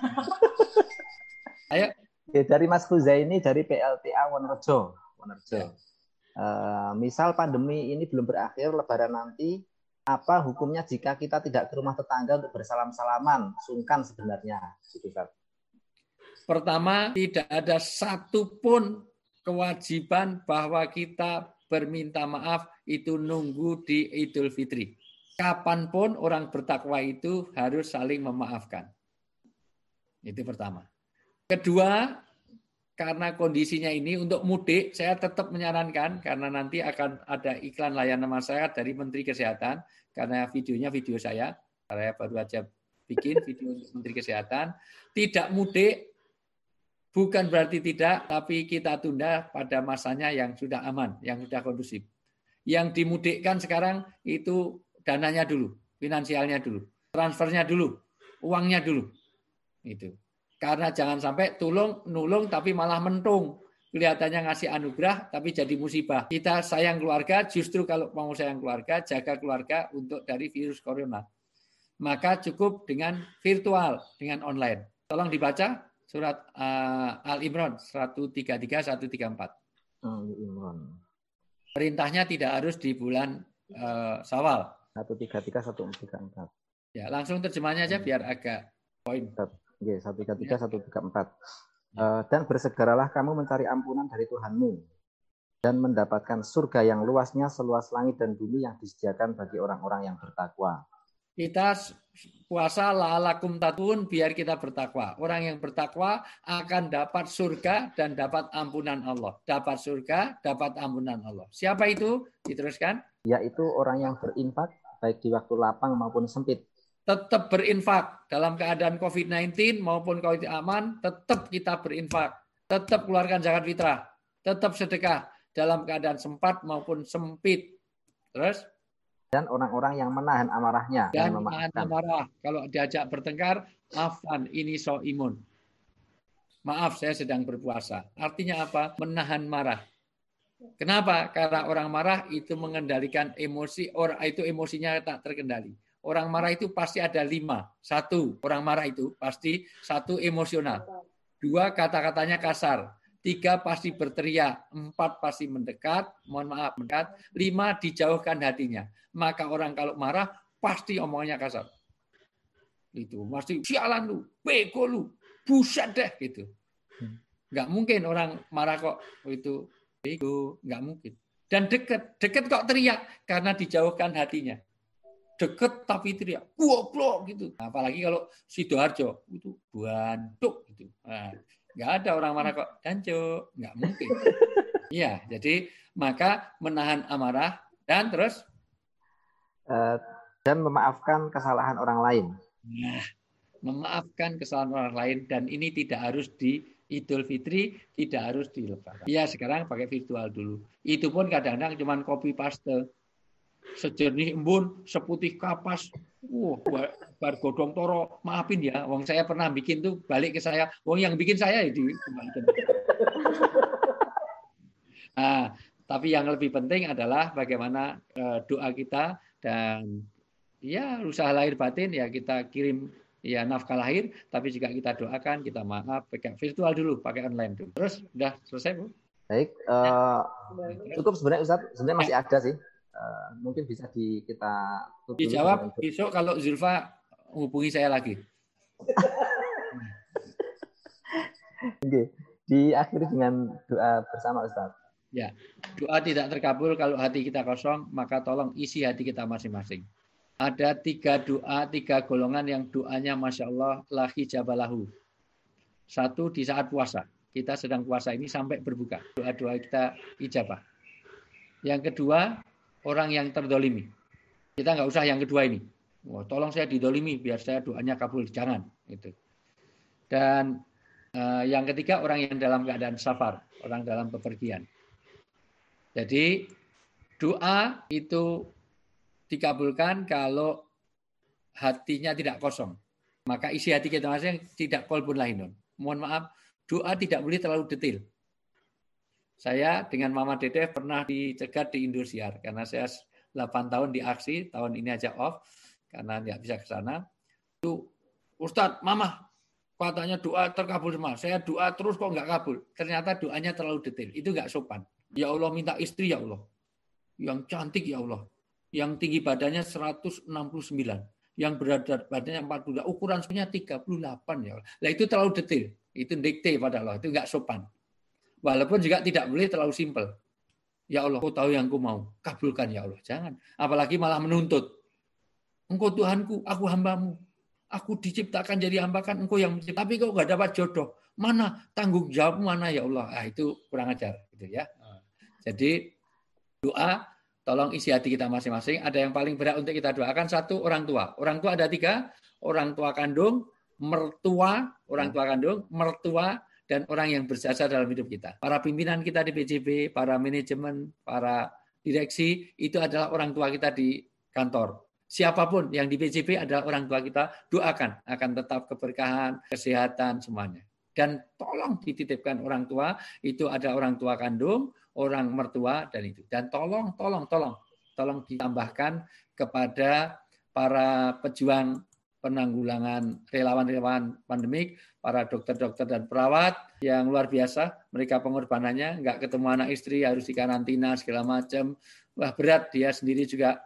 Ayo. Dari Mas Huzaini dari PLTA Wonorejo. Ya. Misal pandemi ini belum berakhir, Lebaran nanti, apa hukumnya jika kita tidak ke rumah tetangga untuk bersalam-salaman? Sungkan sebenarnya, gitu, Ustaz. Pertama, tidak ada satupun kewajiban bahwa kita berminta maaf itu nunggu di Idul Fitri. Kapanpun orang bertakwa itu harus saling memaafkan. Itu pertama. Kedua, karena kondisinya ini untuk mudik, saya tetap menyarankan karena nanti akan ada iklan layanan masyarakat dari Menteri Kesehatan, karena videonya video saya baru aja bikin video untuk Menteri Kesehatan, tidak mudik. Bukan berarti tidak, tapi kita tunda pada masanya yang sudah aman, yang sudah kondusif. Yang dimudikkan sekarang itu dananya dulu, finansialnya dulu, transfernya dulu, uangnya dulu. Itu. Karena jangan sampai nulung tapi malah mentung. Kelihatannya ngasih anugerah tapi jadi musibah. Kita sayang keluarga, justru kalau mau sayang keluarga, jaga keluarga untuk dari virus corona. Maka cukup dengan virtual, dengan online. Tolong dibaca. Surat Al-Imran 133-134. Al-Imran. Perintahnya tidak harus di bulan Syawal. 133-134. Ya, langsung terjemahnya aja biar agak poin. Oke, 133-134. Dan bersegeralah kamu mencari ampunan dari Tuhanmu dan mendapatkan surga yang luasnya seluas langit dan bumi yang disediakan bagi orang-orang yang bertakwa. Kita puasa la'alakum tatun biar kita bertakwa. Orang yang bertakwa akan dapat surga dan dapat ampunan Allah. Dapat surga, dapat ampunan Allah. Siapa itu? Diteruskan. Yaitu orang yang berinfak baik di waktu lapang maupun sempit. Tetap berinfak dalam keadaan COVID-19 maupun COVID aman, tetap kita berinfak. Tetap keluarkan zakat fitrah. Tetap sedekah dalam keadaan sempat maupun sempit. Terus? Dan orang-orang yang menahan amarahnya dan menahan amarah. Kalau diajak bertengkar, afan ini so imun. Maaf, saya sedang berpuasa. Artinya apa? Menahan marah. Kenapa? Karena orang marah itu mengendalikan emosi, orang itu emosinya tak terkendali. Orang marah itu pasti ada 5. 1, orang marah itu pasti 1 emosional. 2, kata-katanya kasar. 3, pasti berteriak. 4, pasti mendekat. Mohon maaf, mendekat. 5, dijauhkan hatinya. Maka orang kalau marah, pasti omongannya kasar. Itu pasti, sialan lu, bego lu, buset deh, gitu. Nggak mungkin orang marah kok itu bego, nggak mungkin. Dan deket kok teriak, karena dijauhkan hatinya. Deket tapi teriak, goblok gitu. Apalagi kalau Sidoarjo, itu banduk gitu. Nah, nggak ada orang marah kok, danco, nggak mungkin. Iya, jadi maka menahan amarah dan terus dan memaafkan kesalahan orang lain. Nah, memaafkan kesalahan orang lain, dan ini tidak harus di Idul Fitri, tidak harus di Lebaran. Ya sekarang pakai virtual dulu. Itu pun kadang-kadang cuma copy paste. Sejernih embun, seputih kapas. Bar godong toro, maafin ya. Wong saya pernah bikin tuh balik ke saya. Wong yang bikin saya itu. Nah, tapi yang lebih penting adalah bagaimana doa kita, dan ya usaha lahir batin ya kita kirim ya nafkah lahir, tapi juga kita doakan, kita maaf, pakai virtual dulu, pakai online dulu. Terus udah selesai, Bu? Baik, cukup sebenarnya Ustaz. Sebenarnya masih ada sih. Mungkin bisa kita tutup dijawab besok kalau Zulfa hubungi saya lagi. Oke, diakhiri dengan doa bersama Ustaz. Ya, doa tidak terkabul kalau hati kita kosong, maka tolong isi hati kita masing-masing. Ada 3 doa, 3 golongan yang doanya Masya Allah la hijabalahu. 1 di saat puasa. Kita sedang puasa ini sampai berbuka. Doa-doa kita ijabah. Yang kedua, orang yang terdolimi. Kita nggak usah yang kedua ini. Tolong saya didolimi biar saya doanya kabul. Jangan. Gitu. Dan yang ketiga, orang yang dalam keadaan safar. Orang dalam bepergian. Jadi doa itu dikabulkan kalau hatinya tidak kosong. Maka isi hati kita masing tidak qalbun lahinun. Mohon maaf, doa tidak boleh terlalu detail. Saya dengan Mama Dede pernah dicegat di Indosiar karena saya 8 tahun di aksi, tahun ini aja off karena nggak bisa ke sana. Itu Ustadz, Mama katanya doa terkabul semua. Saya doa terus kok nggak kabul. Ternyata doanya terlalu detail. Itu nggak sopan. Ya Allah minta istri ya Allah. Yang cantik ya Allah. Yang tinggi badannya 169. Yang berat badannya 40. Ukuran sebenarnya 38 ya Allah. Nah itu terlalu detail. Itu dikte pada Allah. Itu nggak sopan. Walaupun juga tidak boleh terlalu simpel. Ya Allah, kau tahu yang ku mau. Kabulkan ya Allah. Jangan. Apalagi malah menuntut. Engkau Tuhanku, aku hambamu. Aku diciptakan jadi hamba kan engkau yang mencipta. Tapi kau nggak dapat jodoh. Mana tanggung jawab mana ya Allah. Ah, itu kurang ajar. Gitu ya. Jadi doa, tolong isi hati kita masing-masing. Ada yang paling berat untuk kita doakan. 1, orang tua. Orang tua ada 3. Orang tua kandung, mertua, orang tua kandung, mertua, dan orang yang berjasa dalam hidup kita. Para pimpinan kita di PJB, para manajemen, para direksi, itu adalah orang tua kita di kantor. Siapapun yang di PJB adalah orang tua kita, doakan akan tetap keberkahan, kesehatan, semuanya. Dan tolong dititipkan orang tua, itu ada orang tua kandung, orang mertua, dan itu. Dan tolong ditambahkan kepada para pejuang penanggulangan relawan-relawan pandemik, para dokter-dokter dan perawat yang luar biasa. Mereka pengorbanannya, nggak ketemu anak istri, harus dikarantina, segala macam. Wah berat, dia sendiri juga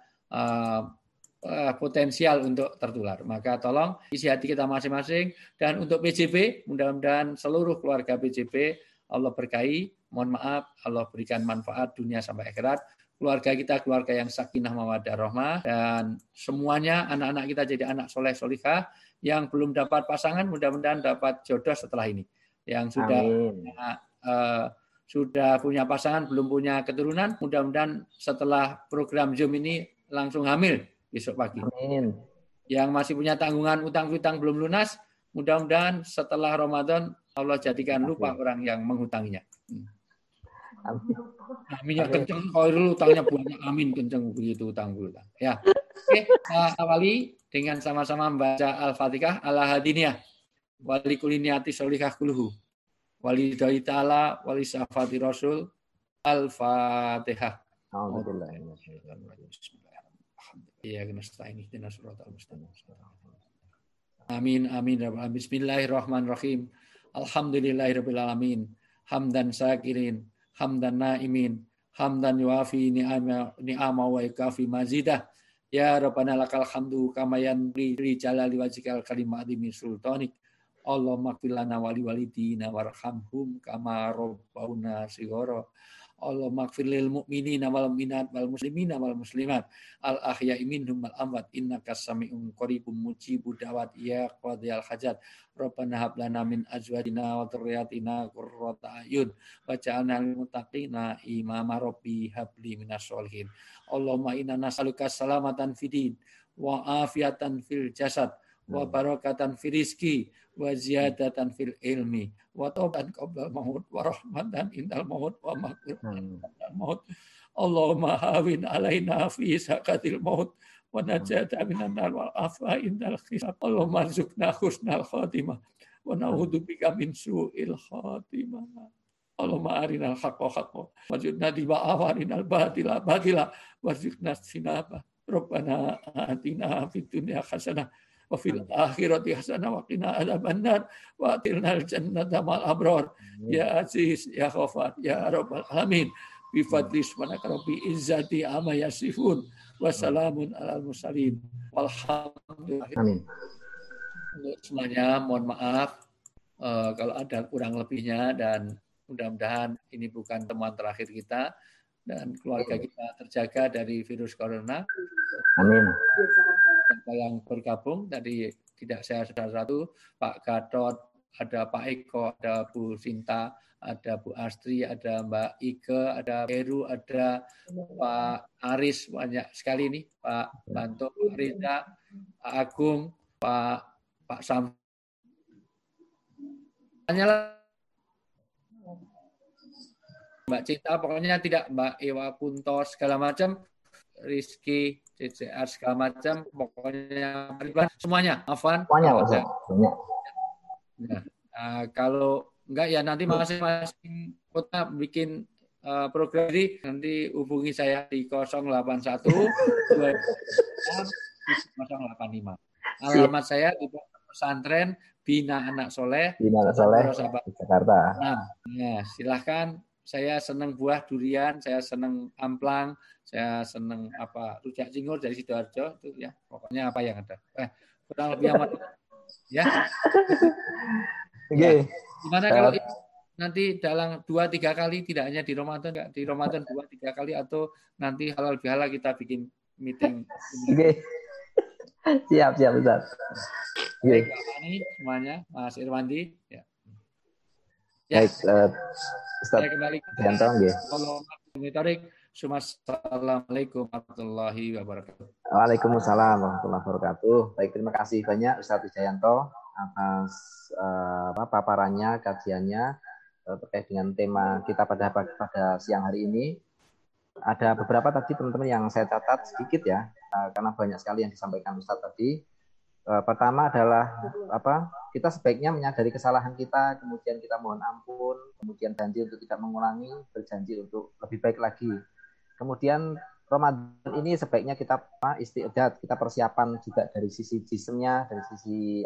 potensial untuk tertular. Maka tolong isi hati kita masing-masing. Dan untuk PJB, mudah-mudahan seluruh keluarga PJB Allah berkahi. Mohon maaf, Allah berikan manfaat dunia sampai akhirat. Keluarga kita keluarga yang sakinah mawaddah rahmah, dan semuanya anak-anak kita jadi anak soleh solihah. Yang belum dapat pasangan mudah-mudahan dapat jodoh setelah ini. Yang sudah punya pasangan belum punya keturunan, mudah-mudahan setelah program Zoom ini langsung hamil besok pagi. Amin. Yang masih punya tanggungan utang-utang belum lunas, mudah-mudahan setelah Ramadan Allah jadikan lupa orang yang menghutanginya. Aminnya kenceng, kalau utangnya banyak, amin kenceng begitu utang. Ya, oke, awali dengan sama-sama membaca Al-Fatihah ala hadiniyah, wali kuliniati solihah kuluhu, wali dai ta'ala, wali syafati rasul, Al-Fatihah. Amin, amin. Bismillahirrahmanirrahim. Alhamdulillahirabbil alamin. Hamdan syakirin, hamdan naimin, hamdan yuafi ni'ama wa ikafi mazidah. Ya Rabbana lakal hamdu kama yanbaghi jalali wajhikal kalimati min sultanik. Allahumma ighfir lana wa liwalidina warhamhum kama rabbauna shighara. Allahumma ighfir lil mu'minina wal mu'minat wal muslimina wal muslimat al ahya'i minhum wal amwat innaka sami'un qaribun mujibud da'wat ya qadhiyal hajat. Rabbana hab lana min azwajina wa dhurriyyatina qurrata a'yun waj'alna lil muttaqina imama rabbi habli minas sholihin. Allahumma inna nas'aluka salamatan fid din wa afiatan fil jasad, wa barakatan fil rizki, wa ziyadatan fil ilmi, wa tauban qabla maut, wa rahmatan indal maut, wa maghfiratan indal maut. Allahumma hawin alaina fi sakatil maut, wa najata minan nar wal afa indal hisab. Allahumma arzuqna husnal khatimah, wa na'udzubika min su'il khatimah. Allahumma arinal haqqa haqqa, wajudna tiba'a wa arinal batila batila, warzuqna sinaba. Rabbana atina fid dunya hasanah wa fil akhirati hasanah wa qina adzabannar wa atilnal jannata mal abrar. Ya Aziz ya Ghafar ya Rabbal alamin. Bi fadli subhanaka rabbi izzati amma yasifun wa salamun alal mursalin walhamdulillah. Amin. Untuk semuanya mohon maaf kalau ada kurang lebihnya, dan mudah-mudahan ini bukan temuan terakhir kita dan keluarga kita terjaga dari virus corona. Amin. Siapa yang bergabung tadi tidak saya satu, Pak Gatot, ada Pak Eko, ada Bu Sinta, ada Bu Astri, ada Mbak Ike, ada Peru, ada Pak Aris, banyak sekali nih, Pak Banto, Pak Riza, Pak Agung, Pak Sam. Hanyalah Mbak Cita, pokoknya tidak, Mbak Ewa Kuntos, segala macam, Rizky, CCR, segala macam, pokoknya semuanya, Afan. Semuanya, banyak. Nah, kalau enggak ya nanti masing-masing kota bikin program ini, nanti hubungi saya di 081 085. Alamat saya di pesantren Bina Anak Soleh, Jakarta. Nah, silahkan. Saya senang buah durian, saya senang amplang, saya senang rujak cingur dari Sidoarjo itu ya. Pokoknya apa yang ada. Kurang lebih amat ya. Oke. Gimana kalau nanti dalam 2-3 kali, tidak hanya di Ramadan 2-3 kali, atau nanti halal bihalal kita bikin meeting. Oke. Siap Ustaz. Baik, ini semuanya, Mas Irwandi ya. Baik, Ustaz kembali ke Yanto nggih. Assalamualaikum warahmatullahi wabarakatuh. Waalaikumsalam warahmatullahi wabarakatuh. Baik, terima kasih banyak Ustaz Wijayanto atas paparannya, kajiannya terkait dengan tema kita pada siang hari ini. Ada beberapa tadi teman-teman yang saya catat sedikit ya, karena banyak sekali yang disampaikan Ustaz tadi. Pertama adalah kita sebaiknya menyadari kesalahan kita, kemudian kita mohon ampun, kemudian janji untuk tidak mengulangi, berjanji untuk lebih baik lagi. Kemudian Ramadan ini sebaiknya kita istiadat, kita persiapan juga dari sisi jismnya, dari sisi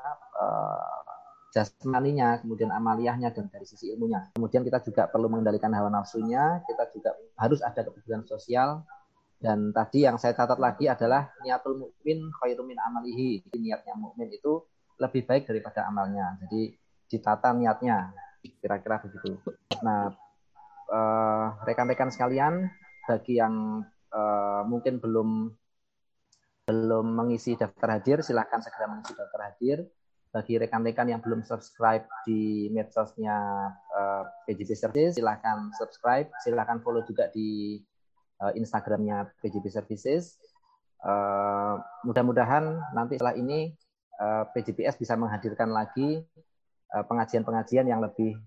jasmaninya, kemudian amaliyahnya, dan dari sisi ilmunya. Kemudian kita juga perlu mengendalikan hawa nafsunya, kita juga harus ada kepedulian sosial. Dan tadi yang saya catat lagi adalah niatul mukmin khairum min amalihi. Niatnya mukmin itu lebih baik daripada amalnya. Jadi ditata niatnya, kira-kira begitu. Nah, rekan-rekan sekalian, bagi yang mungkin belum mengisi daftar hadir, silahkan segera mengisi daftar hadir. Bagi rekan-rekan yang belum subscribe di medsosnya PJB Services, silahkan subscribe, silahkan follow juga di Instagramnya PJB Services. Mudah-mudahan nanti setelah ini PJBS bisa menghadirkan lagi pengajian-pengajian yang lebih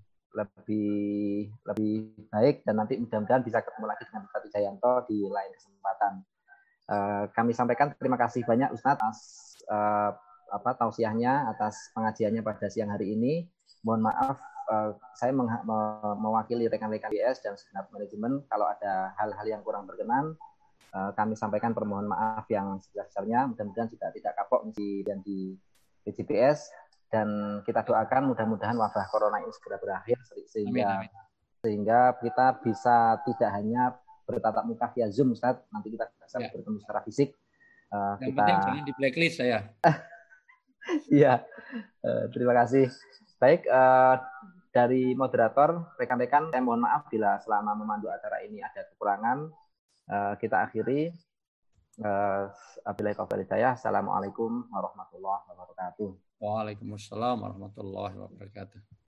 baik, dan nanti mudah-mudahan bisa ketemu lagi dengan Ustaz Wijayanto di lain kesempatan. Kami sampaikan terima kasih banyak Ustaz atas tausiahnya, atas pengajiannya pada siang hari ini. Mohon maaf saya mewakili rekan-rekan BS dan segenap manajemen kalau ada hal-hal yang kurang berkenan. Kami sampaikan permohonan maaf yang sebesar-besarnya. Mudah-mudahan juga tidak kapok dan di PJBS, dan kita doakan mudah-mudahan wabah corona ini segera berakhir sehingga kita bisa tidak hanya bertatap muka via Zoom, Ustaz. Nanti kita bisa bertemu secara fisik. Yang penting jangan di blacklist saya. Iya, terima kasih. Baik, dari moderator, rekan-rekan, saya mohon maaf bila selama memandu acara ini ada kekurangan. Kita akhiri. Assalamualaikum warahmatullahi wabarakatuh. Waalaikumsalam warahmatullahi wabarakatuh.